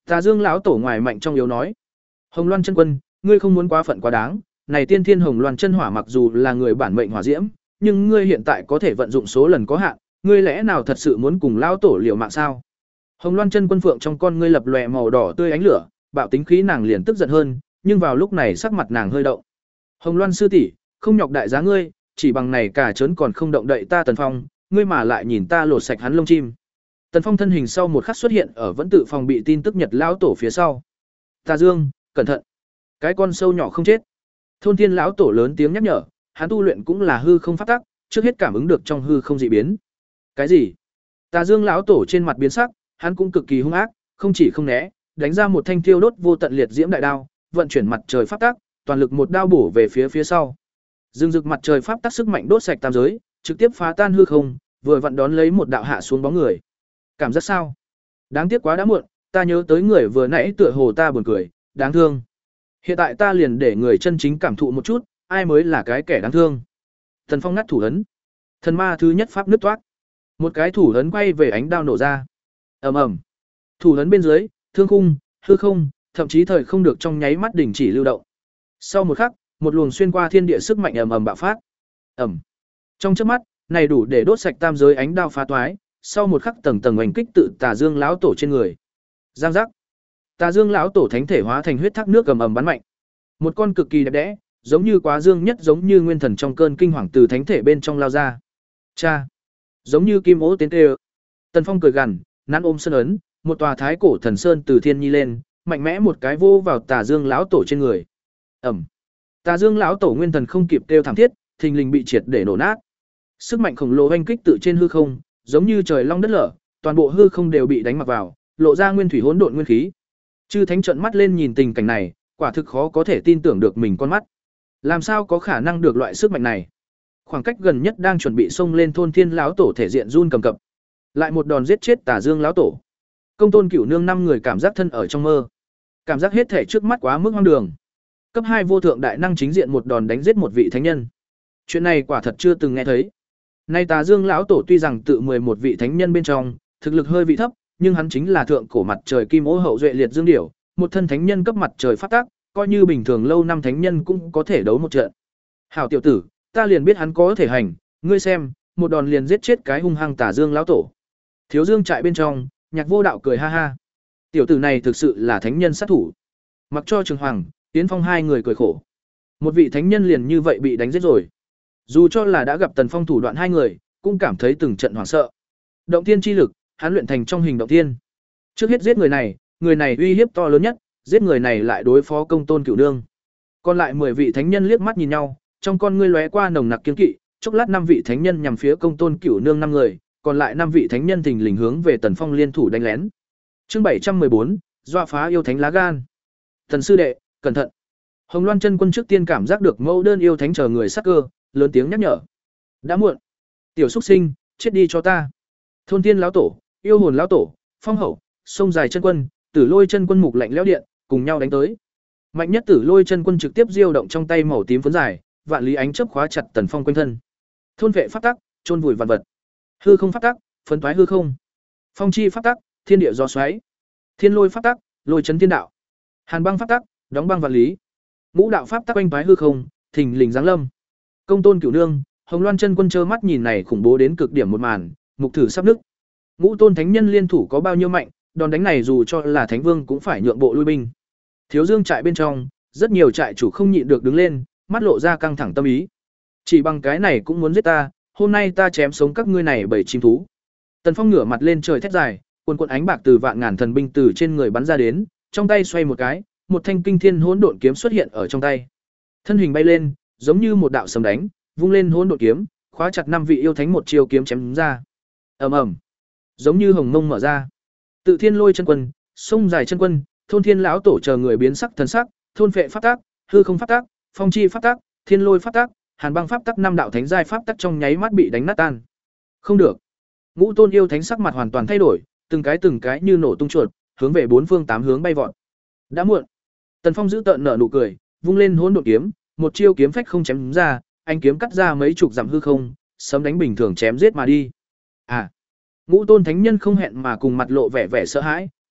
Tà Dương lão tổ ngoài mạnh trong yếu nói. Hồng Loan chân quân, ngươi không muốn quá phận quá đáng, này tiên thiên Hồng Loan chân hỏa mặc dù là người bản mệnh hỏa diễm, nhưng ngươi hiện tại có thể vận dụng số lần có hạn, ngươi lẽ nào thật sự muốn cùng lão tổ liều mạng sao? Hồng Loan chân quân phượng trong con ngươi lập lòe màu đỏ tươi ánh lửa, bạo tính khí nàng liền tức giận hơn, nhưng vào lúc này sắc mặt nàng hơi động. Hồng Loan sư tỷ, không nhọc đại giá ngươi, chỉ bằng này cả trớn còn không động đậy ta Tần Phong, ngươi mà lại nhìn ta lột sạch hắn lông chim. Tần Phong thân hình sau một khắc xuất hiện ở vẫn tự phòng bị tin tức Nhật lão tổ phía sau. Tà Dương, cẩn thận. Cái con sâu nhỏ không chết. Thôn Thiên lão tổ lớn tiếng nhắc nhở, hắn tu luyện cũng là hư không pháp tắc, trước hết cảm ứng được trong hư không dị biến. Cái gì? Tà Dương lão tổ trên mặt biến sắc, hắn cũng cực kỳ hung ác, không chỉ không né, đánh ra một thanh thiêu đốt vô tận liệt diễm đại đao, vận chuyển mặt trời pháp tắc, toàn lực một đao bổ về phía phía sau. Dương rực mặt trời pháp tắc sức mạnh đốt sạch tam giới, trực tiếp phá tan hư không, vừa vặn đón lấy một đạo hạ xuống bóng người. Cảm giác sao? Đáng tiếc quá đã muộn, ta nhớ tới người vừa nãy tựa hồ ta buồn cười, đáng thương. Hiện tại ta liền để người chân chính cảm thụ một chút, ai mới là cái kẻ đáng thương. Thần Phong ngắt thủ ấn. Thần ma thứ nhất pháp nứt toát. Một cái thủ ấn quay về ánh đao nổ ra. Ầm ầm. Thủ ấn bên dưới, thương khung, hư không, thậm chí thời không được trong nháy mắt đình chỉ lưu động. Sau một khắc, một luồng xuyên qua thiên địa sức mạnh ầm ầm bạo phát. Ầm. Trong chớp mắt, này đủ để đốt sạch tam giới ánh đao phá toái, sau một khắc tầng tầng oanh kích tự Tà Dương lão tổ trên người. Giang giác. Tà Dương lão tổ thánh thể hóa thành huyết thác nước ầm ầm bắn mạnh. Một con cực kỳ đẹp đẽ, giống như quá dương nhất giống như nguyên thần trong cơn kinh hoàng từ thánh thể bên trong lao ra. Cha, giống như kim ố tiến tê. Tần Phong cười gằn, nắn ôm sơn ấn, một tòa thái cổ thần sơn từ thiên nhi lên, mạnh mẽ một cái vô vào Tà Dương lão tổ trên người. Ầm. Tà Dương lão tổ nguyên thần không kịp kêu thảm thiết, thình lình bị triệt để nổ nát. Sức mạnh khổng lồ oanh kích tự trên hư không, giống như trời long đất lở, toàn bộ hư không đều bị đánh mặc vào, lộ ra nguyên thủy hỗn độn nguyên khí. Chư Thánh trợn mắt lên nhìn tình cảnh này, quả thực khó có thể tin tưởng được mình con mắt. Làm sao có khả năng được loại sức mạnh này? Khoảng cách gần nhất đang chuẩn bị xông lên Thôn Thiên lão tổ thể diện run cầm cập. Lại một đòn giết chết Tà Dương lão tổ. Công Tôn Cửu Nương năm người cảm giác thân ở trong mơ. Cảm giác hết thể trước mắt quá mức hoang đường. Cấp hai vô thượng đại năng chính diện một đòn đánh giết một vị thánh nhân. Chuyện này quả thật chưa từng nghe thấy. Nay Tà Dương lão tổ tuy rằng tự mười một vị thánh nhân bên trong, thực lực hơi vị thấp, nhưng hắn chính là thượng cổ mặt trời kim ô hậu duệ liệt dương điểu, một thân thánh nhân cấp mặt trời phát tác, coi như bình thường lâu năm thánh nhân cũng có thể đấu một trận. Hảo tiểu tử, ta liền biết hắn có thể hành, ngươi xem, một đòn liền giết chết cái hung hăng Tà Dương lão tổ. Thiếu Dương trại bên trong, Nhạc Vô Đạo cười ha ha. Tiểu tử này thực sự là thánh nhân sát thủ. Mặc cho Trường Hoàng, Tiến Phong hai người cười khổ. Một vị thánh nhân liền như vậy bị đánh giết rồi. Dù cho là đã gặp Tần Phong thủ đoạn hai người, cũng cảm thấy từng trận hoảng sợ. Động thiên chi lực, hắn luyện thành trong hình động thiên. Trước hết giết người này, người này uy hiếp to lớn nhất, giết người này lại đối phó Công Tôn Cửu Nương. Còn lại mười vị thánh nhân liếc mắt nhìn nhau, trong con ngươi lóe qua nồng nặc kiên kỵ, chốc lát năm vị thánh nhân nhằm phía Công Tôn Cửu Nương năm người, còn lại năm vị thánh nhân thình lình hướng về Tần Phong liên thủ đánh lén. Chương bảy trăm mười bốn, doa phá yêu thánh lá gan. Thần sư đệ, cẩn thận. Hồng Loan chân quân trước tiên cảm giác được mẫu đơn yêu thánh chờ người sắc cơ, lớn tiếng nhắc nhở. Đã muộn. Tiểu xuất sinh, chết đi cho ta. Thôn Thiên lão tổ, Yêu Hồn lão tổ, Phong Hậu, Sông Dài chân quân, Tử Lôi chân quân mục lạnh lẽo điện, cùng nhau đánh tới. Mạnh nhất Tử Lôi chân quân trực tiếp diêu động trong tay màu tím phấn dài, vạn lý ánh chớp khóa chặt Tần Phong quanh thân. Thôn vệ pháp tắc, chôn vùi vạn vật. Hư không pháp tắc, phấn toái hư không. Phong chi pháp tắc, thiên địa gió xoáy. Thiên lôi pháp tắc, lôi chấn thiên đạo. Hàn băng pháp tắc, đóng băng vạn lý. Ngũ đạo pháp tắc quanh toái hư không, thình lình giáng lâm. Công Tôn Cửu Nương, Hồng Loan chân quân trơ mắt nhìn này khủng bố đến cực điểm một màn, mục thử sắp nứt. Ngũ tôn thánh nhân liên thủ có bao nhiêu mạnh, đòn đánh này dù cho là thánh vương cũng phải nhượng bộ lui binh. Thiếu Dương trại bên trong, rất nhiều trại chủ không nhịn được đứng lên, mắt lộ ra căng thẳng tâm ý. Chỉ bằng cái này cũng muốn giết ta, hôm nay ta chém sống các ngươi này bảy chim thú. Tần Phong ngửa mặt lên trời thét dài, cuồn cuộn ánh bạc từ vạn ngàn thần binh từ trên người bắn ra đến, trong tay xoay một cái, một thanh kinh thiên hỗn độn kiếm xuất hiện ở trong tay. Thân hình bay lên, giống như một đạo sấm đánh, vung lên hỗn độn kiếm, khóa chặt năm vị yêu thánh một chiêu kiếm chém ra. Ầm ầm, giống như hồng mông mở ra. Tự Thiên Lôi chân quân, Sông Dài chân quân, Thôn Thiên lão tổ chờ người biến sắc thần sắc, thôn phệ pháp tác, hư không pháp tác, phong chi pháp tác, thiên lôi pháp tác, hàn băng pháp tác năm đạo thánh giai pháp tác trong nháy mắt bị đánh nát tan. Không được. Ngũ tôn yêu thánh sắc mặt hoàn toàn thay đổi, từng cái từng cái như nổ tung chuột, hướng về bốn phương tám hướng bay vọt. Đã muộn. Tần Phong giữ tợn nở nụ cười, vung lên hỗn độn kiếm, một chiêu kiếm phách không chém ra, anh kiếm cắt ra mấy chục dặm hư không, sấm đánh bình thường chém giết mà đi. À. Ngũ tôn thánh nhân không hẹn mà cùng mặt lộ vẻ vẻ sợ hãi,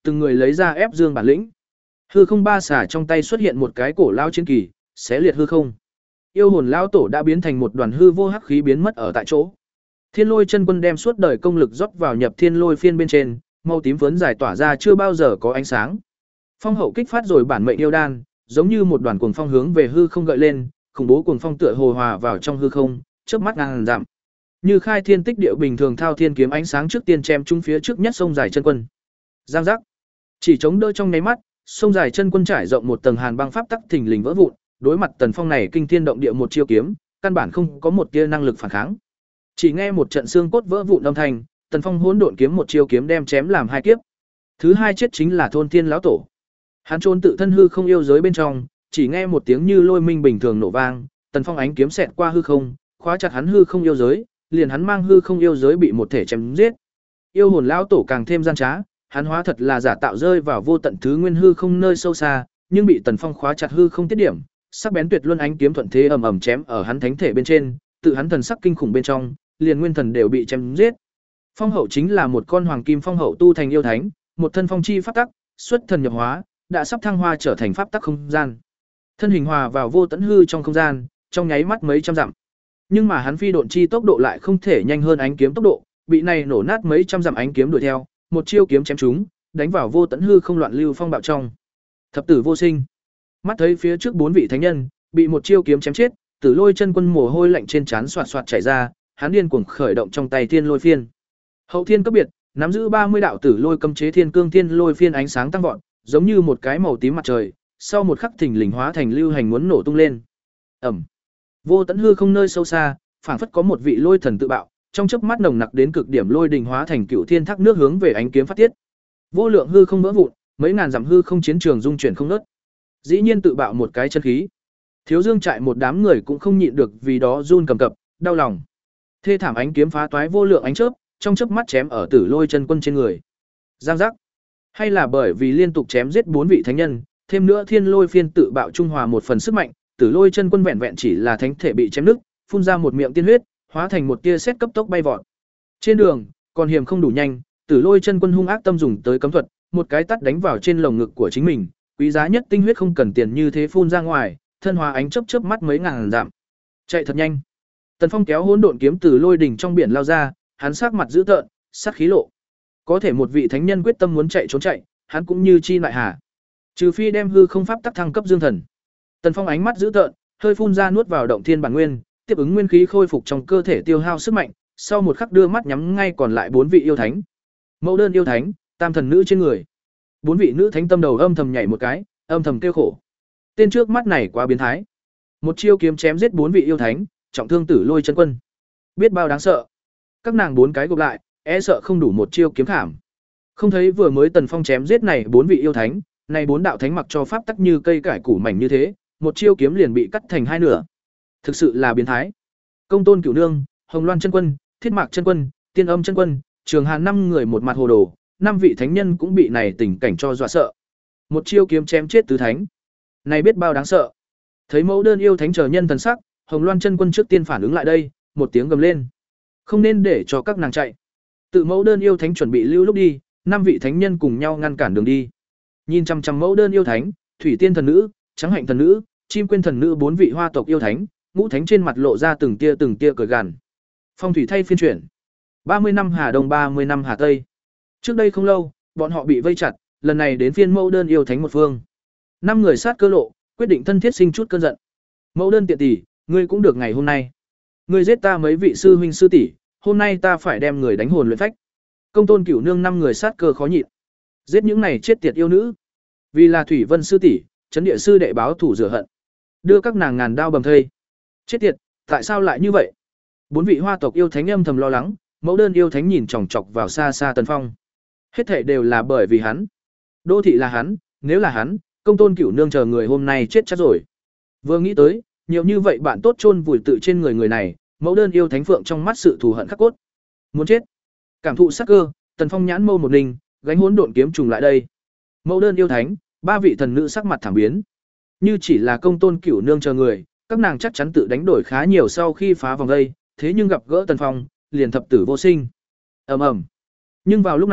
từng người lấy ra ép dương bản lĩnh. Hư không ba xả trong tay xuất hiện một cái cổ lao chiến kỳ, xé liệt hư không. Yêu hồn lão tổ đã biến thành một đoàn hư vô hắc khí biến mất ở tại chỗ. Thiên Lôi chân quân đem suốt đời công lực rót vào nhập Thiên Lôi phiên bên trên, màu tím phấn giải tỏa ra chưa bao giờ có ánh sáng. Phong hậu kích phát rồi bản mệnh yêu đan, giống như một đoàn cuồng phong hướng về hư không gợi lên, khủng bố cuồng phong tựa hồ hòa vào trong hư không, chớp mắt ngàn dặm. Như khai thiên tích địa bình thường thao thiên kiếm ánh sáng trước tiên chém trúng phía trước nhất sông dài chân quân. Giang giác. Chỉ chống đỡ trong nháy mắt, sông dài chân quân trải rộng một tầng hàn băng pháp tắc thình lình vỡ vụn, đối mặt Tần Phong này kinh thiên động địa một chiêu kiếm, căn bản không có một tia năng lực phản kháng. Chỉ nghe một trận xương cốt vỡ vụn âm thanh, Tần Phong hỗn độn kiếm một chiêu kiếm đem chém làm hai kiếp. Thứ hai chết chính là Thôn Thiên lão tổ. Hắn trốn tự thân hư không yêu giới bên trong, chỉ nghe một tiếng như lôi minh bình thường nổ vang, Tần Phong ánh kiếm xẹt qua hư không, khóa chặt hắn hư không yêu giới, liền hắn mang hư không yêu giới bị một thể chém giết. Yêu hồn lão tổ càng thêm gian trá, hắn hóa thật là giả tạo rơi vào vô tận thứ nguyên hư không nơi sâu xa, nhưng bị Tần Phong khóa chặt hư không tiết điểm, sắc bén tuyệt luân ánh kiếm thuận thế ầm ầm chém ở hắn thánh thể bên trên, tự hắn thần sắc kinh khủng bên trong, liền nguyên thần đều bị chém giết. Phong hậu chính là một con hoàng kim phong hậu tu thành yêu thánh, một thân phong chi pháp tắc, xuất thần nhập hóa, đã sắp thăng hoa trở thành pháp tắc không gian. Thân hình hòa vào vô tận hư trong không gian, trong nháy mắt mấy trăm dặm. Nhưng mà hắn phi độn chi tốc độ lại không thể nhanh hơn ánh kiếm tốc độ, bị này nổ nát mấy trăm dặm ánh kiếm đuổi theo, một chiêu kiếm chém trúng, đánh vào vô tận hư không loạn lưu phong bạo trong. Thập tử vô sinh. Mắt thấy phía trước bốn vị thánh nhân bị một chiêu kiếm chém chết, Tử Lôi chân quân mồ hôi lạnh trên trán xoạt xoạt chảy ra, hắn điên cuồng khởi động trong tay Thiên Lôi phiên. Hậu thiên cấp biệt, nắm giữ ba mươi đạo Tử Lôi cấm chế Thiên Cương Thiên Lôi phiên ánh sáng tăng vọt, giống như một cái màu tím mặt trời, sau một khắc thình lình hóa thành lưu hành muốn nổ tung lên. Ầm. Vô tận hư không nơi sâu xa, phảng phất có một vị lôi thần tự bạo, trong chớp mắt nồng nặc đến cực điểm lôi đình hóa thành cựu thiên thác nước hướng về ánh kiếm phát tiết. Vô lượng hư không vỡ vụn, mấy ngàn dặm hư không chiến trường dung chuyển không ngớt. Dĩ nhiên tự bạo một cái chân khí. Thiếu Dương trại một đám người cũng không nhịn được vì đó run cầm cập, đau lòng. Thê thảm ánh kiếm phá toái vô lượng ánh chớp, trong chớp mắt chém ở Tử Lôi chân quân trên người. Giang giác. Hay là bởi vì liên tục chém giết bốn vị thánh nhân, thêm nữa Thiên Lôi phiên tự bạo trung hòa một phần sức mạnh, Tử Lôi chân quân vẹn vẹn chỉ là thánh thể bị chém nứt, phun ra một miệng tiên huyết, hóa thành một tia sét cấp tốc bay vọt. Trên đường, còn hiểm không đủ nhanh, Tử Lôi chân quân hung ác tâm dùng tới cấm thuật, một cái tát đánh vào trên lồng ngực của chính mình, quý giá nhất tinh huyết không cần tiền như thế phun ra ngoài, thân hóa ánh chớp chớp mắt mấy ngàn dặm. Chạy thật nhanh. Tần Phong kéo hỗn độn kiếm từ lôi đỉnh trong biển lao ra, hắn sắc mặt dữ tợn, sát khí lộ. Có thể một vị thánh nhân quyết tâm muốn chạy trốn chạy, hắn cũng như chi lại hà. Trừ phi đem hư không pháp tắc thăng cấp dương thần. Tần Phong ánh mắt dữ tợn, hơi phun ra nuốt vào động thiên bản nguyên, tiếp ứng nguyên khí khôi phục trong cơ thể tiêu hao sức mạnh, sau một khắc đưa mắt nhắm ngay còn lại bốn vị yêu thánh. Mẫu đơn yêu thánh, tam thần nữ trên người. Bốn vị nữ thánh tâm đầu âm thầm nhảy một cái, âm thầm kêu khổ. Tên trước mắt này quá biến thái. Một chiêu kiếm chém giết bốn vị yêu thánh, trọng thương Tử Lôi chân quân. Biết bao đáng sợ. Các nàng bốn cái gộp lại, e sợ không đủ một chiêu kiếm khảm. Không thấy vừa mới Tần Phong chém giết này bốn vị yêu thánh, này bốn đạo thánh mặc cho pháp tắc như cây cải củ mảnh như thế, một chiêu kiếm liền bị cắt thành hai nửa. Thực sự là biến thái. Công Tôn Cửu Nương, Hồng Loan chân quân, Thiết Mạc chân quân, Tiên Âm chân quân, Trường Hàn năm người một mặt hồ đồ, năm vị thánh nhân cũng bị này tình cảnh cho dọa sợ. Một chiêu kiếm chém chết tứ thánh. Này biết bao đáng sợ. Thấy mẫu đơn yêu thánh chờ nhân thần sắc, Hồng Loan chân quân trước tiên phản ứng lại đây, một tiếng gầm lên. Không nên để cho các nàng chạy. Tự mẫu đơn yêu thánh chuẩn bị lưu lúc đi, năm vị thánh nhân cùng nhau ngăn cản đường đi. Nhìn chằm chằm mẫu đơn yêu thánh, Thủy Tiên thần nữ, Trắng Hạnh thần nữ, Chim Quyên thần nữ bốn vị hoa tộc yêu thánh, ngũ thánh trên mặt lộ ra từng tia từng tia cười gằn. Phong thủy thay phiên chuyển. ba mươi năm Hà Đông ba mươi năm Hà Tây. Trước đây không lâu, bọn họ bị vây chặt, lần này đến phiên mẫu đơn yêu thánh một phương. Năm người sát cơ lộ, quyết định thân thiết sinh chút cơn giận. Mẫu đơn tiện tỷ, ngươi cũng được ngày hôm nay. Ngươi giết ta mấy vị sư huynh sư tỷ, hôm nay ta phải đem người đánh hồn luyện phách. Công Tôn Cửu Nương năm người sát cơ khó nhịn. Giết những này chết tiệt yêu nữ. Vì là Thủy Vân sư tỷ, Trấn Địa sư đệ báo thủ rửa hận. Đưa các nàng ngàn đao bầm thây. Chết tiệt, tại sao lại như vậy? Bốn vị hoa tộc yêu thánh âm thầm lo lắng, mẫu đơn yêu thánh nhìn chòng chọc vào xa xa Tần Phong. Hết thảy đều là bởi vì hắn. Đô thị là hắn, nếu là hắn, Công Tôn Cửu Nương chờ người hôm nay chết chắc rồi. Vừa nghĩ tới, nhiều như vậy bạn tốt chôn vùi tự trên người người này, mẫu đơn yêu thánh phượng trong mắt sự thù hận khắc cốt. Muốn chết. Cảm thụ sắc cơ, Tần Phong nhãn mâu một ninh, gánh hỗn độn kiếm trùng lại đây. Mẫu đơn yêu thánh, ba vị thần nữ sắc mặt thảm biến. Như chỉ là Công Tôn Cửu Nương chờ người, các nàng chắc chắn tự đánh đổi khá nhiều sau khi phá vòng vây, thế nhưng gặp gỡ Tần Phong, liền thập tử vô sinh. Ầm ầm. Nhưng vào lúc này,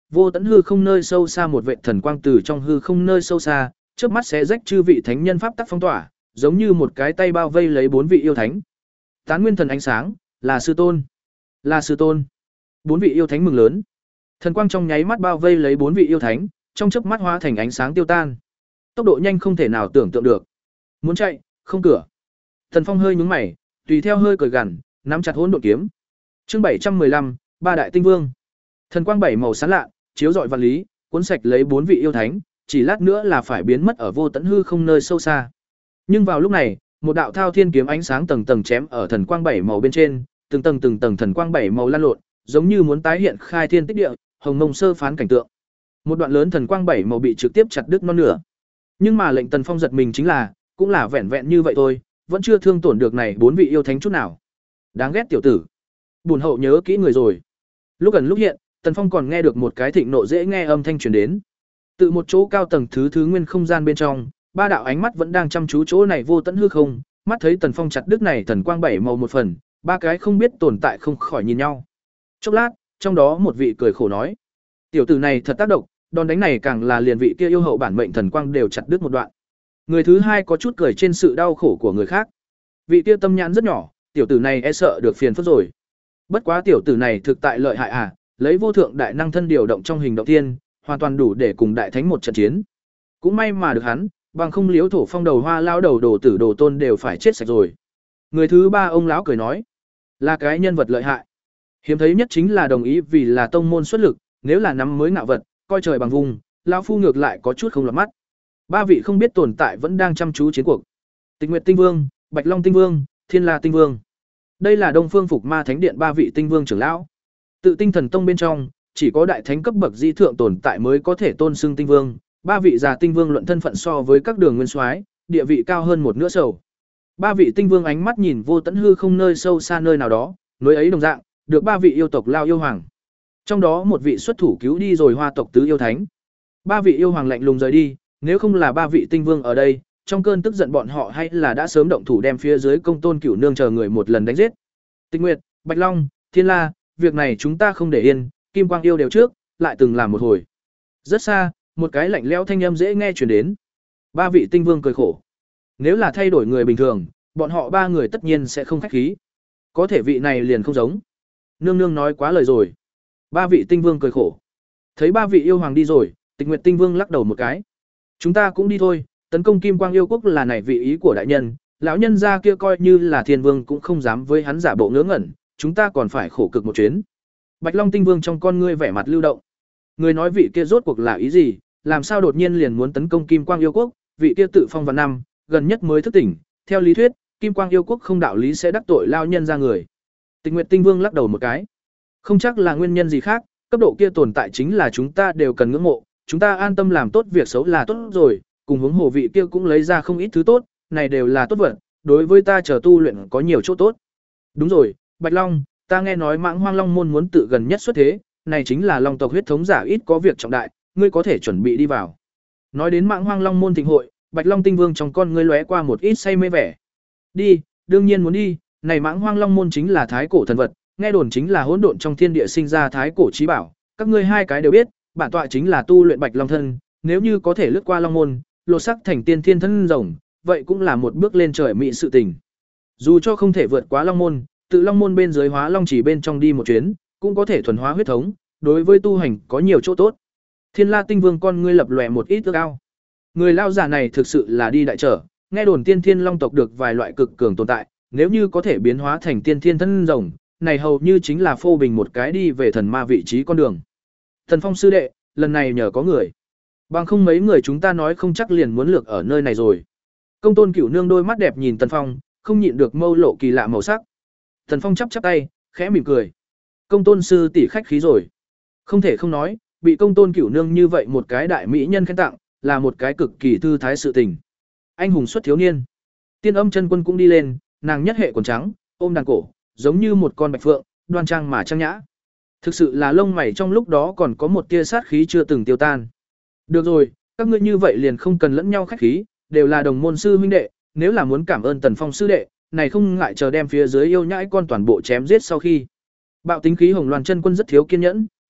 vô tận hư không nơi sâu xa một vệt thần quang từ trong hư không nơi sâu xa, chớp mắt xé rách chư vị thánh nhân pháp tắc phong tỏa, giống như một cái tay bao vây lấy bốn vị yêu thánh. Tán nguyên thần ánh sáng, là sư tôn, là sư tôn. Bốn vị yêu thánh mừng lớn. Thần quang trong nháy mắt bao vây lấy bốn vị yêu thánh, trong chớp mắt hóa thành ánh sáng tiêu tan. Tốc độ nhanh không thể nào tưởng tượng được. Muốn chạy, không cửa. Thần Phong hơi nhướng mày, tùy theo hơi cười gằn, nắm chặt hỗn độn kiếm. Chương bảy trăm mười lăm, ba đại tinh vương. Thần quang bảy màu sáng lạ, chiếu rọi vạn lý, cuốn sạch lấy bốn vị yêu thánh, chỉ lát nữa là phải biến mất ở vô tận hư không nơi sâu xa. Nhưng vào lúc này, một đạo thao thiên kiếm ánh sáng tầng tầng chém ở thần quang bảy màu bên trên, từng tầng từng tầng thần quang bảy màu lan lộn, giống như muốn tái hiện khai thiên tích địa, hồng mông sơ phán cảnh tượng. Một đoạn lớn thần quang bảy màu bị trực tiếp chặt đứt non nửa. Nhưng mà lệnh Tần Phong giật mình chính là, cũng là vẹn vẹn như vậy thôi, vẫn chưa thương tổn được này bốn vị yêu thánh chút nào. Đáng ghét tiểu tử. Bùn hậu nhớ kỹ người rồi. Lúc gần lúc hiện, Tần Phong còn nghe được một cái thịnh nộ dễ nghe âm thanh truyền đến. Từ một chỗ cao tầng thứ thứ nguyên không gian bên trong, ba đạo ánh mắt vẫn đang chăm chú chỗ này vô tận hư không, mắt thấy Tần Phong chặt đứt này thần quang bảy màu một phần, ba cái không biết tồn tại không khỏi nhìn nhau. Chốc lát, trong đó một vị cười khổ nói: "Tiểu tử này thật tác động, đòn đánh này càng là liền vị kia yêu hậu bản mệnh thần quang đều chặt đứt một đoạn." Người thứ hai có chút cười trên sự đau khổ của người khác. Vị kia tâm nhãn rất nhỏ, tiểu tử này e sợ được phiền phức rồi. Bất quá tiểu tử này thực tại lợi hại à, lấy vô thượng đại năng thân điều động trong hình động thiên, hoàn toàn đủ để cùng đại thánh một trận chiến. Cũng may mà được hắn, bằng không liếu thổ phong đầu hoa lao đầu đồ tử đồ tôn đều phải chết sạch rồi. Người thứ ba ông lão cười nói, là cái nhân vật lợi hại. Hiếm thấy nhất chính là đồng ý vì là tông môn xuất lực, nếu là nắm mới ngạo vật, coi trời bằng vùng, lão phu ngược lại có chút không lọt mắt. Ba vị không biết tồn tại vẫn đang chăm chú chiến cuộc. Tịch Nguyệt Tinh Vương, Bạch Long Tinh Vương, Thiên La Tinh Vương. Đây là Đông Phương Phục Ma Thánh Điện ba vị tinh vương trưởng lão. Tự Tinh Thần Tông bên trong, chỉ có đại thánh cấp bậc di thượng tồn tại mới có thể tôn xưng tinh vương, ba vị già tinh vương luận thân phận so với các đường nguyên soái, địa vị cao hơn một nửa sầu. Ba vị tinh vương ánh mắt nhìn vô tận hư không nơi sâu xa nơi nào đó, nơi ấy đồng dạng, được ba vị yêu tộc lao yêu hoàng. Trong đó một vị xuất thủ cứu đi rồi Hoa tộc tứ yêu thánh. Ba vị yêu hoàng lạnh lùng rời đi, nếu không là ba vị tinh vương ở đây, trong cơn tức giận bọn họ hay là đã sớm động thủ đem phía dưới Công Tôn Cửu Nương chờ người một lần đánh giết. Tịch Nguyệt, Bạch Long, Thiên La, việc này chúng ta không để yên, Kim Quang yêu đều trước, lại từng làm một hồi. Rất xa, một cái lạnh lẽo thanh âm dễ nghe truyền đến. Ba vị tinh vương cười khổ. Nếu là thay đổi người bình thường, bọn họ ba người tất nhiên sẽ không khách khí. Có thể vị này liền không giống. Nương nương nói quá lời rồi. Ba vị tinh vương cười khổ. Thấy ba vị yêu hoàng đi rồi, Tịch Nguyệt tinh vương lắc đầu một cái. Chúng ta cũng đi thôi, tấn công Kim Quang yêu quốc là này vị ý của đại nhân, lão nhân gia kia coi như là thiên vương cũng không dám với hắn giả bộ ngớ ngẩn, chúng ta còn phải khổ cực một chuyến. Bạch Long tinh vương trong con ngươi vẻ mặt lưu động. Người nói vị kia rốt cuộc là ý gì, làm sao đột nhiên liền muốn tấn công Kim Quang yêu quốc, vị kia tự phong vào năm, gần nhất mới thức tỉnh, theo lý thuyết, Kim Quang yêu quốc không đạo lý sẽ đắc tội lao nhân ra người. Tịch Nguyệt tinh vương lắc đầu một cái. Không chắc là nguyên nhân gì khác, cấp độ kia tồn tại chính là chúng ta đều cần ngưỡng mộ, chúng ta an tâm làm tốt việc xấu là tốt rồi, cùng hướng hồ vị kia cũng lấy ra không ít thứ tốt, này đều là tốt vật, đối với ta chờ tu luyện có nhiều chỗ tốt. Đúng rồi, Bạch Long, ta nghe nói Mãng Hoang Long môn muốn tự gần nhất xuất thế, này chính là Long tộc huyết thống giả ít có việc trọng đại, ngươi có thể chuẩn bị đi vào. Nói đến Mãng Hoang Long môn thịnh hội, Bạch Long tinh vương trong con ngươi lóe qua một ít say mê vẻ. Đi, đương nhiên muốn đi, này Mãng Hoang Long môn chính là thái cổ thần vật, nghe đồn chính là hỗn độn trong thiên địa sinh ra thái cổ chí bảo, các ngươi hai cái đều biết, bản tọa chính là tu luyện Bạch Long thân, nếu như có thể lướt qua Long môn, lột sắc thành tiên thiên thân rồng, vậy cũng là một bước lên trời mỹ sự tình. Dù cho không thể vượt quá Long môn, tự Long môn bên dưới hóa Long chỉ bên trong đi một chuyến, cũng có thể thuần hóa huyết thống, đối với tu hành có nhiều chỗ tốt. Thiên La tinh vương con ngươi lập lòe một ít ước ao. Người lao giả này thực sự là đi đại trở, nghe đồn tiên thiên long tộc được vài loại cực cường tồn tại, nếu như có thể biến hóa thành tiên thiên thân rồng, này hầu như chính là phô bình một cái đi về thần ma vị trí con đường. Thần Phong sư đệ, lần này nhờ có người. Bằng không mấy người chúng ta nói không chắc liền muốn lược ở nơi này rồi. Công Tôn Cửu Nương đôi mắt đẹp nhìn Tần Phong, không nhịn được mâu lộ kỳ lạ màu sắc. Tần Phong chắp chắp tay, khẽ mỉm cười. Công Tôn sư tỷ khách khí rồi. Không thể không nói, bị Công Tôn Cửu Nương như vậy một cái đại mỹ nhân khen tặng, là một cái cực kỳ thư thái sự tình. Anh hùng xuất thiếu niên. Tiên Âm chân quân cũng đi lên, nàng nhất hệ quần trắng, ôm đàn cổ, giống như một con bạch phượng, đoan trang mà trang nhã. Thực sự là lông mày trong lúc đó còn có một tia sát khí chưa từng tiêu tan. Được rồi, các ngươi như vậy liền không cần lẫn nhau khách khí, đều là đồng môn sư huynh đệ, nếu là muốn cảm ơn Tần Phong sư đệ, này không ngại chờ đem phía dưới yêu nhãi con toàn bộ chém giết sau khi. Bạo tính khí Hồng Loan chân quân rất thiếu kiên nhẫn,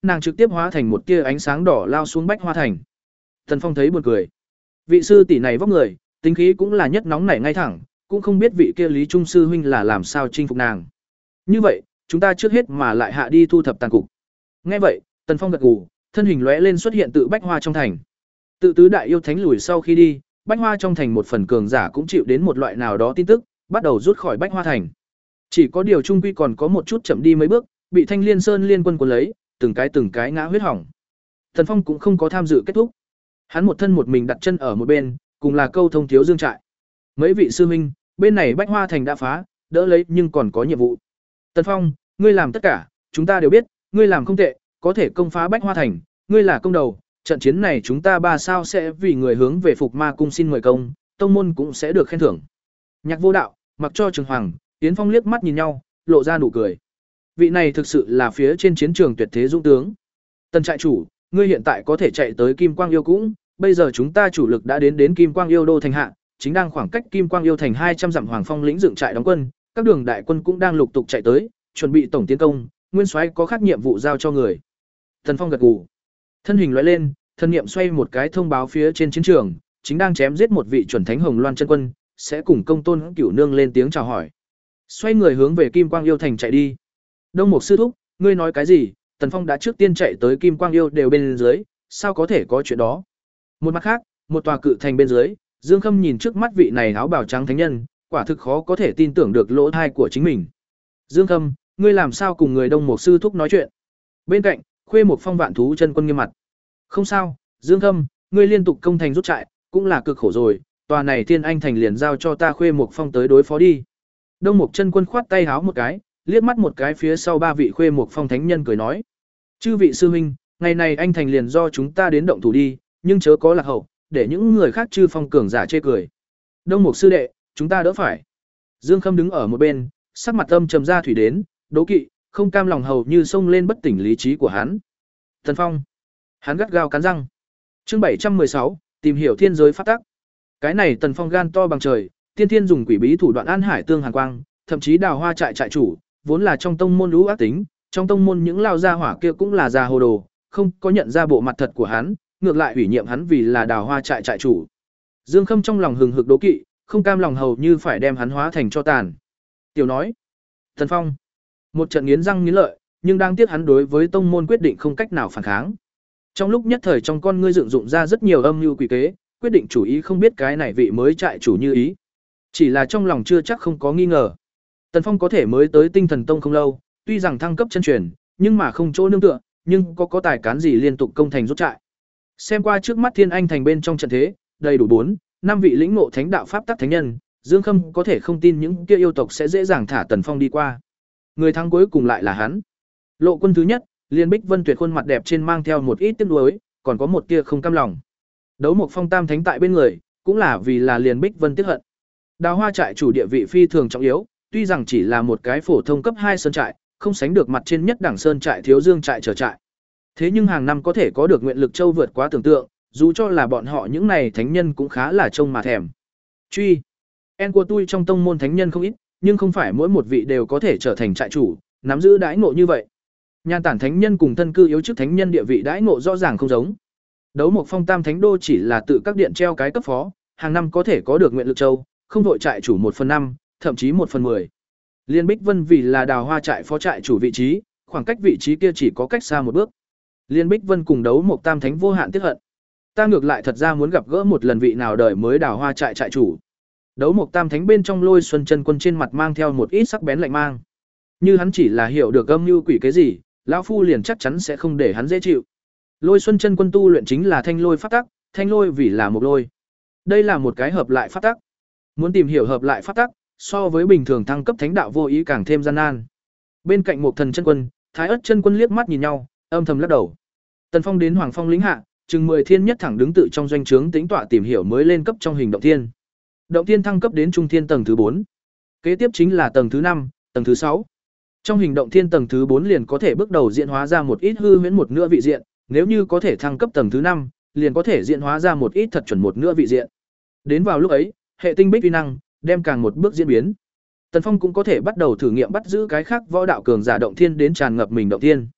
nàng trực tiếp hóa thành một tia ánh sáng đỏ lao xuống Bách Hoa Thành. Tần Phong thấy buồn cười. Vị sư tỷ này vóc người, tính khí cũng là nhất nóng nảy ngay thẳng, cũng không biết vị kia Lý Trung sư huynh là làm sao chinh phục nàng. Như vậy, chúng ta trước hết mà lại hạ đi thu thập tàn cục. Nghe vậy, Tần Phong gật gù, thân hình lóe lên xuất hiện tự Bách Hoa trong thành. Tự tứ đại yêu thánh lùi sau khi đi, Bách Hoa trong thành một phần cường giả cũng chịu đến một loại nào đó tin tức, bắt đầu rút khỏi Bách Hoa thành. Chỉ có điều trung quy còn có một chút chậm đi mấy bước, bị Thanh Liên Sơn liên quân cuốn lấy, từng cái từng cái ngã huyết hỏng. Tần Phong cũng không có tham dự kết thúc. Hắn một thân một mình đặt chân ở một bên, cùng là câu thông thiếu dương trại. Mấy vị sư huynh, bên này Bách Hoa thành đã phá, đỡ lấy nhưng còn có nhiệm vụ. Tần Phong, ngươi làm tất cả, chúng ta đều biết, ngươi làm không tệ, có thể công phá Bách Hoa thành, ngươi là công đầu, trận chiến này chúng ta ba sao sẽ vì người hướng về Phục Ma cung xin mời công, tông môn cũng sẽ được khen thưởng. Nhạc Vô Đạo, mặc cho Trường Hoàng, Yến Phong liếc mắt nhìn nhau, lộ ra nụ cười. Vị này thực sự là phía trên chiến trường tuyệt thế dũng tướng. Tần trại chủ, ngươi hiện tại có thể chạy tới Kim Quang Yêu cũng, bây giờ chúng ta chủ lực đã đến đến Kim Quang Yêu đô thành hạ, chính đang khoảng cách Kim Quang Yêu thành hai trăm dặm Hoàng Phong lĩnh dựng trại đóng quân, các đường đại quân cũng đang lục tục chạy tới, chuẩn bị tổng tiến công, Nguyên soái có khác nhiệm vụ giao cho người. Tần Phong gật gù. Thân hình lóe lên, thân niệm xoay một cái thông báo phía trên chiến trường, chính đang chém giết một vị chuẩn thánh Hồng Loan chân quân, sẽ cùng công tôn Cửu Nương lên tiếng chào hỏi. Xoay người hướng về Kim Quang Yêu thành chạy đi. Đông Mục sư thúc, ngươi nói cái gì? Tần Phong đã trước tiên chạy tới Kim Quang Yêu đều bên dưới, sao có thể có chuyện đó? Một mặt khác, một tòa cự thành bên dưới, Dương Khâm nhìn trước mắt vị này áo bào trắng thánh nhân, quả thực khó có thể tin tưởng được lỗ tai của chính mình. Dương Khâm, ngươi làm sao cùng người Đông Mục sư thúc nói chuyện? Bên cạnh, Khuê Mục Phong Vạn Thú chân quân nghiêm mặt. Không sao, Dương Khâm, ngươi liên tục công thành rút trại, cũng là cực khổ rồi, tòa này Thiên Anh thành liền giao cho ta Khuê Mục Phong tới đối phó đi. Đông Mục chân quân khoát tay háo một cái, liếc mắt một cái phía sau ba vị Khuê Mục Phong thánh nhân cười nói: "Chư vị sư huynh, ngày này anh thành liền do chúng ta đến động thủ đi, nhưng chớ có lạc hậu, để những người khác chư phong cường giả chê cười." Đông Mục sư đệ, chúng ta đỡ phải. Dương Khâm đứng ở một bên, sắc mặt âm trầm ra thủy đến, đố kỵ, không cam lòng hầu như xông lên bất tỉnh lý trí của hắn. Tần Phong, hắn gắt gao cắn răng. Chương bảy trăm mười sáu, tìm hiểu thiên giới pháp tắc. Cái này Tần Phong gan to bằng trời, tiên thiên dùng quỷ bí thủ đoạn An Hải Tương Hàn Quang, thậm chí Đào Hoa trại trại chủ, vốn là trong tông môn lũ ác tính, trong tông môn những lao gia hỏa kia cũng là già hồ đồ, không có nhận ra bộ mặt thật của hắn, ngược lại ủy nhiệm hắn vì là Đào Hoa trại trại chủ. Dương Khâm trong lòng hừng hực đố kỵ, không cam lòng hầu như phải đem hắn hóa thành cho tàn. Tiểu nói, Tần Phong, một trận nghiến răng nghiến lợi, nhưng đang tiếc hắn đối với tông môn quyết định không cách nào phản kháng. Trong lúc nhất thời trong con ngươi dựng dụng ra rất nhiều âm mưu quỷ kế, quyết định chủ ý không biết cái này vị mới trại chủ như ý. Chỉ là trong lòng chưa chắc không có nghi ngờ. Tần Phong có thể mới tới Tinh Thần Tông không lâu, tuy rằng thăng cấp chân truyền, nhưng mà không chỗ nương tựa, nhưng có có tài cán gì liên tục công thành rút trại. Xem qua trước mắt Thiên Anh thành bên trong trận thế, đầy đủ bốn, năm vị lĩnh ngộ thánh đạo pháp tắc thánh nhân, Dương Khâm có thể không tin những kia yêu tộc sẽ dễ dàng thả Tần Phong đi qua. Người thắng cuối cùng lại là hắn. Lộ quân thứ nhất, Liên Bích Vân tuyệt khuôn mặt đẹp trên mang theo một ít tiếc nuối, còn có một tia không cam lòng. Đấu Mộc Phong Tam thánh tại bên người, cũng là vì là Liên Bích Vân tiếc hận. Đào Hoa trại chủ địa vị phi thường trọng yếu, tuy rằng chỉ là một cái phổ thông cấp hai sơn trại, không sánh được mặt trên nhất đẳng sơn trại Thiếu Dương trại trở trại. Thế nhưng hàng năm có thể có được nguyện lực châu vượt quá tưởng tượng, dù cho là bọn họ những này thánh nhân cũng khá là trông mà thèm. Truy, en của tôi trong tông môn thánh nhân không ít, nhưng không phải mỗi một vị đều có thể trở thành trại chủ, nắm giữ đãi ngộ như vậy. Nhan tản thánh nhân cùng thân cư yếu chức thánh nhân địa vị đãi ngộ rõ ràng không giống. Đấu Mộc Phong Tam thánh đô chỉ là tự các điện treo cái cấp phó, hàng năm có thể có được nguyện lực châu, không đội trại chủ một phần năm, thậm chí một phần mười. Liên Bích Vân vì là Đào Hoa trại phó trại chủ vị trí, khoảng cách vị trí kia chỉ có cách xa một bước. Liên Bích Vân cùng Đấu Mộc Tam thánh vô hạn tiếc hận. Ta ngược lại thật ra muốn gặp gỡ một lần vị nào đời mới Đào Hoa trại trại chủ. Đấu Mộc Tam thánh bên trong Lôi Xuân chân quân trên mặt mang theo một ít sắc bén lạnh mang. Như hắn chỉ là hiểu được âm mưu quỷ cái gì, lão phu liền chắc chắn sẽ không để hắn dễ chịu. Lôi Xuân chân quân tu luyện chính là thanh lôi pháp tắc, thanh lôi vì là một lôi. Đây là một cái hợp lại pháp tắc. Muốn tìm hiểu hợp lại pháp tắc, so với bình thường thăng cấp thánh đạo vô ý càng thêm gian nan. Bên cạnh một thần chân quân, Thái Ức chân quân liếc mắt nhìn nhau, âm thầm lắc đầu. Tần Phong đến Hoàng Phong lĩnh hạ, chừng mười thiên nhất thẳng đứng tự trong doanh trướng tính tọa tìm hiểu mới lên cấp trong hình động thiên. Động thiên thăng cấp đến trung thiên tầng thứ bốn. Kế tiếp chính là tầng thứ năm, tầng thứ sáu. Trong hình động thiên tầng thứ bốn liền có thể bước đầu diễn hóa ra một ít hư huyễn một nửa vị diện, nếu như có thể thăng cấp tầng thứ năm, liền có thể diễn hóa ra một ít thật chuẩn một nửa vị diện. Đến vào lúc ấy, hệ tinh bích uy năng đem càng một bước diễn biến. Tần Phong cũng có thể bắt đầu thử nghiệm bắt giữ cái khác võ đạo cường giả động thiên đến tràn ngập mình động thiên.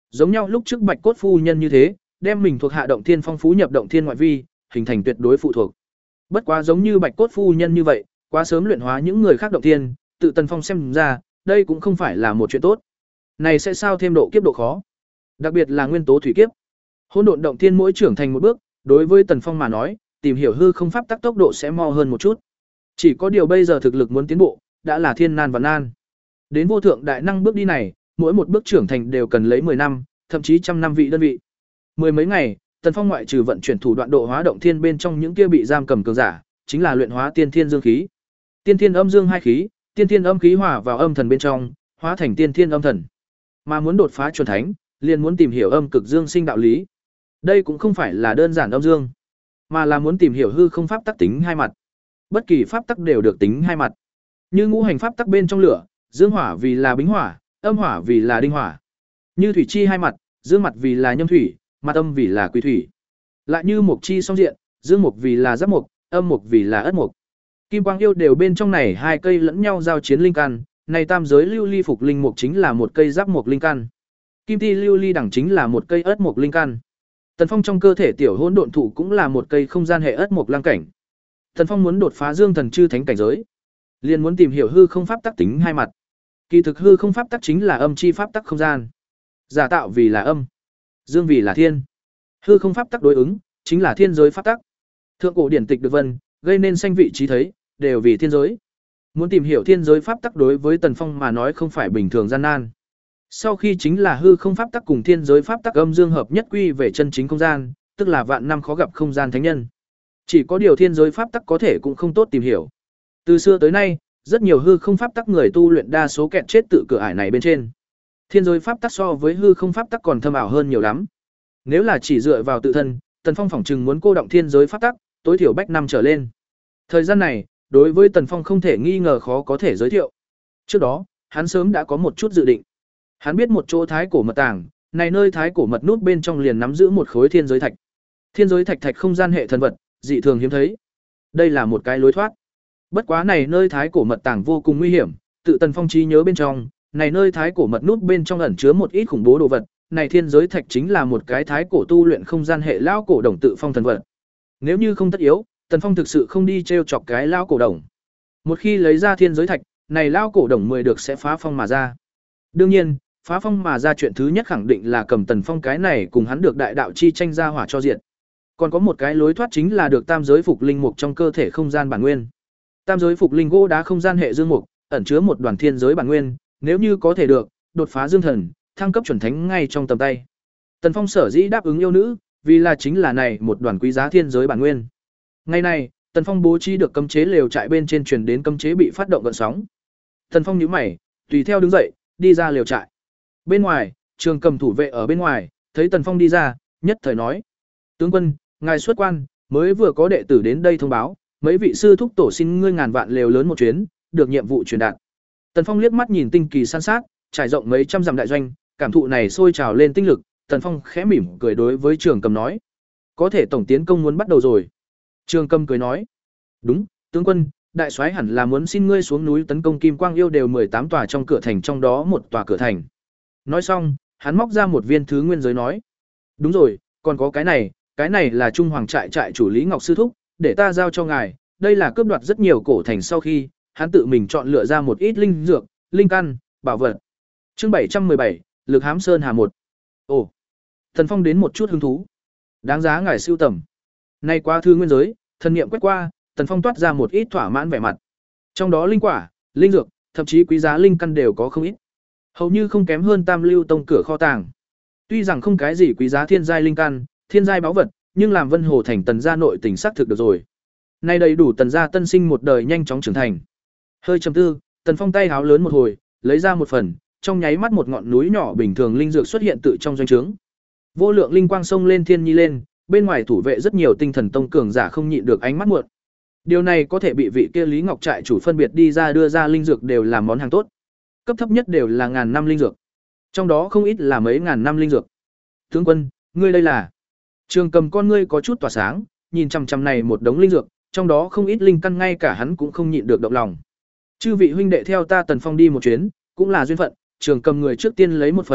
giống nhau lúc trước Bạch Cốt phu nhân như thế, đem mình thuộc hạ động thiên phong phú nhập động thiên ngoại vi, hình thành tuyệt đối phụ thuộc. Bất quá giống như Bạch Cốt phu nhân như vậy, quá sớm luyện hóa những người khác động thiên, tự Tần Phong xem ra, đây cũng không phải là một chuyện tốt. Này sẽ sao thêm độ kiếp độ khó, đặc biệt là nguyên tố thủy kiếp. Hỗn độn động thiên mỗi trưởng thành một bước, đối với Tần Phong mà nói, tìm hiểu hư không pháp tắc tốc độ sẽ mo hơn một chút. Chỉ có điều bây giờ thực lực muốn tiến bộ, đã là thiên nan và nan. Đến vô thượng đại năng bước đi này, mỗi một bước trưởng thành đều cần lấy mười năm, thậm chí trăm năm vị đơn vị. Mười mấy ngày, Tần Phong ngoại trừ vận chuyển thủ đoạn độ hóa động thiên bên trong những kia bị giam cầm cường giả, chính là luyện hóa tiên thiên dương khí. Tiên thiên âm dương hai khí, tiên thiên âm khí hòa vào âm thần bên trong, hóa thành tiên thiên âm thần. Mà muốn đột phá chuẩn thánh, liền muốn tìm hiểu âm cực dương sinh đạo lý. Đây cũng không phải là đơn giản âm dương, mà là muốn tìm hiểu hư không pháp tắc tính hai mặt. Bất kỳ pháp tắc đều được tính hai mặt. Như ngũ hành pháp tắc bên trong lửa, dương hỏa vì là bính hỏa, âm hỏa vì là đinh hỏa. Như thủy chi hai mặt, dương mặt vì là nhâm thủy, mặt âm vì là quỷ thủy. Lại như mộc chi song diện, dương mộc vì là giáp mộc, âm mộc vì là ất mộc. Kim quang yêu đều bên trong này hai cây lẫn nhau giao chiến linh căn, này tam giới lưu ly phục linh mộc chính là một cây giáp mộc linh căn. Kim ti lưu ly đẳng chính là một cây ất mộc linh căn. Tần Phong trong cơ thể tiểu hỗn độn thụ cũng là một cây không gian hệ ất mộc lang cảnh. Tần Phong muốn đột phá dương thần chư thánh cảnh giới, liền muốn tìm hiểu hư không pháp tắc tính hai mặt. Kỳ thực hư không pháp tắc chính là âm chi pháp tắc không gian. Giả tạo vì là âm, dương vì là thiên. Hư không pháp tắc đối ứng chính là thiên giới pháp tắc. Thượng cổ điển tịch được vân, gây nên sanh vị trí thấy, đều vì thiên giới. Muốn tìm hiểu thiên giới pháp tắc đối với Tần Phong mà nói không phải bình thường gian nan. Sau khi chính là hư không pháp tắc cùng thiên giới pháp tắc âm dương hợp nhất quy về chân chính không gian, tức là vạn năm khó gặp không gian thánh nhân. Chỉ có điều thiên giới pháp tắc có thể cũng không tốt tìm hiểu. Từ xưa tới nay, rất nhiều hư không pháp tắc người tu luyện đa số kẹt chết tự cửa ải này bên trên. Thiên giới pháp tắc so với hư không pháp tắc còn thâm ảo hơn nhiều lắm. Nếu là chỉ dựa vào tự thân, Tần Phong phỏng chừng muốn cô động thiên giới pháp tắc, tối thiểu bách năm trở lên. Thời gian này, đối với Tần Phong không thể nghi ngờ khó có thể giới thiệu. Trước đó, hắn sớm đã có một chút dự định. Hắn biết một chỗ thái cổ mật tàng, này nơi thái cổ mật nút bên trong liền nắm giữ một khối thiên giới thạch. Thiên giới thạch thạch không gian hệ thần vật, dị thường hiếm thấy. Đây là một cái lối thoát. Bất quá này nơi thái cổ mật tàng vô cùng nguy hiểm, tự Tần Phong trí nhớ bên trong, này nơi thái cổ mật nút bên trong ẩn chứa một ít khủng bố đồ vật, này thiên giới thạch chính là một cái thái cổ tu luyện không gian hệ lão cổ đồng tự phong thần vật. Nếu như không tất yếu, Tần Phong thực sự không đi trêu chọc cái lão cổ đồng. Một khi lấy ra thiên giới thạch, này lão cổ đồng mười được sẽ phá phong mà ra. Đương nhiên, phá phong mà ra chuyện thứ nhất khẳng định là cầm Tần Phong cái này cùng hắn được đại đạo chi tranh ra hỏa cho diện. Còn có một cái lối thoát chính là được tam giới phục linh mục trong cơ thể không gian bản nguyên. Tam giới phục linh gỗ đá không gian hệ dương mục, ẩn chứa một đoàn thiên giới bản nguyên, nếu như có thể được, đột phá dương thần, thăng cấp chuẩn thánh ngay trong tầm tay. Tần Phong sở dĩ đáp ứng yêu nữ, vì là chính là này một đoàn quý giá thiên giới bản nguyên. Ngày này, Tần Phong bố trí được cấm chế lều trại bên trên truyền đến cấm chế bị phát động gợn sóng. Tần Phong nhíu mày, tùy theo đứng dậy, đi ra lều trại. Bên ngoài, Trường Cầm thủ vệ ở bên ngoài, thấy Tần Phong đi ra, nhất thời nói: "Tướng quân, ngài xuất quan, mới vừa có đệ tử đến đây thông báo, mấy vị sư thúc tổ xin ngươi ngàn vạn lều lớn một chuyến, được nhiệm vụ truyền đạt." Tần Phong liếc mắt nhìn tinh kỳ san sát, trải rộng mấy trăm dặm đại doanh, cảm thụ này sôi trào lên tinh lực, Tần Phong khẽ mỉm cười đối với Trường Cầm nói: "Có thể tổng tiến công muốn bắt đầu rồi." Trường Cầm cười nói: "Đúng, tướng quân, đại soái hẳn là muốn xin ngươi xuống núi tấn công Kim Quang Yêu đều mười tám tòa trong cửa thành trong đó một tòa cửa thành." Nói xong, hắn móc ra một viên thứ nguyên giới nói: "Đúng rồi, còn có cái này, cái này là Trung Hoàng trại trại chủ Lý Ngọc sư thúc, để ta giao cho ngài, đây là cướp đoạt rất nhiều cổ thành sau khi, hắn tự mình chọn lựa ra một ít linh dược, linh căn, bảo vật." Chương bảy trăm mười bảy, Lực Hám Sơn Hà một. Ồ, Thần Phong đến một chút hứng thú. Đáng giá ngài sưu tầm. Nay qua thư nguyên giới, thần niệm quét qua, Tần Phong toát ra một ít thỏa mãn vẻ mặt. Trong đó linh quả, linh dược, thậm chí quý giá linh căn đều có không ít. Hầu như không kém hơn Tam Lưu Tông cửa kho tàng. Tuy rằng không cái gì quý giá thiên giai linh căn, thiên giai báu vật, nhưng làm Vân Hồ thành Tần gia nội tình xác thực được rồi. Nay đầy đủ Tần gia tân sinh một đời nhanh chóng trưởng thành. Hơi trầm tư, Tần Phong tay háo lớn một hồi, lấy ra một phần, trong nháy mắt một ngọn núi nhỏ bình thường linh dược xuất hiện tự trong doanh trướng. Vô lượng linh quang sông lên thiên nhi lên, bên ngoài thủ vệ rất nhiều tinh thần tông cường giả không nhịn được ánh mắt muộn. Điều này có thể bị vị kia Lý Ngọc trại chủ phân biệt đi ra đưa ra linh dược đều là món hàng tốt. Cấp thấp nhất đều là ngàn năm linh dược. Trong đó không ít là mấy ngàn năm linh dược. "Tướng quân, ngươi đây là?" Trường Cầm con ngươi có chút tỏa sáng, nhìn chằm chằm này một đống linh dược, trong đó không ít linh căn ngay cả hắn cũng không nhịn được động lòng. "Chư vị huynh đệ theo ta Tần Phong đi một chuyến, cũng là duyên phận." Trường Cầm người trước tiên lấy một phần,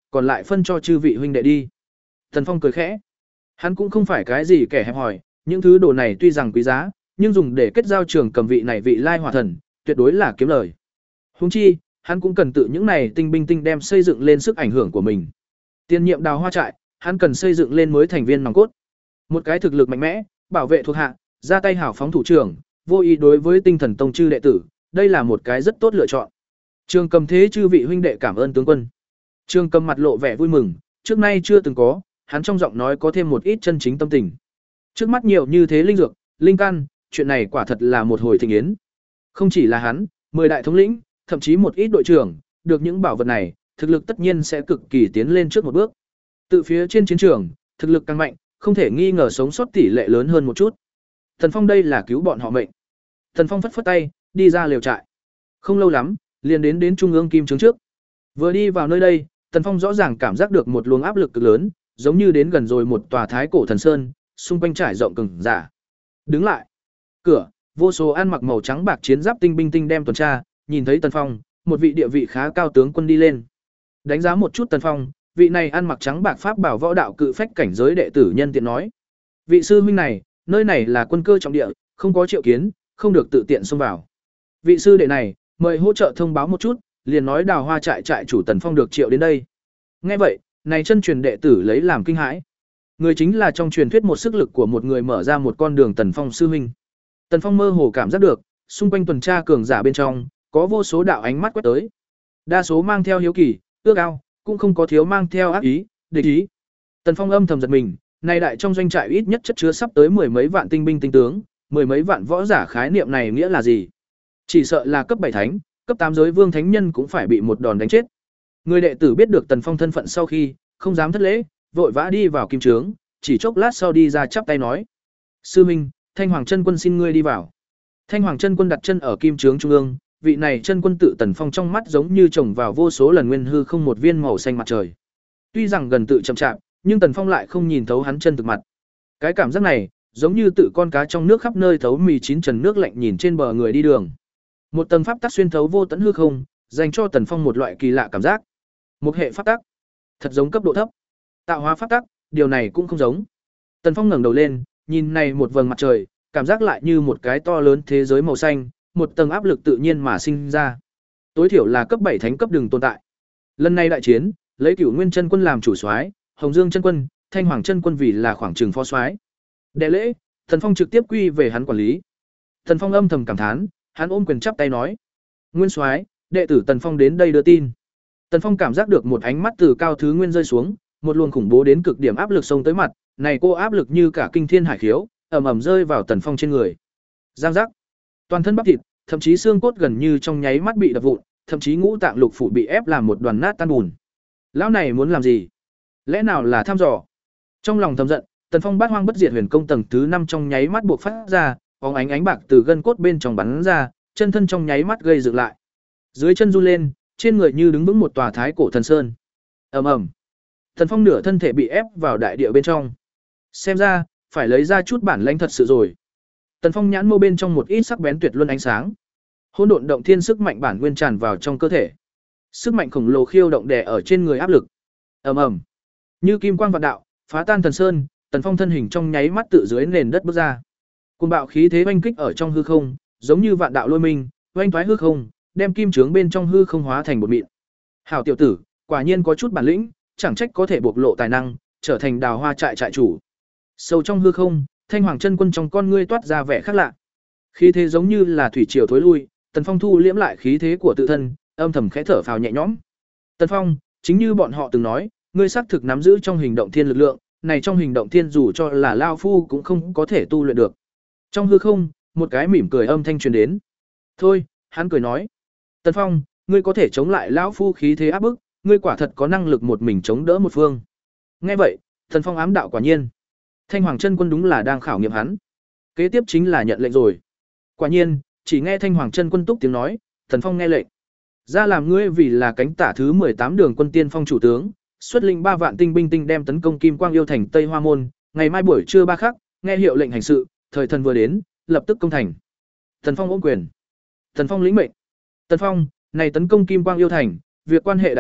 còn lại phân cho chư vị huynh đệ đi. Tần Phong cười khẽ. Hắn cũng không phải cái gì kẻ hẹp hòi, những thứ đồ này tuy rằng quý giá, nhưng dùng để kết giao trường cầm vị này vị lai hỏa thần, tuyệt đối là kiếm lời. Huống chi, hắn cũng cần tự những này tinh binh tinh đem xây dựng lên sức ảnh hưởng của mình. Tiền nhiệm Đào Hoa trại, hắn cần xây dựng lên mới thành viên nòng cốt. Một cái thực lực mạnh mẽ, bảo vệ thuộc hạ, ra tay hảo phóng thủ trưởng, vô ý đối với tinh thần tông chư đệ tử, đây là một cái rất tốt lựa chọn. Trường Cầm thế chư vị huynh đệ cảm ơn tướng quân. Trường Cầm mặt lộ vẻ vui mừng, trước nay chưa từng có, hắn trong giọng nói có thêm một ít chân chính tâm tình. Trước mắt nhiều như thế linh dược, linh căn, chuyện này quả thật là một hồi thịnh yến. Không chỉ là hắn, mười đại thống lĩnh, thậm chí một ít đội trưởng, được những bảo vật này, thực lực tất nhiên sẽ cực kỳ tiến lên trước một bước. Từ phía trên chiến trường, thực lực càng mạnh, không thể nghi ngờ sống sót tỷ lệ lớn hơn một chút. Thần Phong đây là cứu bọn họ mệnh. Thần Phong phất phất tay, đi ra lều trại. Không lâu lắm, liền đến đến trung ương kim trướng trước. Vừa đi vào nơi đây, Thần Phong rõ ràng cảm giác được một luồng áp lực cực lớn, giống như đến gần rồi một tòa thái cổ thần sơn, xung quanh trải rộng cường giả. Đứng lại. Cửa, vô số ăn mặc màu trắng bạc chiến giáp tinh binh tinh đem tuần tra, nhìn thấy Tần Phong, một vị địa vị khá cao tướng quân đi lên. Đánh giá một chút Tần Phong, vị này ăn mặc trắng bạc pháp bảo võ đạo cự phách cảnh giới đệ tử nhân tiện nói: "Vị sư huynh này, nơi này là quân cơ trọng địa, không có triệu kiến, không được tự tiện xông vào. Vị sư đệ này, mời hỗ trợ thông báo một chút." Liền nói Đào Hoa trại trại chủ Tần Phong được triệu đến đây. Nghe vậy, này chân truyền đệ tử lấy làm kinh hãi. Người chính là trong truyền thuyết một sức lực của một người mở ra một con đường Tần Phong sư huynh. Tần Phong mơ hồ cảm giác được, xung quanh tuần tra cường giả bên trong, có vô số đạo ánh mắt quét tới. Đa số mang theo hiếu kỳ, ước ao, cũng không có thiếu mang theo ác ý, địch ý. Tần Phong âm thầm giật mình, này đại trong doanh trại ít nhất chất chứa sắp tới mười mấy vạn tinh binh tinh tướng, mười mấy vạn võ giả, khái niệm này nghĩa là gì? Chỉ sợ là cấp bảy thánh, cấp tám giới vương thánh nhân cũng phải bị một đòn đánh chết. Người đệ tử biết được Tần Phong thân phận sau khi, không dám thất lễ, vội vã đi vào kim trướng, chỉ chốc lát sau đi ra chắp tay nói: "Sư minh, Thanh Hoàng chân quân xin ngươi đi vào." Thanh Hoàng chân quân đặt chân ở kim trướng trung ương, vị này chân quân tự Tần Phong trong mắt giống như trồng vào vô số lần nguyên hư không một viên màu xanh mặt trời. Tuy rằng gần tự chậm chạp, nhưng Tần Phong lại không nhìn thấu hắn chân thực mặt. Cái cảm giác này, giống như tự con cá trong nước khắp nơi thấu mì chín trần nước lạnh nhìn trên bờ người đi đường. Một tầng pháp tắc xuyên thấu vô tận hư không, dành cho Tần Phong một loại kỳ lạ cảm giác. Một hệ pháp tắc, thật giống cấp độ thấp. Tạo hóa pháp tắc, điều này cũng không giống. Tần Phong ngẩng đầu lên, nhìn này một vầng mặt trời, cảm giác lại như một cái to lớn thế giới màu xanh, một tầng áp lực tự nhiên mà sinh ra. Tối thiểu là cấp bảy thánh cấp đường tồn tại. Lần này đại chiến, lấy Cửu Nguyên chân quân làm chủ soái, Hồng Dương chân quân, Thanh Hoàng chân quân vì là khoảng trường phó soái. Đệ lễ, Tần Phong trực tiếp quy về hắn quản lý. Tần Phong âm thầm cảm thán, hắn ôm quyền chắp tay nói: "Nguyên soái, đệ tử Tần Phong đến đây đưa tin." Tần Phong cảm giác được một ánh mắt từ cao thứ nguyên rơi xuống, một luồng khủng bố đến cực điểm áp lực xông tới mặt, này cô áp lực như cả kinh thiên hải khiếu, ầm ầm rơi vào Tần Phong trên người. Giang giác, toàn thân bắp thịt, thậm chí xương cốt gần như trong nháy mắt bị đập vụn, thậm chí ngũ tạng lục phủ bị ép làm một đoàn nát tan bùn. Lão này muốn làm gì? Lẽ nào là thăm dò? Trong lòng thầm giận, Tần Phong bát hoang bất diệt huyền công tầng thứ năm trong nháy mắt buộc phát ra, bóng ánh ánh bạc từ gân cốt bên trong bắn ra, chân thân trong nháy mắt gây dựng lại. Dưới chân run lên, trên người như đứng vững một tòa thái cổ thần sơn. Ầm ầm. Tần Phong nửa thân thể bị ép vào đại địa bên trong. Xem ra, phải lấy ra chút bản lãnh thật sự rồi. Tần Phong nhãn mâu bên trong một ít sắc bén tuyệt luân ánh sáng. Hỗn độn động thiên sức mạnh bản nguyên tràn vào trong cơ thể. Sức mạnh khổng lồ khiêu động đè ở trên người áp lực. Ầm ầm. Như kim quang vạn đạo, phá tan thần sơn, Tần Phong thân hình trong nháy mắt tự dưới nền đất bước ra. Cuồng bạo khí thế oanh kích ở trong hư không, giống như vạn đạo lôi minh, oanh thoái hư không, đem kim trướng bên trong hư không hóa thành một mịn. Hảo tiểu tử, quả nhiên có chút bản lĩnh, chẳng trách có thể bộc lộ tài năng, trở thành Đào Hoa trại trại chủ. Sâu trong hư không, Thanh Hoàng chân quân trong con ngươi toát ra vẻ khác lạ. Khí thế giống như là thủy triều thối lui, Tần Phong thu liễm lại khí thế của tự thân, âm thầm khẽ thở phào nhẹ nhõm. Tần Phong, chính như bọn họ từng nói, ngươi xác thực nắm giữ trong hình động thiên lực lượng, này trong hình động thiên dù cho là lao phu cũng không có thể tu luyện được. Trong hư không, một cái mỉm cười âm thanh truyền đến. Thôi, hắn cười nói, Tần Phong, ngươi có thể chống lại lão phu khí thế áp bức, ngươi quả thật có năng lực một mình chống đỡ một phương. Nghe vậy, Tần Phong ám đạo quả nhiên. Thanh Hoàng chân quân đúng là đang khảo nghiệm hắn. Kế tiếp chính là nhận lệnh rồi. Quả nhiên, chỉ nghe Thanh Hoàng chân quân túc tiếng nói, Tần Phong nghe lệnh. Ra làm ngươi vì là cánh tả thứ mười tám đường quân tiên phong chủ tướng, xuất lĩnh ba vạn tinh binh tinh đem tấn công Kim Quang yêu thành Tây Hoa môn, ngày mai buổi trưa ba khắc, nghe hiệu lệnh hành sự, thời thần vừa đến, lập tức công thành. Tần Phong ôm quyền. Tần Phong lĩnh mệnh. Tần Phong, này tấn công Kim Quang yêu thành, việc quan hệ đại sự,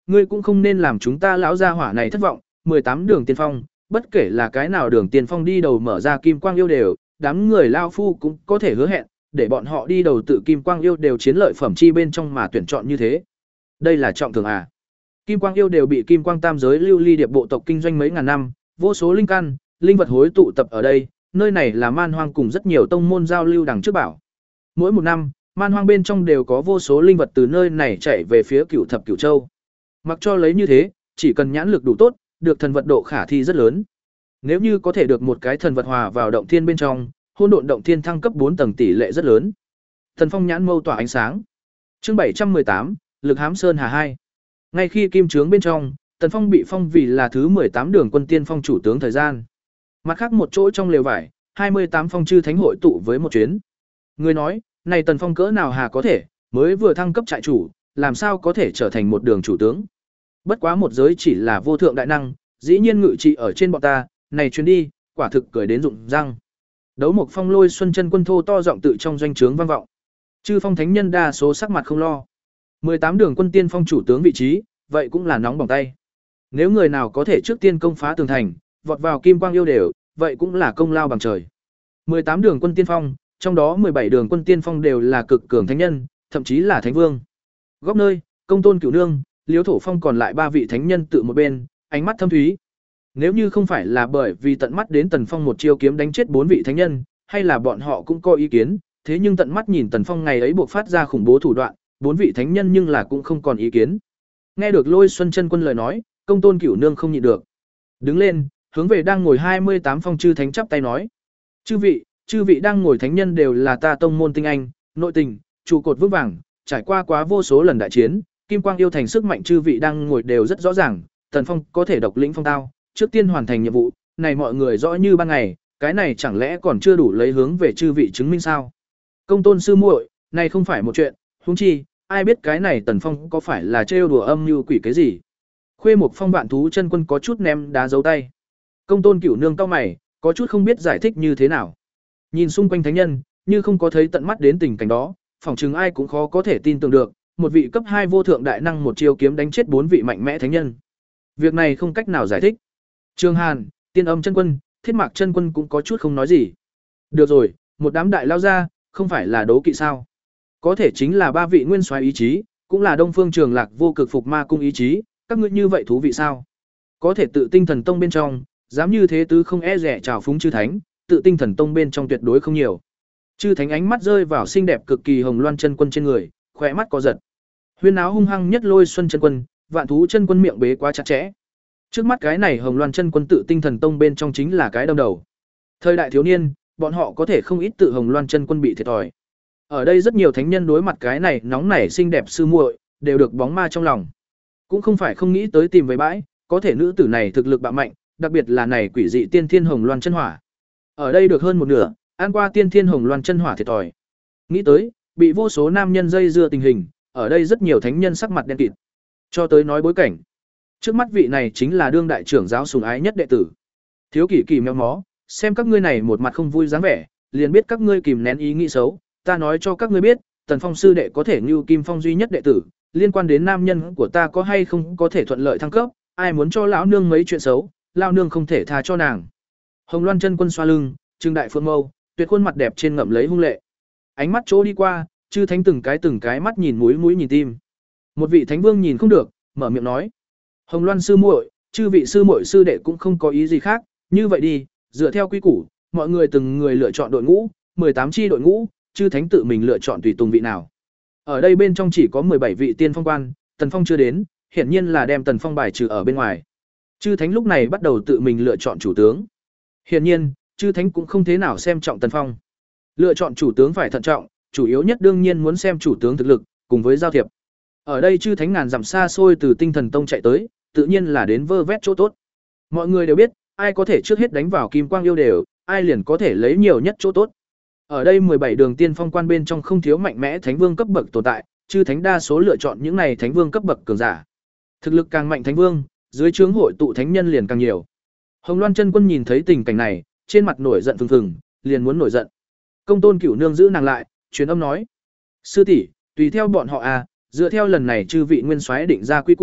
ngươi cũng không nên làm chúng ta lão gia hỏa này thất vọng, mười tám đường tiên phong, bất kể là cái nào đường tiên phong đi đầu mở ra kim quang yêu đều, đám người lao phu cũng có thể hứa hẹn, để bọn họ đi đầu tự kim quang yêu đều chiến lợi phẩm chi bên trong mà tuyển chọn như thế. Đây là trọng thưởng à? Kim quang yêu đều bị kim quang tam giới lưu ly điệp bộ tộc kinh doanh mấy ngàn năm, vô số linh căn, linh vật hối tụ tập ở đây, nơi này là man hoang cùng rất nhiều tông môn giao lưu đằng trước bảo. Mỗi một năm, man hoang bên trong đều có vô số linh vật từ nơi này chạy về phía Cửu Thập Cửu Châu. Mặc cho lấy như thế, chỉ cần nhãn lực đủ tốt, được thần vật độ khả thi rất lớn. Nếu như có thể được một cái thần vật hòa vào động thiên bên trong, hỗn độn động thiên thăng cấp bốn tầng tỷ lệ rất lớn. Thần Phong nhãn mâu tỏa ánh sáng. Chương bảy trăm mười tám, Lực Hám Sơn Hà hai. Ngay khi kim trướng bên trong, Tần Phong bị phong vì là thứ mười tám đường quân tiên phong chủ tướng thời gian. Mặt khác một chỗ trong lều vải, hai mươi tám phong chư thánh hội tụ với một chuyến. Người nói, này Tần Phong cỡ nào hà có thể, mới vừa thăng cấp trại chủ, làm sao có thể trở thành một đường chủ tướng. Bất quá một giới chỉ là vô thượng đại năng, dĩ nhiên ngự trị ở trên bọn ta, này chuyến đi, quả thực cười đến rụng răng. Đấu Mộc Phong Lôi Xuân Chân Quân thô to giọng tự trong doanh trướng vang vọng. Chư phong thánh nhân đa số sắc mặt không lo. mười tám đường quân tiên phong chủ tướng vị trí, vậy cũng là nóng bỏng tay. Nếu người nào có thể trước tiên công phá tường thành, vọt vào kim quang yêu đều, vậy cũng là công lao bằng trời. mười tám đường quân tiên phong, trong đó mười bảy đường quân tiên phong đều là cực cường thánh nhân, thậm chí là thánh vương. Góc nơi, Công Tôn Cửu Nương, Liễu Thổ Phong còn lại ba vị thánh nhân tự một bên, ánh mắt thâm thúy. Nếu như không phải là bởi vì tận mắt đến Tần Phong một chiêu kiếm đánh chết bốn vị thánh nhân, hay là bọn họ cũng có ý kiến, thế nhưng tận mắt nhìn Tần Phong ngày ấy buộc phát ra khủng bố thủ đoạn, bốn vị thánh nhân nhưng là cũng không còn ý kiến. Nghe được Lôi Xuân Chân Quân lời nói, Công Tôn Cửu Nương không nhịn được. Đứng lên, hướng về đang ngồi hai mươi tám phong chư thánh chắp tay nói: "Chư vị, chư vị đang ngồi thánh nhân đều là ta tông môn tinh anh, nội tình, trụ cột vững vàng, trải qua quá vô số lần đại chiến, kim quang yêu thành sức mạnh chư vị đang ngồi đều rất rõ ràng, Tần Phong có thể độc lĩnh phong tao, trước tiên hoàn thành nhiệm vụ, này mọi người rõ như ban ngày, cái này chẳng lẽ còn chưa đủ lấy hướng về chư vị chứng minh sao? Công Tôn sư muội, này không phải một chuyện, huống chi, ai biết cái này Tần Phong có phải là trêu đùa âm mưu quỷ cái gì?" Khuê Mục Phong Vạn Thú Chân Quân có chút ném đá dấu tay. Công Tôn Cửu Nương cau mày, có chút không biết giải thích như thế nào. Nhìn xung quanh thánh nhân, như không có thấy tận mắt đến tình cảnh đó, phỏng chừng ai cũng khó có thể tin tưởng được, một vị cấp hai vô thượng đại năng một chiêu kiếm đánh chết bốn vị mạnh mẽ thánh nhân. Việc này không cách nào giải thích. Trường Hàn, Tiên Âm Chân Quân, Thiết Mạc Chân Quân cũng có chút không nói gì. Được rồi, một đám đại lao ra, không phải là đố kỵ sao? Có thể chính là ba vị nguyên soái ý chí, cũng là Đông Phương Trường Lạc vô cực phục ma cung ý chí, các ngươi như vậy thú vị sao? Có thể tự tinh thần tông bên trong, dám như thế tứ không e rẻ trào phúng chư thánh, tự tinh thần tông bên trong tuyệt đối không nhiều. Chư thánh ánh mắt rơi vào xinh đẹp cực kỳ Hồng Loan Chân Quân trên người, khỏe mắt có giật. Huyên áo hung hăng nhất Lôi Xuân Chân Quân, Vạn Thú Chân Quân miệng bế quá chặt chẽ. Trước mắt cái này Hồng Loan Chân Quân tự tinh thần tông bên trong chính là cái đâm đầu. Thời đại thiếu niên, bọn họ có thể không ít tự Hồng Loan Chân Quân bị thiệt thòi. Ở đây rất nhiều thánh nhân đối mặt cái này nóng nảy xinh đẹp sư muội, đều được bóng ma trong lòng. Cũng không phải không nghĩ tới tìm về bãi, có thể nữ tử này thực lực bạo mạnh, đặc biệt là này quỷ dị tiên thiên Hồng Loan chân hỏa. Ở đây được hơn một nửa, ăn qua tiên thiên Hồng Loan chân hỏa thiệt thòi. Nghĩ tới, bị vô số nam nhân dây dưa tình hình, ở đây rất nhiều thánh nhân sắc mặt đen kịt. Cho tới nói bối cảnh. Trước mắt vị này chính là đương đại trưởng giáo sùng ái nhất đệ tử. Thiếu Kỷ Kỳ méo mó, xem các ngươi này một mặt không vui dáng vẻ, liền biết các ngươi kìm nén ý nghĩ xấu, ta nói cho các ngươi biết, Tần Phong sư đệ có thể như Kim Phong duy nhất đệ tử, liên quan đến nam nhân của ta có hay không có thể thuận lợi thăng cấp, ai muốn cho lão nương mấy chuyện xấu, lão nương không thể tha cho nàng. Hồng Loan Chân Quân xoa lưng, trừng đại phượng mâu, tuyệt khuôn mặt đẹp trên ngậm lấy hung lệ. Ánh mắt chỗ đi qua, chư thánh từng cái từng cái mắt nhìn mũi mũi nhìn tim. Một vị thánh vương nhìn không được, mở miệng nói: "Hồng Loan sư muội, chư vị sư muội sư đệ cũng không có ý gì khác, như vậy đi, dựa theo quy củ, mọi người từng người lựa chọn đội ngũ, mười tám chi đội ngũ, chư thánh tự mình lựa chọn tùy tùng vị nào." Ở đây bên trong chỉ có mười bảy vị tiên phong quan, Tần Phong chưa đến, hiển nhiên là đem Tần Phong bài trừ ở bên ngoài. Chư thánh lúc này bắt đầu tự mình lựa chọn chủ tướng. Hiển nhiên, chư thánh cũng không thế nào xem trọng Tần Phong. Lựa chọn chủ tướng phải thận trọng, chủ yếu nhất đương nhiên muốn xem chủ tướng thực lực, cùng với giao thiệp. Ở đây chư thánh ngàn dặm xa xôi từ Tinh Thần Tông chạy tới, tự nhiên là đến vơ vét chỗ tốt. Mọi người đều biết, ai có thể trước hết đánh vào Kim Quang yêu đều, ai liền có thể lấy nhiều nhất chỗ tốt. Ở đây mười bảy đường tiên phong quan bên trong không thiếu mạnh mẽ thánh vương cấp bậc tồn tại, chư thánh đa số lựa chọn những này thánh vương cấp bậc cường giả. Thực lực càng mạnh thánh vương, dưới trướng hội tụ thánh nhân liền càng nhiều. Hồng Loan Chân Quân nhìn thấy tình cảnh này, trên mặt nổi giận phừng phừng, liền muốn nổi giận. Công Tôn Cửu Nương giữ nàng lại, truyền âm nói: "Sư tỷ, tùy theo bọn họ à, dựa theo lần này chư vị nguyên soái định ra quy củ,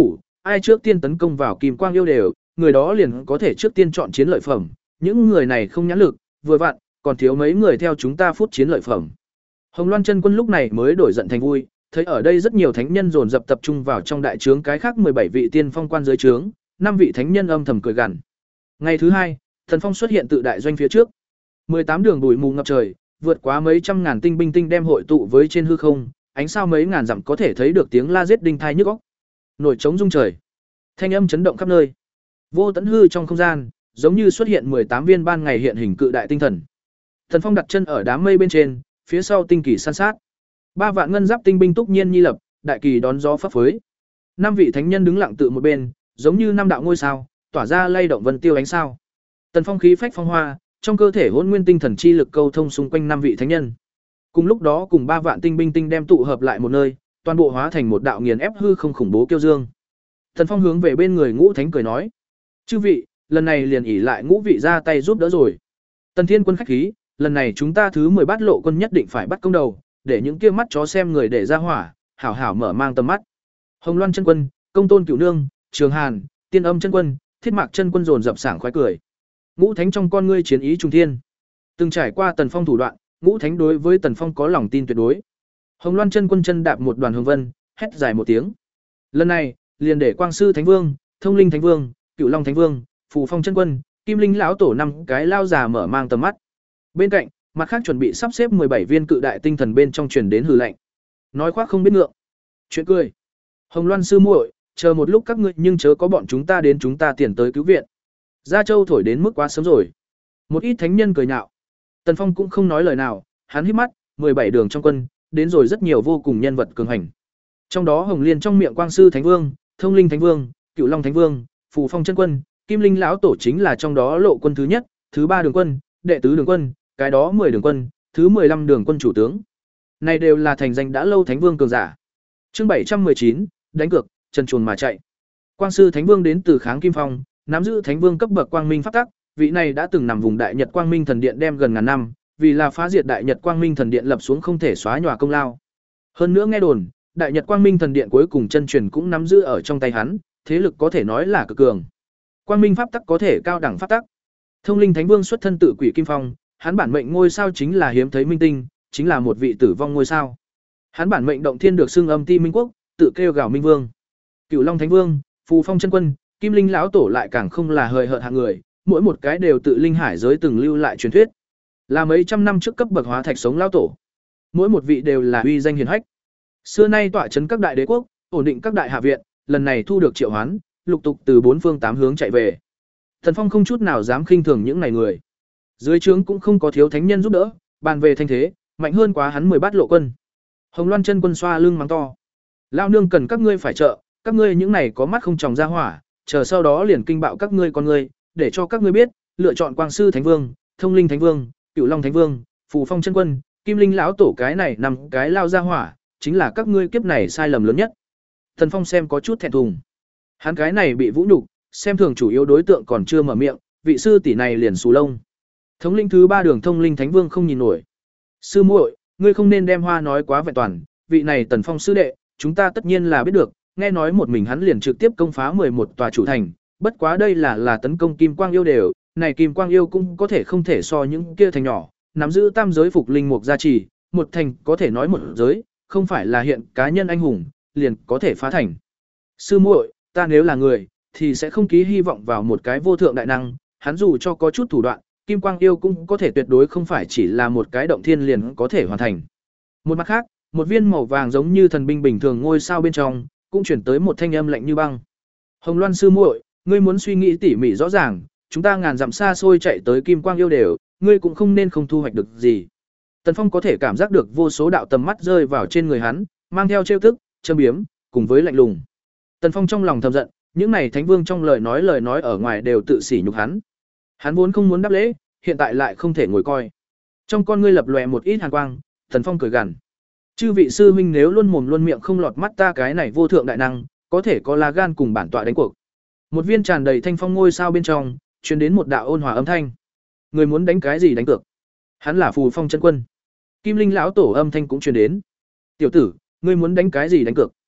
ai trước tiên tấn công vào kim quang yêu đều, người đó liền có thể trước tiên chọn chiến lợi phẩm, những người này không nhãn lực, vừa vặn, còn thiếu mấy người theo chúng ta phút chiến lợi phẩm. Hồng Loan chân quân lúc này mới đổi giận thành vui, thấy ở đây rất nhiều thánh nhân dồn dập tập trung vào trong đại trướng, cái khác mười bảy vị tiên phong quan dưới trướng, năm vị thánh nhân âm thầm cười gằn. Ngày thứ hai, Thần Phong xuất hiện tự đại doanh phía trước. mười tám đường bụi mù ngập trời, vượt quá mấy trăm ngàn tinh binh tinh đem hội tụ với trên hư không, ánh sao mấy ngàn dặm có thể thấy được tiếng la giết đinh thai nhức óc. Nổi trống rung trời, thanh âm chấn động khắp nơi. Vô tận hư trong không gian, giống như xuất hiện mười tám viên ban ngày hiện hình cự đại tinh thần. Thần Phong đặt chân ở đám mây bên trên, phía sau tinh kỳ san sát. Ba vạn ngân giáp tinh binh túc nhiên nhi lập, đại kỳ đón gió phấp phới. Năm vị thánh nhân đứng lặng tự một bên, giống như năm đạo ngôi sao, tỏa ra lay động vân tiêu ánh sao. Tần Phong khí phách phong hoa, trong cơ thể hỗn nguyên tinh thần chi lực câu thông xung quanh năm vị thánh nhân. Cùng lúc đó cùng ba vạn tinh binh tinh đem tụ hợp lại một nơi, toàn bộ hóa thành một đạo nghiền ép hư không khủng bố kiêu dương. Tần Phong hướng về bên người Ngũ Thánh cười nói: "Chư vị, lần này liền ỷ lại Ngũ vị ra tay giúp đỡ rồi. Tần Thiên quân khách khí, lần này chúng ta thứ mười bát lộ quân nhất định phải bắt công đầu, để những kia mắt chó xem người để ra hỏa, hảo hảo mở mang tầm mắt." Hồng Loan chân quân, Công Tôn Cửu Nương, Trường Hàn, Tiên Âm chân quân, Thiết Mạc chân quân dồn dập sảng khoái cười. Ngũ Thánh trong con ngươi chiến ý trùng thiên. Từng trải qua Tần Phong thủ đoạn, Ngũ Thánh đối với Tần Phong có lòng tin tuyệt đối. Hồng Loan chân quân chân đạp một đoàn hồng vân, hét dài một tiếng. Lần này, liền để Quang Sư Thánh Vương, Thông Linh Thánh Vương, Cửu Long Thánh Vương, Phù Phong chân quân, Kim Linh lão tổ năm cái lao già mở mang tầm mắt. Bên cạnh, mặt khác chuẩn bị sắp xếp mười bảy viên cự đại tinh thần bên trong truyền đến hừ lạnh. Nói khoác không biết ngượng. Chuyện cười. Hồng Loan sư muội, chờ một lúc các ngươi nhưng chớ có bọn chúng ta đến chúng ta tiền tới cứu viện. Gia Châu thổi đến mức quá sớm rồi. Một ít thánh nhân cười nhạo. Tần Phong cũng không nói lời nào, hắn híp mắt, mười bảy đường trong quân, đến rồi rất nhiều vô cùng nhân vật cường hành. Trong đó Hồng Liên trong miệng Quang Sư Thánh Vương, Thông Linh Thánh Vương, Cửu Long Thánh Vương, Phù Phong chân quân, Kim Linh lão tổ chính là trong đó lộ quân thứ nhất, thứ ba đường quân, đệ tứ đường quân, cái đó mười đường quân, thứ mười lăm đường quân chủ tướng. Này đều là thành danh đã lâu Thánh Vương cường giả. Chương bảy trăm mười chín, đánh cược, chân chuồn mà chạy. Quang Sư Thánh Vương đến từ Kháng Kim Phong, nắm giữ Thánh Vương cấp bậc quang minh pháp tắc, vị này đã từng nằm vùng Đại Nhật Quang Minh Thần Điện đem gần ngàn năm, vì là phá diệt Đại Nhật Quang Minh Thần Điện lập xuống không thể xóa nhòa công lao. Hơn nữa nghe đồn, Đại Nhật Quang Minh Thần Điện cuối cùng chân truyền cũng nắm giữ ở trong tay hắn, thế lực có thể nói là cực cường. Quang Minh pháp tắc có thể cao đẳng pháp tắc. Thông Linh Thánh Vương xuất thân tự Quỷ Kim Phong, hắn bản mệnh ngôi sao chính là hiếm thấy minh tinh, chính là một vị tử vong ngôi sao. Hắn bản mệnh động thiên được xưng âm ti minh quốc, tự kêu gào minh vương. Cửu Long Thánh Vương, Phù Phong chân quân, Kim Linh lão tổ lại càng không là hời hợt hạng người, mỗi một cái đều tự linh hải giới từng lưu lại truyền thuyết, là mấy trăm năm trước cấp bậc hóa thạch sống lão tổ. Mỗi một vị đều là uy danh hiển hách. Xưa nay tọa chấn các đại đế quốc, ổn định các đại hạ viện, lần này thu được triệu hoán, lục tục từ bốn phương tám hướng chạy về. Thần Phong không chút nào dám khinh thường những này người. Dưới trướng cũng không có thiếu thánh nhân giúp đỡ, bàn về thanh thế, mạnh hơn quá hắn mười bát lộ quân. Hồng Loan chân quân xoa lưng mắng to: "Lao nương cần các ngươi phải trợ, các ngươi những này có mắt không tròng ra hỏa, chờ sau đó liền kinh bạo các ngươi con ngươi, để cho các ngươi biết, lựa chọn Quang Sư Thánh Vương, Thông Linh Thánh Vương, Cửu Long Thánh Vương, Phù Phong chân quân, Kim Linh lão tổ cái này nằm cái lao ra hỏa, chính là các ngươi kiếp này sai lầm lớn nhất." Thần Phong xem có chút thẹn thùng. Hắn cái này bị vũ nhục, xem thường chủ yếu đối tượng còn chưa mở miệng, vị sư tỷ này liền xù lông. Thống linh thứ ba đường Thông Linh Thánh Vương không nhìn nổi. "Sư muội, ngươi không nên đem hoa nói quá vẹn toàn, vị này Tần Phong sư đệ, chúng ta tất nhiên là biết được, nghe nói một mình hắn liền trực tiếp công phá mười một tòa chủ thành, bất quá đây là là tấn công Kim Quang yêu đều, này Kim Quang yêu cũng có thể không thể so những kia thành nhỏ, nắm giữ tam giới phục linh mục gia trì, một thành có thể nói một giới, không phải là hiện cá nhân anh hùng, liền có thể phá thành. Sư muội, ta nếu là người, thì sẽ không ký hy vọng vào một cái vô thượng đại năng, hắn dù cho có chút thủ đoạn, Kim Quang yêu cũng có thể tuyệt đối không phải chỉ là một cái động thiên liền có thể hoàn thành." Một mặt khác, một viên màu vàng giống như thần binh bình thường ngôi sao bên trong, cũng chuyển tới một thanh âm lạnh như băng. "Hồng Loan sư muội, ngươi muốn suy nghĩ tỉ mỉ rõ ràng, chúng ta ngàn dặm xa xôi chạy tới Kim Quang yêu đều, ngươi cũng không nên không thu hoạch được gì." Tần Phong có thể cảm giác được vô số đạo tầm mắt rơi vào trên người hắn, mang theo trêu tức, châm biếm, cùng với lạnh lùng. Tần Phong trong lòng thầm giận, những này thánh vương trong lời nói lời nói ở ngoài đều tự sỉ nhục hắn. Hắn vốn không muốn đáp lễ, hiện tại lại không thể ngồi coi. Trong con ngươi lập lòe một ít hàn quang, Tần Phong cười gằn: "Chư vị sư huynh nếu luôn mồm luôn miệng không lọt mắt ta cái này vô thượng đại năng, có thể có lá gan cùng bản tọa đánh cuộc." Một viên tràn đầy thanh phong ngôi sao bên trong, truyền đến một đạo ôn hòa âm thanh. "Người muốn đánh cái gì đánh cược?" Hắn là Phù Phong chân quân. Kim Linh lão tổ âm thanh cũng truyền đến. "Tiểu tử, ngươi muốn đánh cái gì đánh cược?"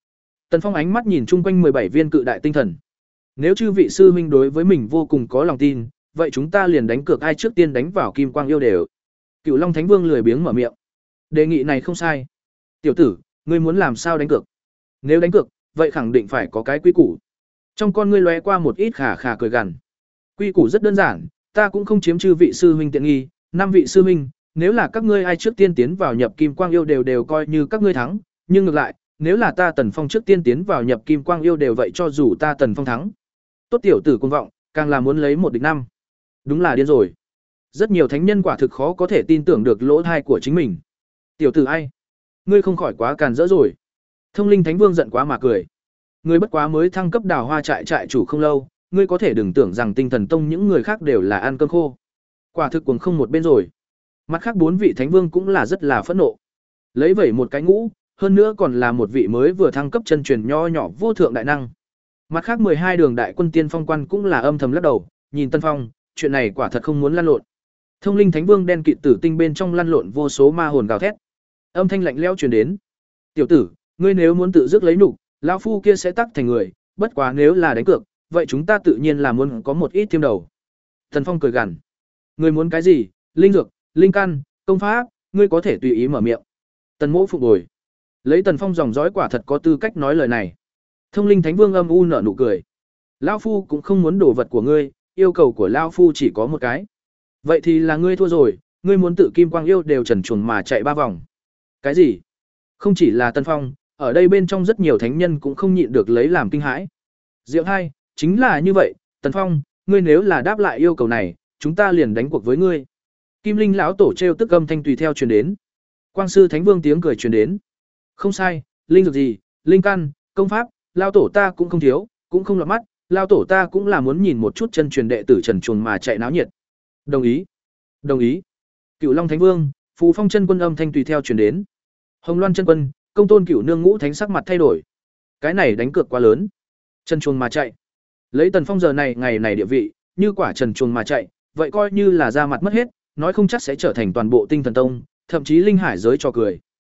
Tần Phong ánh mắt nhìn chung quanh mười bảy viên cự đại tinh thần. Nếu chư vị sư huynh đối với mình vô cùng có lòng tin, vậy chúng ta liền đánh cược ai trước tiên đánh vào kim quang yêu đều. Cửu Long Thánh Vương lười biếng mở miệng. Đề nghị này không sai. Tiểu tử, ngươi muốn làm sao đánh cược? Nếu đánh cược, vậy khẳng định phải có cái quy củ. Trong con ngươi lóe qua một ít khả khả cười gằn. Quy củ rất đơn giản, ta cũng không chiếm chư vị sư huynh tiện nghi, năm vị sư huynh, nếu là các ngươi ai trước tiên tiến vào nhập kim quang yêu đều đều coi như các ngươi thắng, nhưng ngược lại, nếu là ta Tần Phong trước tiên tiến vào nhập kim quang yêu đều vậy cho dù ta Tần Phong thắng. Tốt tiểu tử cuồng vọng, càng là muốn lấy một địch năm. Đúng là điên rồi. Rất nhiều thánh nhân quả thực khó có thể tin tưởng được lỗ thai của chính mình. Tiểu tử ai? Ngươi không khỏi quá càn rỡ rồi. Thông Linh Thánh Vương giận quá mà cười. Ngươi bất quá mới thăng cấp Đào Hoa trại trại chủ không lâu, ngươi có thể đừng tưởng rằng Tinh Thần Tông những người khác đều là ăn cơm khô. Quả thực cuồng không một bên rồi. Mặt khác bốn vị thánh vương cũng là rất là phẫn nộ. Lấy vẩy một cái ngũ, hơn nữa còn là một vị mới vừa thăng cấp chân truyền nho nhỏ vô thượng đại năng. Mặt khác mười hai đường đại quân tiên phong quan cũng là âm thầm lắc đầu, nhìn Tân Phong, chuyện này quả thật không muốn lăn lộn. Thông Linh Thánh Vương đen kịt tử tinh bên trong lăn lộn vô số ma hồn gào thét. Âm thanh lạnh lẽo truyền đến. "Tiểu tử, ngươi nếu muốn tự dứt lấy nhục, lão phu kia sẽ tắc thành người, bất quá nếu là đánh cược, vậy chúng ta tự nhiên là muốn có một ít thêm đầu." Tần Phong cười gằn. "Ngươi muốn cái gì? Linh dược, linh căn, công pháp, ngươi có thể tùy ý mở miệng." Tần Mỗ phục bồi. Lấy Tần Phong dòng dõi quả thật có tư cách nói lời này. Thông Linh Thánh Vương âm u nở nụ cười. "Lão phu cũng không muốn đồ vật của ngươi, yêu cầu của lão phu chỉ có một cái." "Vậy thì là ngươi thua rồi, ngươi muốn tự kim quang yêu đều trần truồng mà chạy ba vòng." "Cái gì?" Không chỉ là Tần Phong, ở đây bên trong rất nhiều thánh nhân cũng không nhịn được lấy làm kinh hãi. Diệu hai, chính là như vậy, Tần Phong, ngươi nếu là đáp lại yêu cầu này, chúng ta liền đánh cuộc với ngươi. Kim Linh lão tổ trêu tức âm thanh tùy theo truyền đến. Quang sư Thánh Vương tiếng cười truyền đến. Không sai, linh dược gì, linh căn, công pháp, lão tổ ta cũng không thiếu, cũng không lọt mắt, lão tổ ta cũng là muốn nhìn một chút chân truyền đệ tử trần truồng mà chạy náo nhiệt. Đồng ý. Đồng ý. Cửu Long Thánh Vương, Phù Phong chân quân âm thanh tùy theo truyền đến. Hồng Loan chân quân, Công Tôn Cửu Nương Ngũ Thánh sắc mặt thay đổi. Cái này đánh cược quá lớn. Trần truồng mà chạy. Lấy Tần Phong giờ này ngày này địa vị, như quả trần truồng mà chạy, vậy coi như là ra mặt mất hết, nói không chắc sẽ trở thành toàn bộ Tinh Thần Tông, thậm chí linh hải giới cho cười.